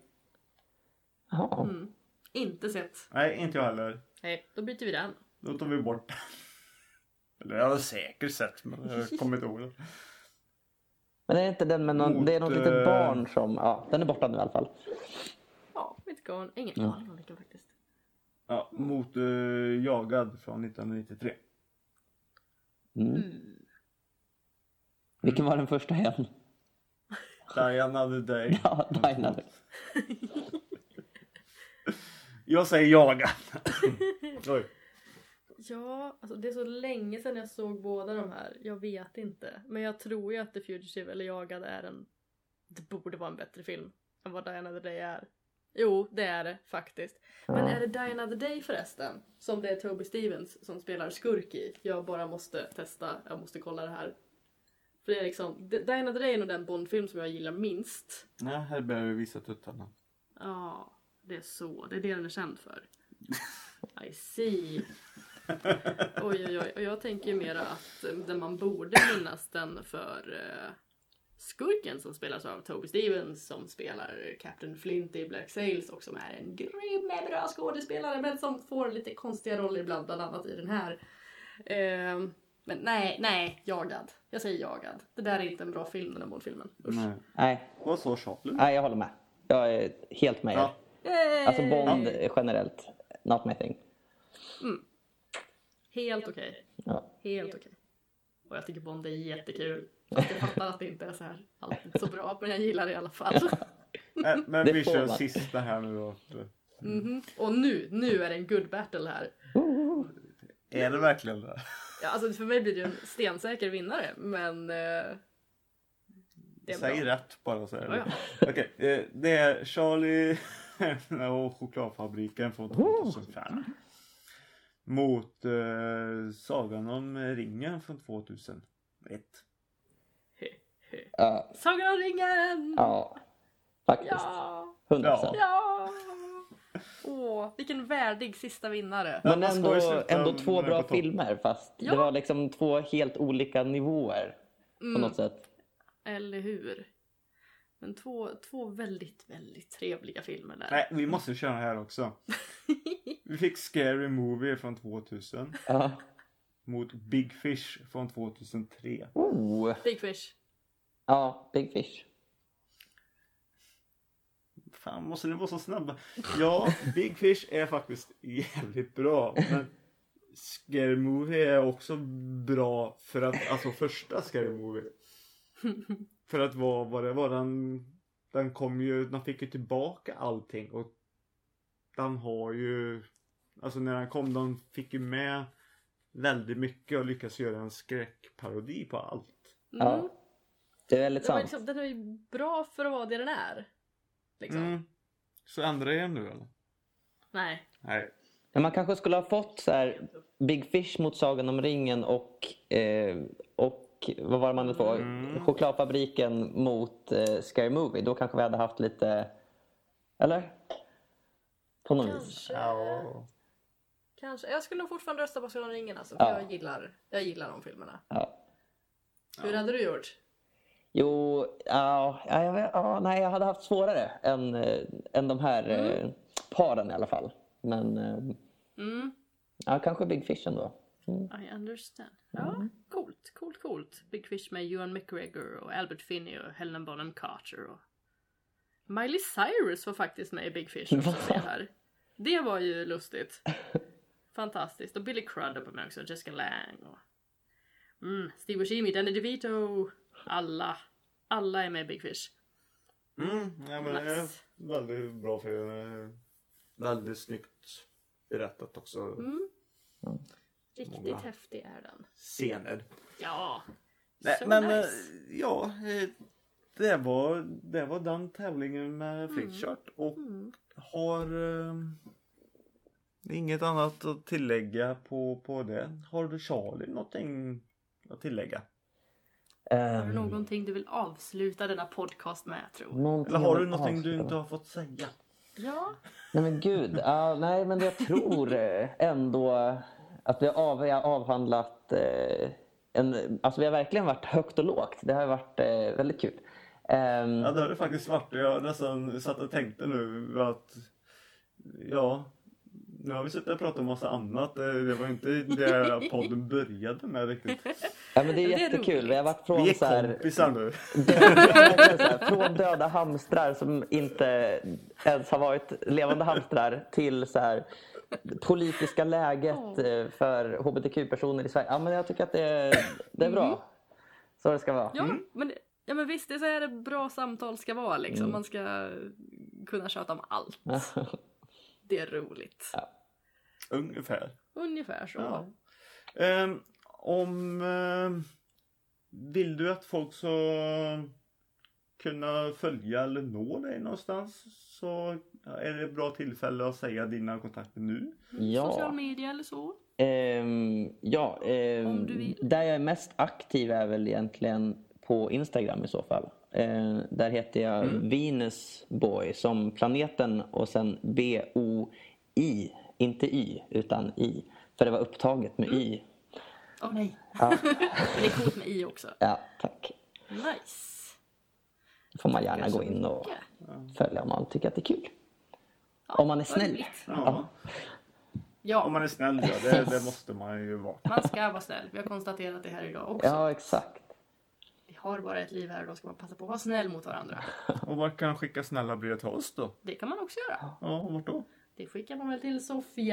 Inte sett. Nej, inte jag heller. Nej, då byter vi den. Då tar vi bort den. Eller jag har säkert sett, men jag kommer inte ihåg det. Men det är inte den med någon, det är något litet barn som, den är borta nu i alla fall. Ja, inte gone. Ingen aning vilken faktiskt. Ja, mot Jagad från 1993. Vilken var den första igen? Diana the Day. Ja, Diana. Jag säger Jagad. Oj. Ja, alltså det är så länge sedan jag såg båda de här. Jag vet inte. Men jag tror ju att The Fugitive eller Jagad det borde vara en bättre film än vad Diana the Day är. Jo, det är det faktiskt. Men är det Diana the Day förresten? Som det är Toby Stevens som spelar skurk i. Jag bara måste testa. Jag måste kolla det här. För det är liksom, Diana the Day är nog den Bondfilm som jag gillar minst. Nej, här börjar vi visa tuttarna. Ja, det är så. Det är det den är känd för. I see. Oj. Och jag tänker ju mera att den man borde minnas den för skurken som spelas av Toby Stevens, som spelar Captain Flint i Black Sails och som är en grym bra skådespelare men som får lite konstiga roller ibland, bland annat i den här. Men nej, jagad. Jag säger jagad. Det där är inte en bra film, den här målfilmen. Nej. Vad så Charlie? Nej, jag håller med. Jag är helt med er. Alltså Bond generellt, not my thing. Helt okej. Ja. Helt okej. Och jag tycker Bond är jättekul. Jag fattar att det inte är så här alltid så bra, men jag gillar det i alla fall. Men vi kör sista här nu då. Och nu är det en good battle här. Är det verkligen det? Ja, alltså för mig blir det ju en stensäker vinnare, men det är Säg bra. rätt bara så här. Ja. Okej, det är Charlie och chokladfabriken från 2005. Mot Sagan om ringen från 2001. Sagan om ringen! Ja, faktiskt. Ja! 100%. Ja! Åh, vilken värdig sista vinnare. Men man ska ju sluta ändå två med bra på topp. filmer, fast Ja. det var liksom två helt olika nivåer på något sätt. Eller hur? Men två väldigt, väldigt trevliga filmer där. Nej, vi måste köra här också. Vi fick Scary Movie från 2000 Ja. mot Big Fish från 2003. Big Fish. Ja, Big Fish. Fan, måste ni vara så snabba? Ja, Big Fish är faktiskt jävligt bra. Men Scary Movie är också bra för att, alltså första Scary Movie. För att vad det var, den kom ju, den fick ju tillbaka allting. Och den har ju, alltså när den kom, den fick ju med väldigt mycket och lyckas göra en skräckparodi på allt. Ja. Det är väldigt Den, var sant. liksom, den är ju bra för att vara det den är. Liksom. Så ändrar jag nu eller? Nej. Nej. Men man kanske skulle ha fått så här Big Fish mot Sagan om ringen och vad var det man får? Chokladfabriken mot Scary Movie. Då kanske vi hade haft lite, eller? På något vis. Kanske. Jag skulle nog fortfarande rösta på Sagan om ringen alltså, för jag gillar de filmerna. Ja. Hur hade du gjort? Jo, nej, jag hade haft svårare än de här paren i alla fall. Men ja, kanske Big Fish ändå. I understand. Ja, coolt. Big Fish med Ewan McGregor och Albert Finney och Helena Bonham Carter och Miley Cyrus var faktiskt med i Big Fish också, här. Det var ju lustigt. Fantastiskt. Och Billy Crudup med också, Jessica Lange och Steve Buscemi, Danny DeVito. Alla är med i Big Fish. Ja, men det är väldigt bra för väldigt snyggt berättat också. Riktigt häftig är den. Scener. Ja. Nej, So men nice. det var den tävlingen med Flickchart och har inget annat att tillägga på det. Har du Charlie någonting att tillägga? Har du någonting du vill avsluta denna podcast med, tror? Eller har du någonting du inte har fått säga? Ja. Nej men gud, nej men jag tror ändå att vi har avhandlat alltså vi har verkligen varit högt och lågt. Det har varit väldigt kul. Ja, det har det faktiskt varit. Jag nästan satt och tänkte nu att nu har vi suttit och pratat om massa annat. Det var inte det podden började med riktigt. Ja men det är Det är jättekul. roligt. Vi har varit från Vi är så här, kompisar nu. från döda hamstrar som inte ens har varit levande hamstrar till så här politiska läget för hbtq-personer i Sverige. Ja men jag tycker att det är bra. Så det ska vara. Ja, men visst, det är så här det bra samtal ska vara liksom. Man ska kunna köta om allt. Det är roligt. Ja. Ungefär så. Ja. Vill du att folk ska kunna följa eller nå dig någonstans, så är det ett bra tillfälle att säga dina kontakter nu. Social media eller så? Om du vill. Där jag är mest aktiv är väl egentligen på Instagram i så fall. Där heter jag Venus Boy som planeten och sen BOI, inte Y utan I. För det var upptaget med i. Åh nej. Ja. Men det är coolt med i också. Ja, tack. Nice. Får man gärna gå in och följa om man tycker att det är kul. Om man är snäll. Ja. Om man är snäll, det måste man ju vara. Man ska vara snäll. Vi har konstaterat det här idag också. Ja, exakt. Vi har bara ett liv här och då ska man passa på att vara snäll mot varandra. Och var kan skicka snälla brev till oss då? Det kan man också göra. Ja, vart då? Det skickar man väl till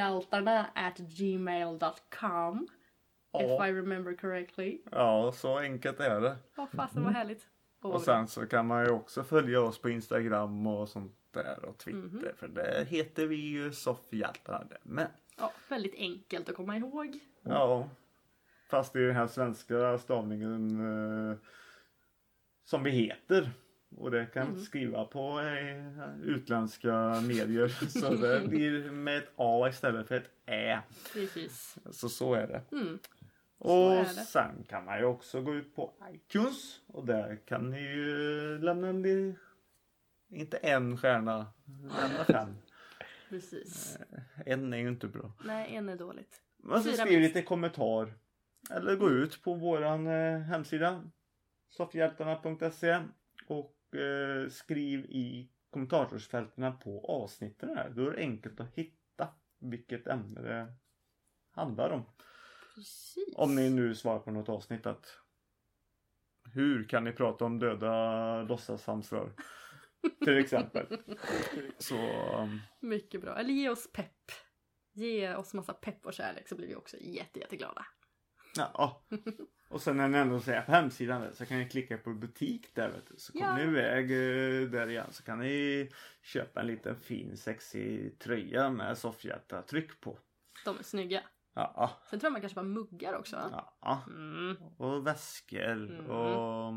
sofialtarna@gmail.com. If I remember correctly. Ja, så enkelt är det. Vad fasen vad härligt. Och sen så kan man ju också följa oss på Instagram och sånt där och Twitter. För det heter vi ju Soffhjältarna med. Ja, väldigt enkelt att komma ihåg. Ja, fast det är ju den här svenska stavningen som vi heter. Och det kan skriva på utländska medier. Så det blir med ett A istället för ett Ä. Precis. Så är det. är Och det. sen kan man ju också gå ut på iTunes. Och där kan ni ju lämna inte en stjärna, lämna 5. Precis. En är ju inte bra. Nej, en är dåligt. Men så 4 skriv minst. lite kommentar. Eller gå ut på våran hemsida. soffhjältarna.se. Och skriv i kommentarsfälten på avsnitten här. Då är det enkelt att hitta vilket ämne det handlar om. Precis. Om ni nu svarar på något avsnitt att hur kan ni prata om döda låtsashamstrar? Till exempel. Så Mycket bra. Eller ge oss pepp. Ge oss massa pepp och kärlek så blir vi också jätteglada. ja. Och sen när ni ändå säger på hemsidan där, så kan ni klicka på butik där vet du. Så kommer ni iväg där igen. Så kan ni köpa en liten fin sexig tröja med soffhjärta tryck på. De är snygga. Ja. Sen tror jag man kanske bara muggar också. Ja. Och väskor och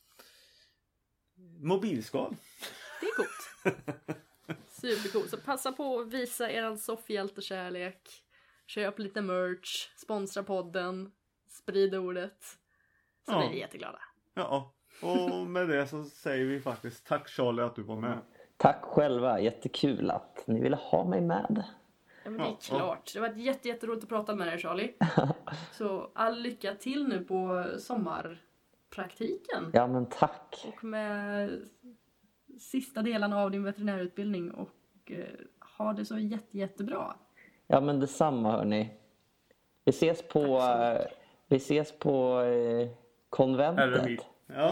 mobilskal. Det är coolt. Supercoolt. Så passa på att visa eran soffhjältekärlek. Köp lite merch. Sponsra podden. Sprid ordet. Så blir vi jätteglada. Ja. Och med det så säger vi faktiskt tack Charlie att du var med. Tack själva. Jättekul att ni ville ha mig med. Ja, men det är klart. Det var jätteroligt att prata med dig Charlie. Så all lycka till nu på sommarpraktiken. Ja, men tack. Och med sista delen av din veterinärutbildning. Och ha det så jättebra. Ja, men detsamma hörni. Vi ses på konventet. Ja,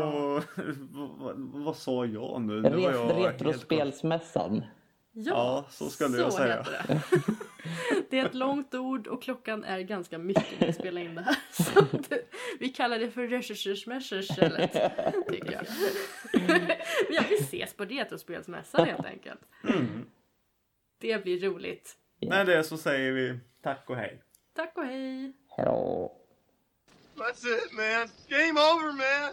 vad sa jag nu? Nu var jag Retrospelsmässan. Ja, så skulle jag säga. Heter det. Det är ett långt ord och klockan är ganska mycket när vi spelar in det här. Så vi kallar det för Retrospelsmässan, tycker jag. Men vi ses på Retrospelsmässan helt enkelt. Det blir roligt. Med det så säger vi tack och hej. Tack och hej. Hejdå. That's it, man. Game over, man.